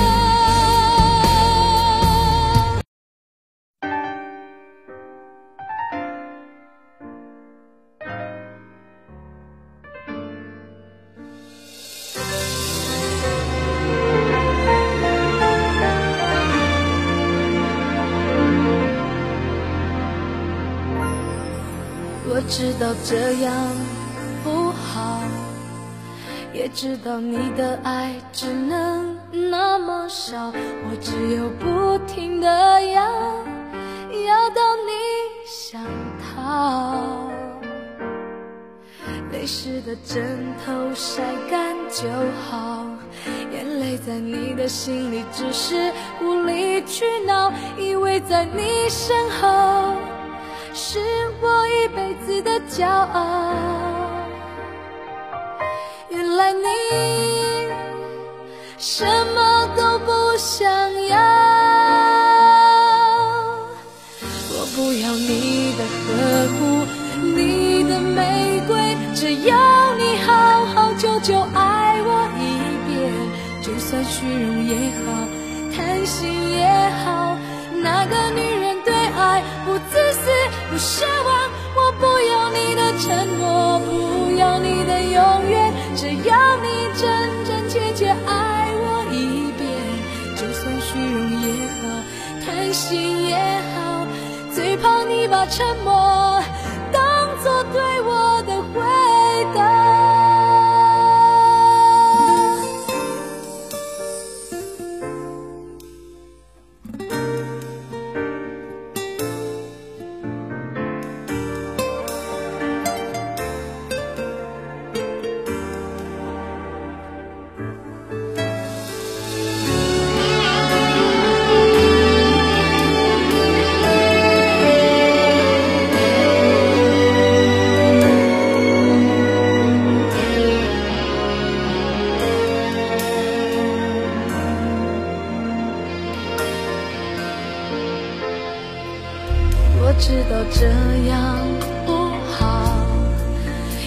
[SPEAKER 1] 我知道这样不好，也知道你的爱只能那么少，我只有不停地要到你想逃。泪湿的枕头晒干就好，眼泪在你的心里只是无理取闹，以为在你身后是我一辈子的骄傲。原来你什么都不想要，我不要你的呵护，你的玫瑰，只要你好好久久爱我一遍，就算虚荣也好，贪心也好，那个女人对爱不自私不奢望，我不要你的承诺，不要你的永远，只要你真真切切爱我一遍，就算虚荣也好，贪心也好，最怕你把沉默当作对我的回答。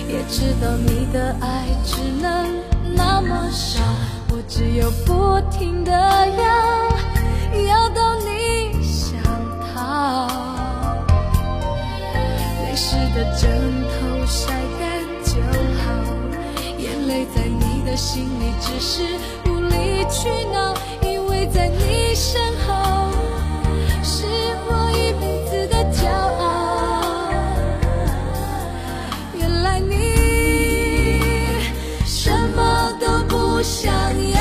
[SPEAKER 1] 也知道你的爱只能那么少，我只有不停地要到你想逃。泪湿的枕头晒干就好，眼泪在你的心里只是无理取闹，因为在你身后是我一辈子的骄傲。原来你什么都不想要，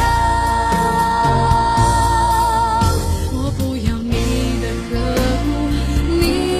[SPEAKER 1] 我不要你的呵护，你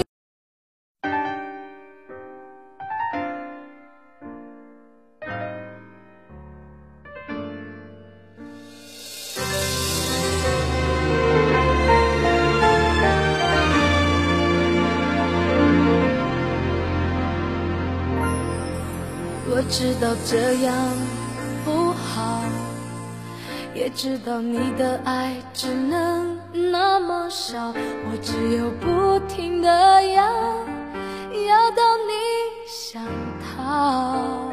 [SPEAKER 1] 我知道这样不好，也知道你的爱只能那么少，我只有不停地要到你想逃。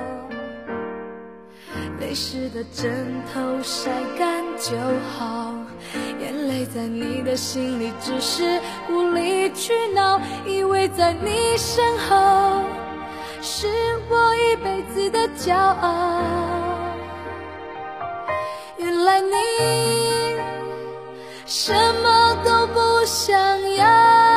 [SPEAKER 1] 泪湿的枕头晒干就好，眼泪在你的心里只是无理取闹，因为在你身后是我一辈子的骄傲。原来你什么都不想要，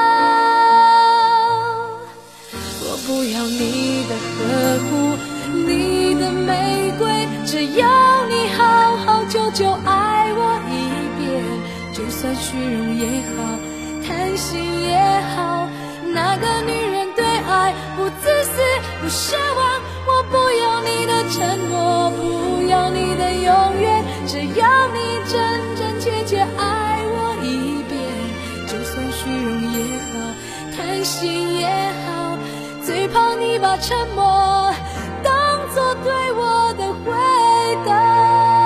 [SPEAKER 1] 我不要你的呵护，你的玫瑰，只要你好好久久爱我一遍，就算虚荣也好，贪心也好，那个女人对爱不自私不奢望，我不要你的承诺，不要你的永远，只要你真真切切爱我一遍，就算虚荣也好，贪心也好，最怕你把沉默当作对我的回答。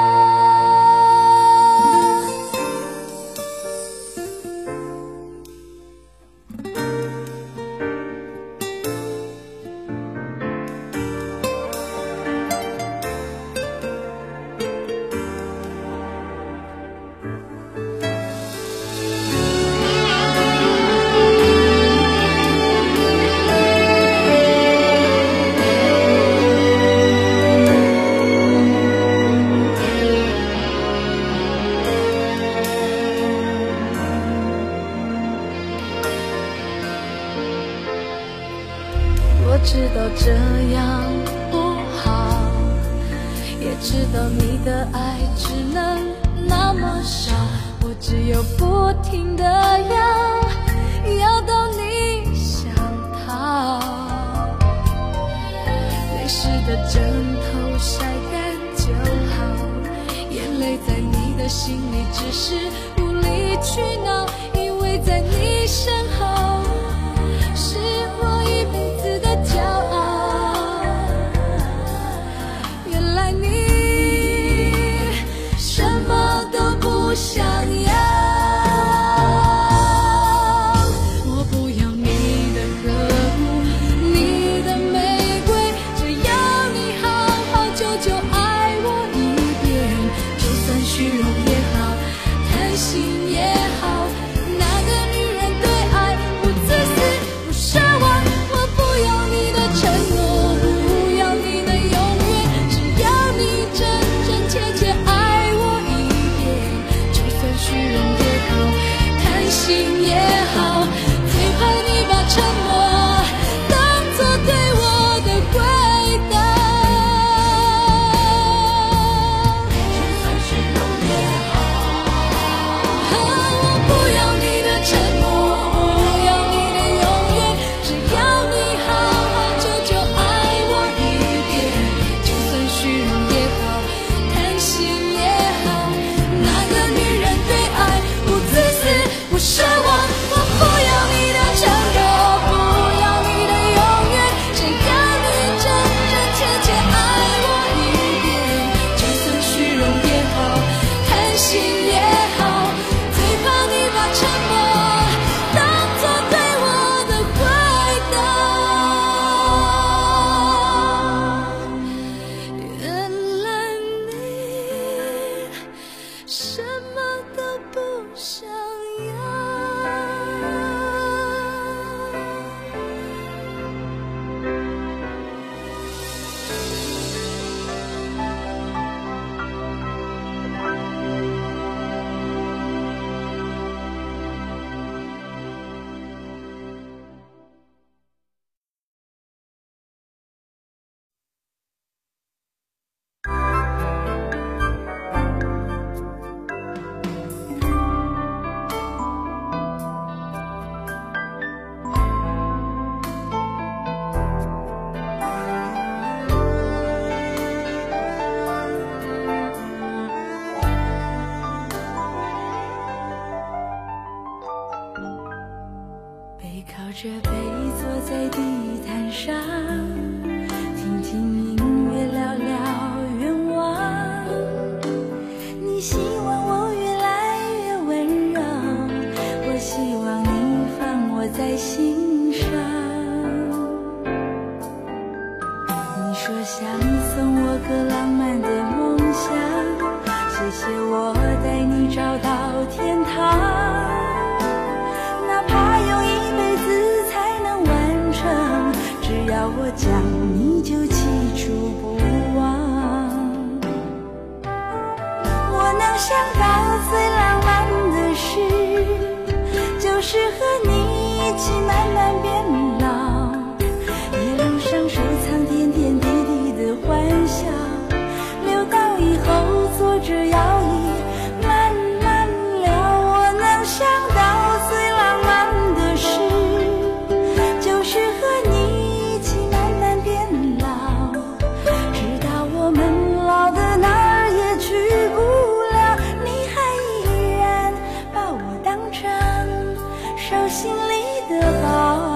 [SPEAKER 1] 我知道这样不好，也知道你的爱只能那么少，我只有不停地要到你想逃。泪湿的枕头晒干就好，眼泪在你的心里只是无理取闹，因为在你身后是我一辈子的骄傲。原来你什么都不想要，我不要你的呵护，你的玫瑰，只要你好好久久爱我一遍，就算虚荣也好，贪心也好，那个女人对爱
[SPEAKER 3] 着杯坐在地毯上，听听音乐，聊聊愿望。你希望我越来越温柔，我希望你放我在心上。你说想送我个浪漫的梦想，谢谢我带你找到天堂，哪怕用一辈子才能完成，只要我讲你就记住不忘。我能想到最浪漫的事，就是和你一起慢慢变老，一路上收藏点点滴滴的欢笑，留到以后坐着摇椅慢慢聊。我能想到最浪漫的事，就是和你一起慢慢变老，直到我们老的哪儿也去不了，你还依然把我当成手心里的宝。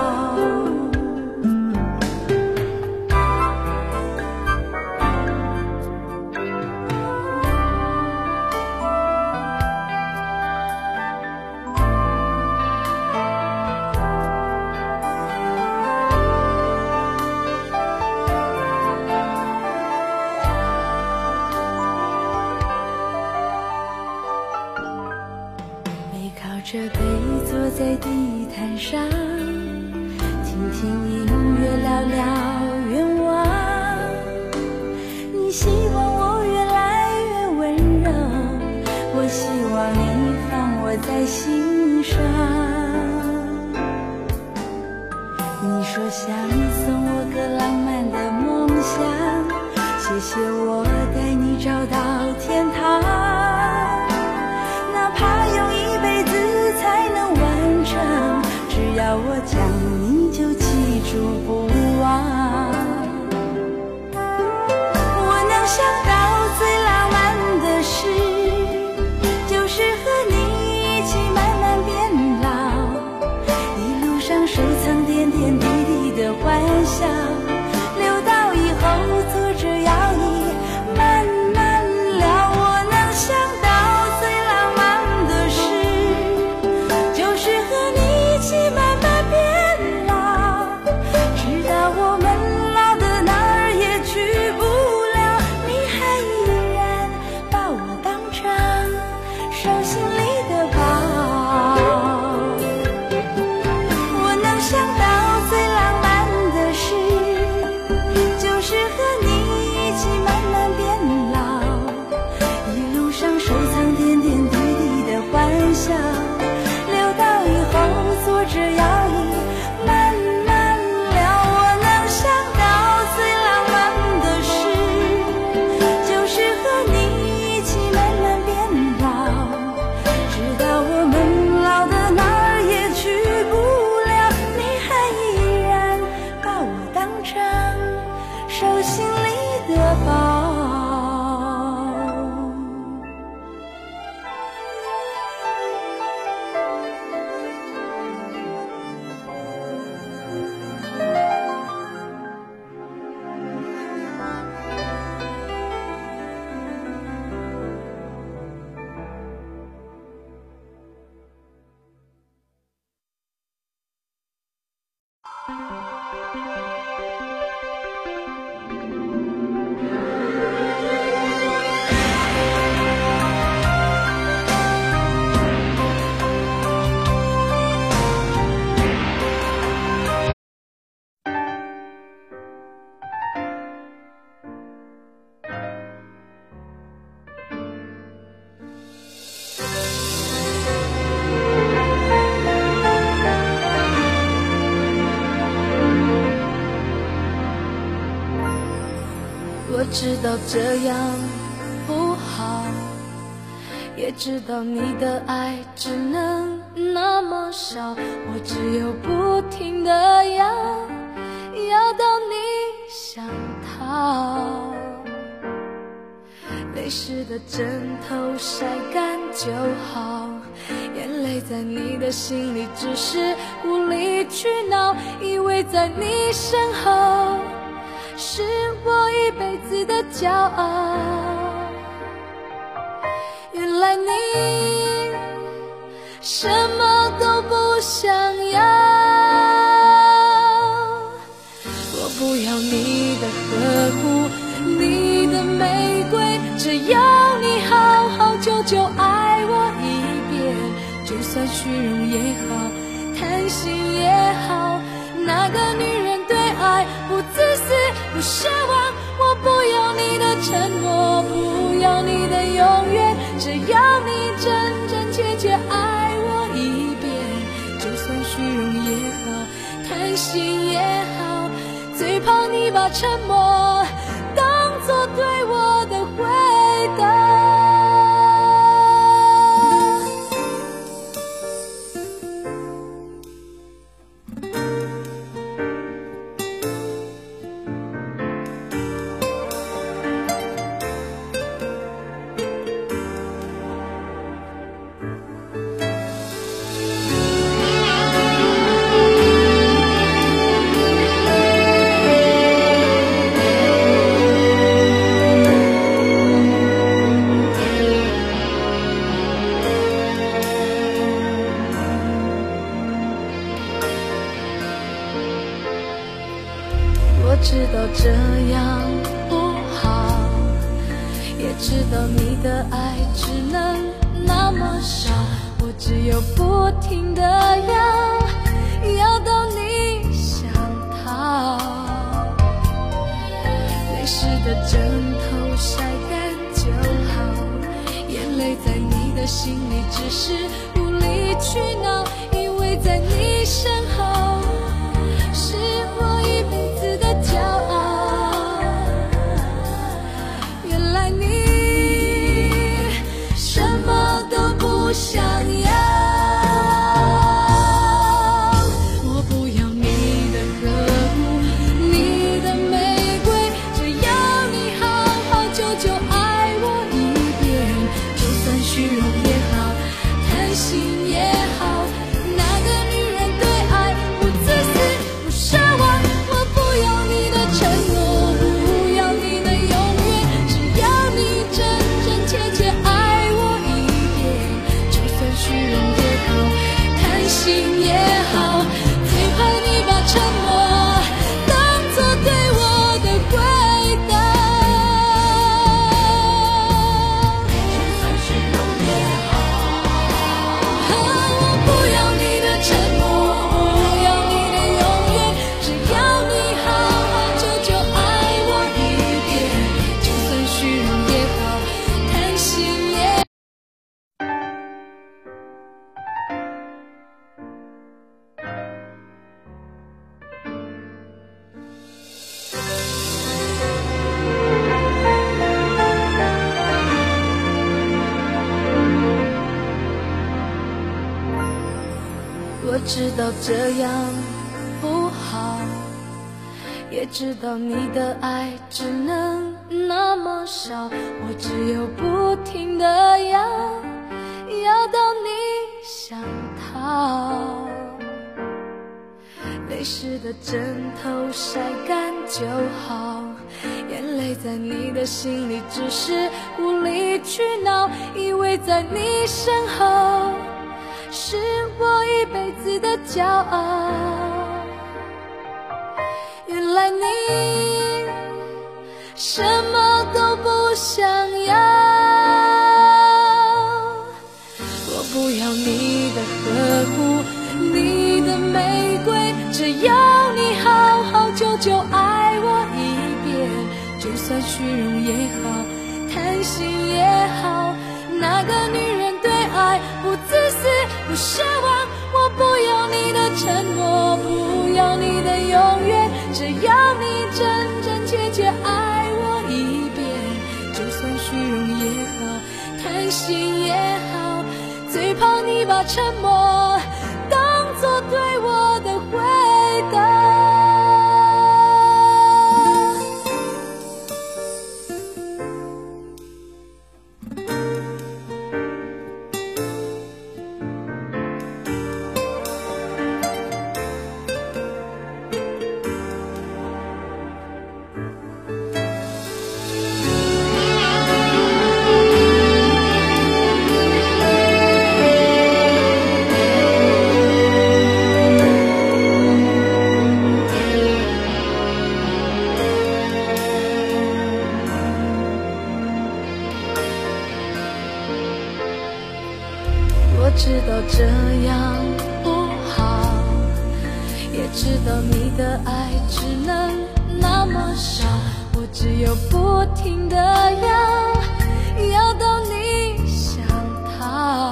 [SPEAKER 3] 这杯坐在地毯上，听听音乐，聊聊愿望。你希望我越来越温柔，我希望你放我在心上。你说想送我个浪漫的梦想，谢谢我带你找到天堂，哪怕用一辈子才能完成，只要我讲你就记住不忘。我能想到最浪漫的事，就是和你一起慢慢变老，一路上收藏点点滴滴的欢笑，留到以后坐着摇椅慢慢聊。我能想到慢慢变老，直到我们老的哪儿也去不了，你还依然把我当成手心里的宝。我能想到最浪漫的事，就是和你一起慢慢变老，一路上收藏点点滴滴的欢笑，留到以后坐着摇椅慢慢聊。我能想到最浪漫的事，就是和你一起慢慢变老，直到我们老的哪儿也去不了，你还依然把我当成手心里的宝。
[SPEAKER 1] 我知道这样不好，也知道你的爱只能那么少，我只有不停地要到你想逃。泪湿的枕头晒干就好，眼泪泪在你的心里只是无理取闹，以为在你身后是我一辈子的骄傲。原来你什么都不想要，我不要你的呵护，你的玫瑰，只要你好好久久爱我一遍，就算虚荣也好，贪心也好，那个女人对爱不自私不奢望，我不要你的承诺，不要你的永远，只要你真真切切爱我一遍，就算虚荣也好，贪心也好，最怕你把沉默当作对我的回答。我知道这样不好，也知道你的爱只能那么少，我只有不停地要到你想逃。泪湿的枕头晒干就好，眼泪在你的心里只是无理取闹，因为在你身后是我一辈子的骄傲。原来你什么都不想要，我不要你的呵护，你的玫瑰，只要你好好久久爱我一遍，就算虚荣也好，贪心也好，那个女人对爱不自私不奢望，我不要你的承诺，不要你的永远，只要你真真切切爱我一遍，就算虚荣也好，贪心也好，最怕你把沉默当作对我的回答。就算虚荣也好，我不要你的承诺，不要你的永远，只要你好好久久爱我一遍，就算虚荣也好，贪心也好。我知道这样不好，也知道你的爱只能那么少，我只有不停地要到你想逃。泪湿的枕头晒干就好，眼泪在你的心里只是无理取闹，以为在你身后是我一辈子的骄傲。原来你什么都不想要，我不要你的呵护，你的玫瑰，只要你好好久久爱我一遍，就算虚荣也好，贪心也好，那个女人对爱不自私不奢望，我不要你的承诺，不要你的永远，只要你真真切切爱我一遍，就算虚荣也好，贪心也好，最怕你把沉默当作对我的回答。 知道这样不好，也知道你的爱只能那么少，我只有不停地要到你想逃。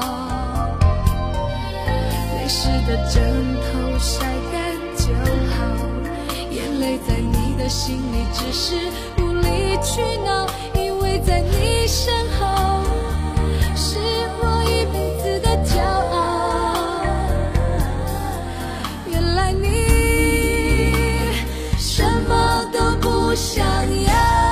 [SPEAKER 1] 泪湿的枕头晒干就好，眼泪在你的心里只是无理取闹，因为在你身后是我一辈子的骄傲。原来你什么都不想要，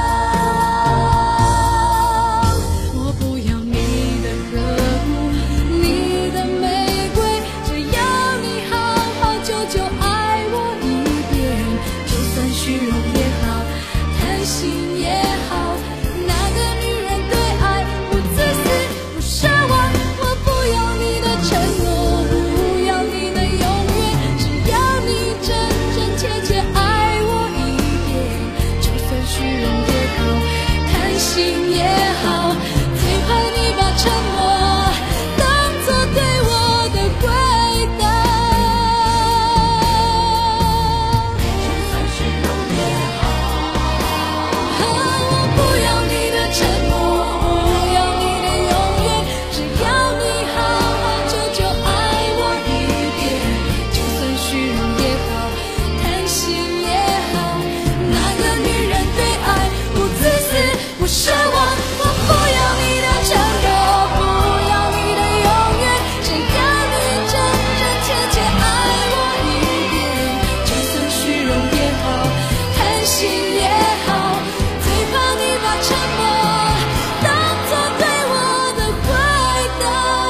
[SPEAKER 1] 我不要你的呵护，你的玫瑰，只要你好好久久爱我一遍，就算虚荣也好，贪心也好，那个女人对爱不自私不奢望，我不要你的承诺，不要你的永远，只要你真真切切爱我一遍，就算虚荣也好，贪心也好，最怕你把沉默当作对我的回答。就算虚荣也好，我不要你的承诺，不要你的永远，只要你好好久久爱我一遍，就算虚荣也好，贪心也好，那个女人对爱不自私不奢望，我不要你的承诺，不要你的永远，只要你真真切切爱我一遍，就算虚荣也好，贪心也好，最怕你把沉默当作对我的回答。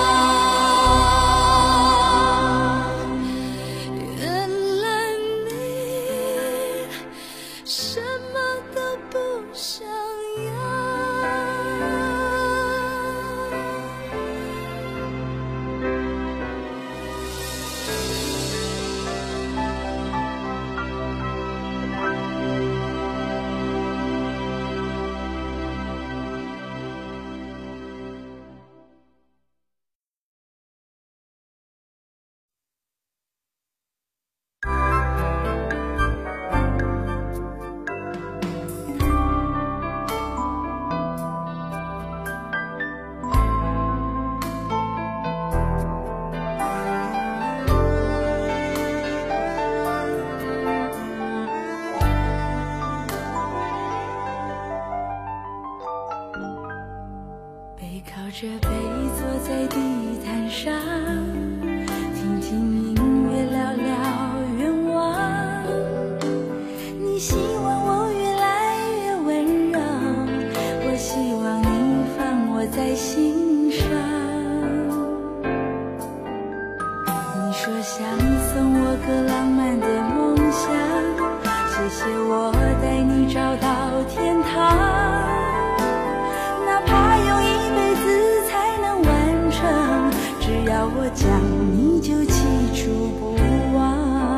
[SPEAKER 1] 原来你什么都不想要。背靠着背坐在地毯上，听听音乐聊聊愿望。你希望我越来越温柔，我希望你放我在心上。你说想送我个浪漫的梦想，谢谢我带你找到天堂。哪怕用一辈子才能完成，只要我讲你就记住不忘。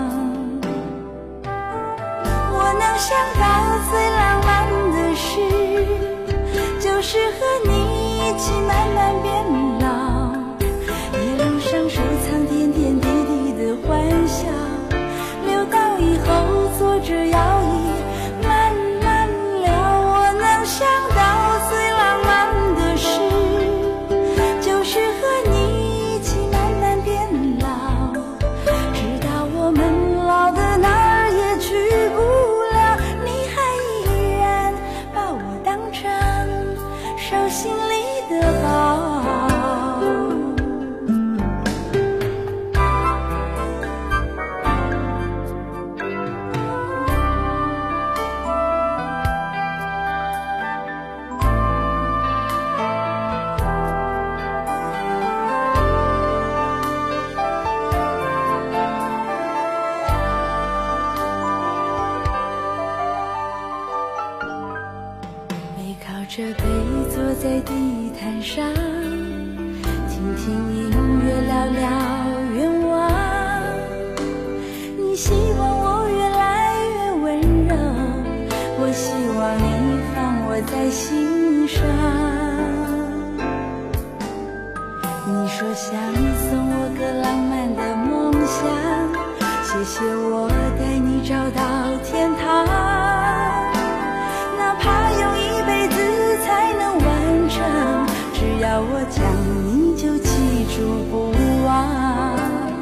[SPEAKER 1] 我能想到最浪漫的事，就是和你一起慢慢变老，一路上收藏点点滴滴的欢笑，留到以后坐着摇椅慢慢聊。我能想到最浪漫的事，就是和你一起慢慢变老，直到我们老的哪儿也去不了，你还依然把我当成手心里的宝。背靠着背坐在地毯上，听听音乐聊聊愿望。你希望我越来越温柔，我希望你放我在心上。你说想送
[SPEAKER 3] 谢谢我带你找到天堂，哪怕用一辈子才能完成，只要我讲你就记住不忘。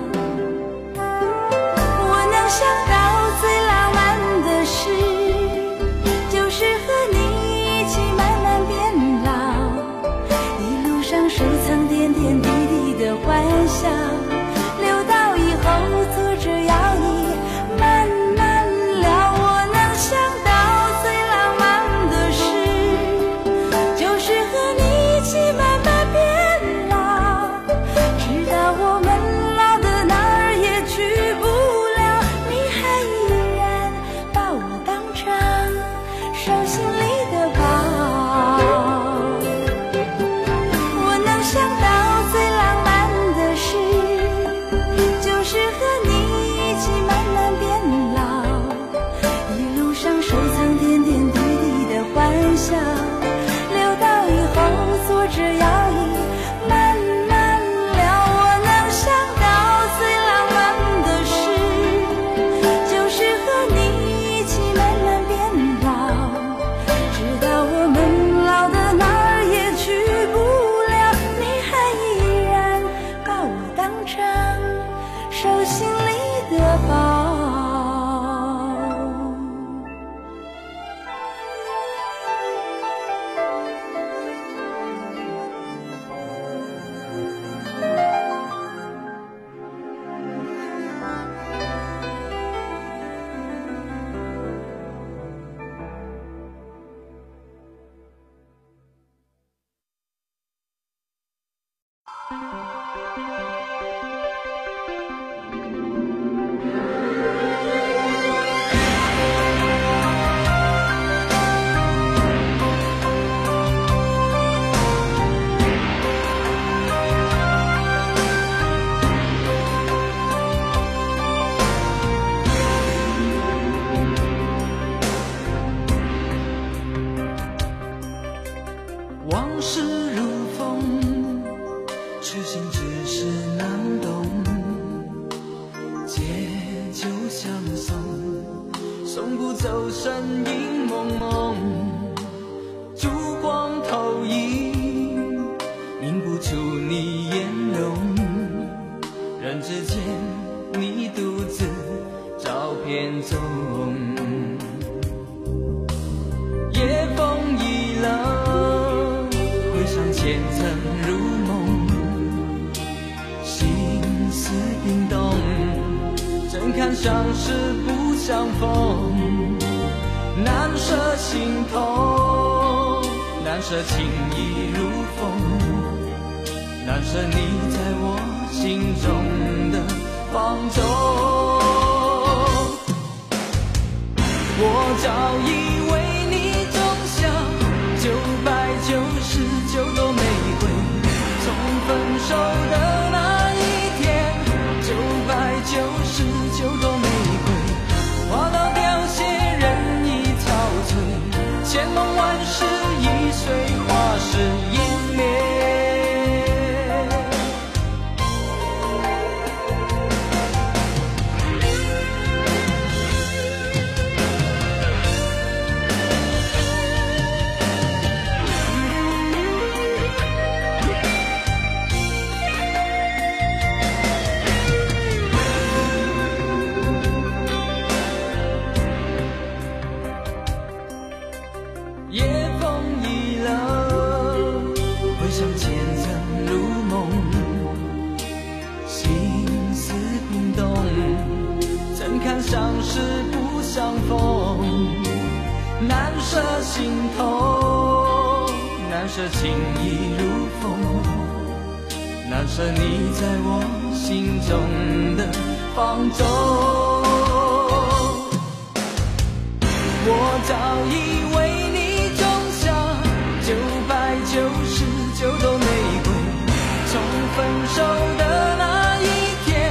[SPEAKER 3] 我能想到最浪漫的事，就是和你一起慢慢变老，一路上收藏点点滴滴的欢笑，留到以后坐着摇椅慢慢聊。我能想到最浪漫的事，就是和你一起慢慢变老，直到我们老的哪儿也去不了，你还依然把我当成手心里的宝。我能想到最浪漫的事，就是和你一起慢慢变老，一路上收藏点点滴滴的欢笑，留到以后坐着摇椅慢慢聊。我能想到最浪漫的事，就是和你一起慢慢变老，直到我们老的哪儿也去不了，你还依然把我当成手心里的宝。
[SPEAKER 2] 往事如风，痴心只是难懂，借酒相送，送不走身影蒙蒙，烛光投影，映不出你颜容，人之间你独自照片中，夜风已冷，回想前曾如梦，心思冰冻，怎堪相识不相逢，难舍心痛，难舍情意如风，难舍你在我心中的放纵。我早以为你种下999朵玫瑰，从分手的那一天，999朵玫瑰花到凋谢，人已憔悴，千梦万世已随花事湮灭。夜风已冷，回想前曾如梦，心思冰冻，怎堪相识不相逢，难舍心痛，难舍情意如风，难舍你在我心中的放纵。我早以为你种下999朵玫瑰，从分手的那一天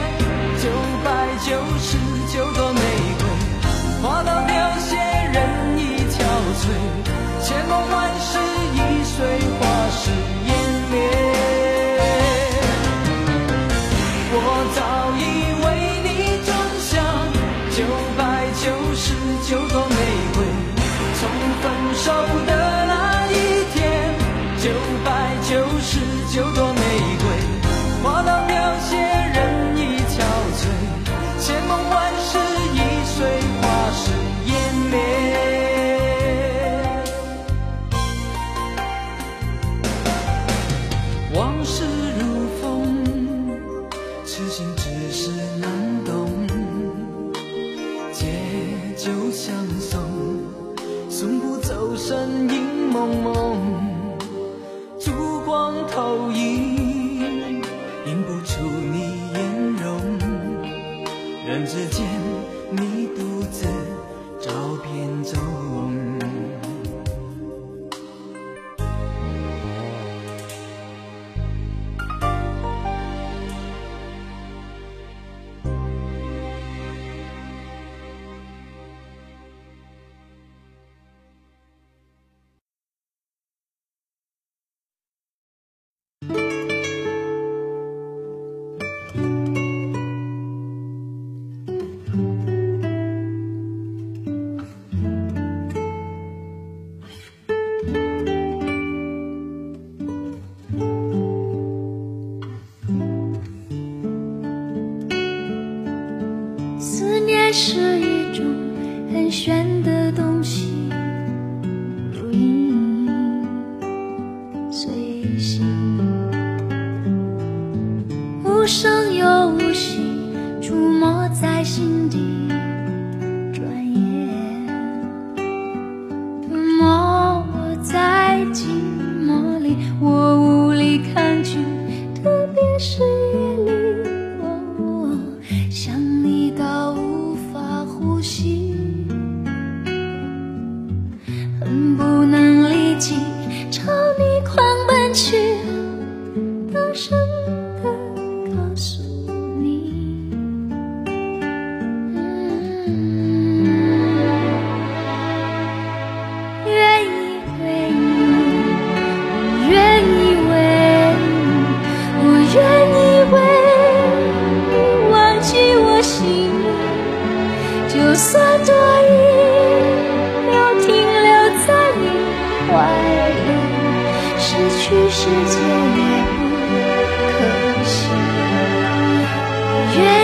[SPEAKER 2] ，999朵玫瑰花到凋谢，人已憔悴，千梦万世已随花事湮灭。我早以为你种下走身影蒙蒙，烛光投影，映不出你颜容。人之间，你独自照片中。
[SPEAKER 1] 思念是一种很玄的东西，如影随形，无声又无息，触摸在心底，转眼吞没我在寂寞里，我无力抗拒，特别是夜里，想你到无法呼吸，恨不能立即朝你狂奔去，大声地告诉你，愿意为你，我愿意为你，我愿意为你忘记我心里，就算多一秒停留在你怀里，失去世界也不可惜。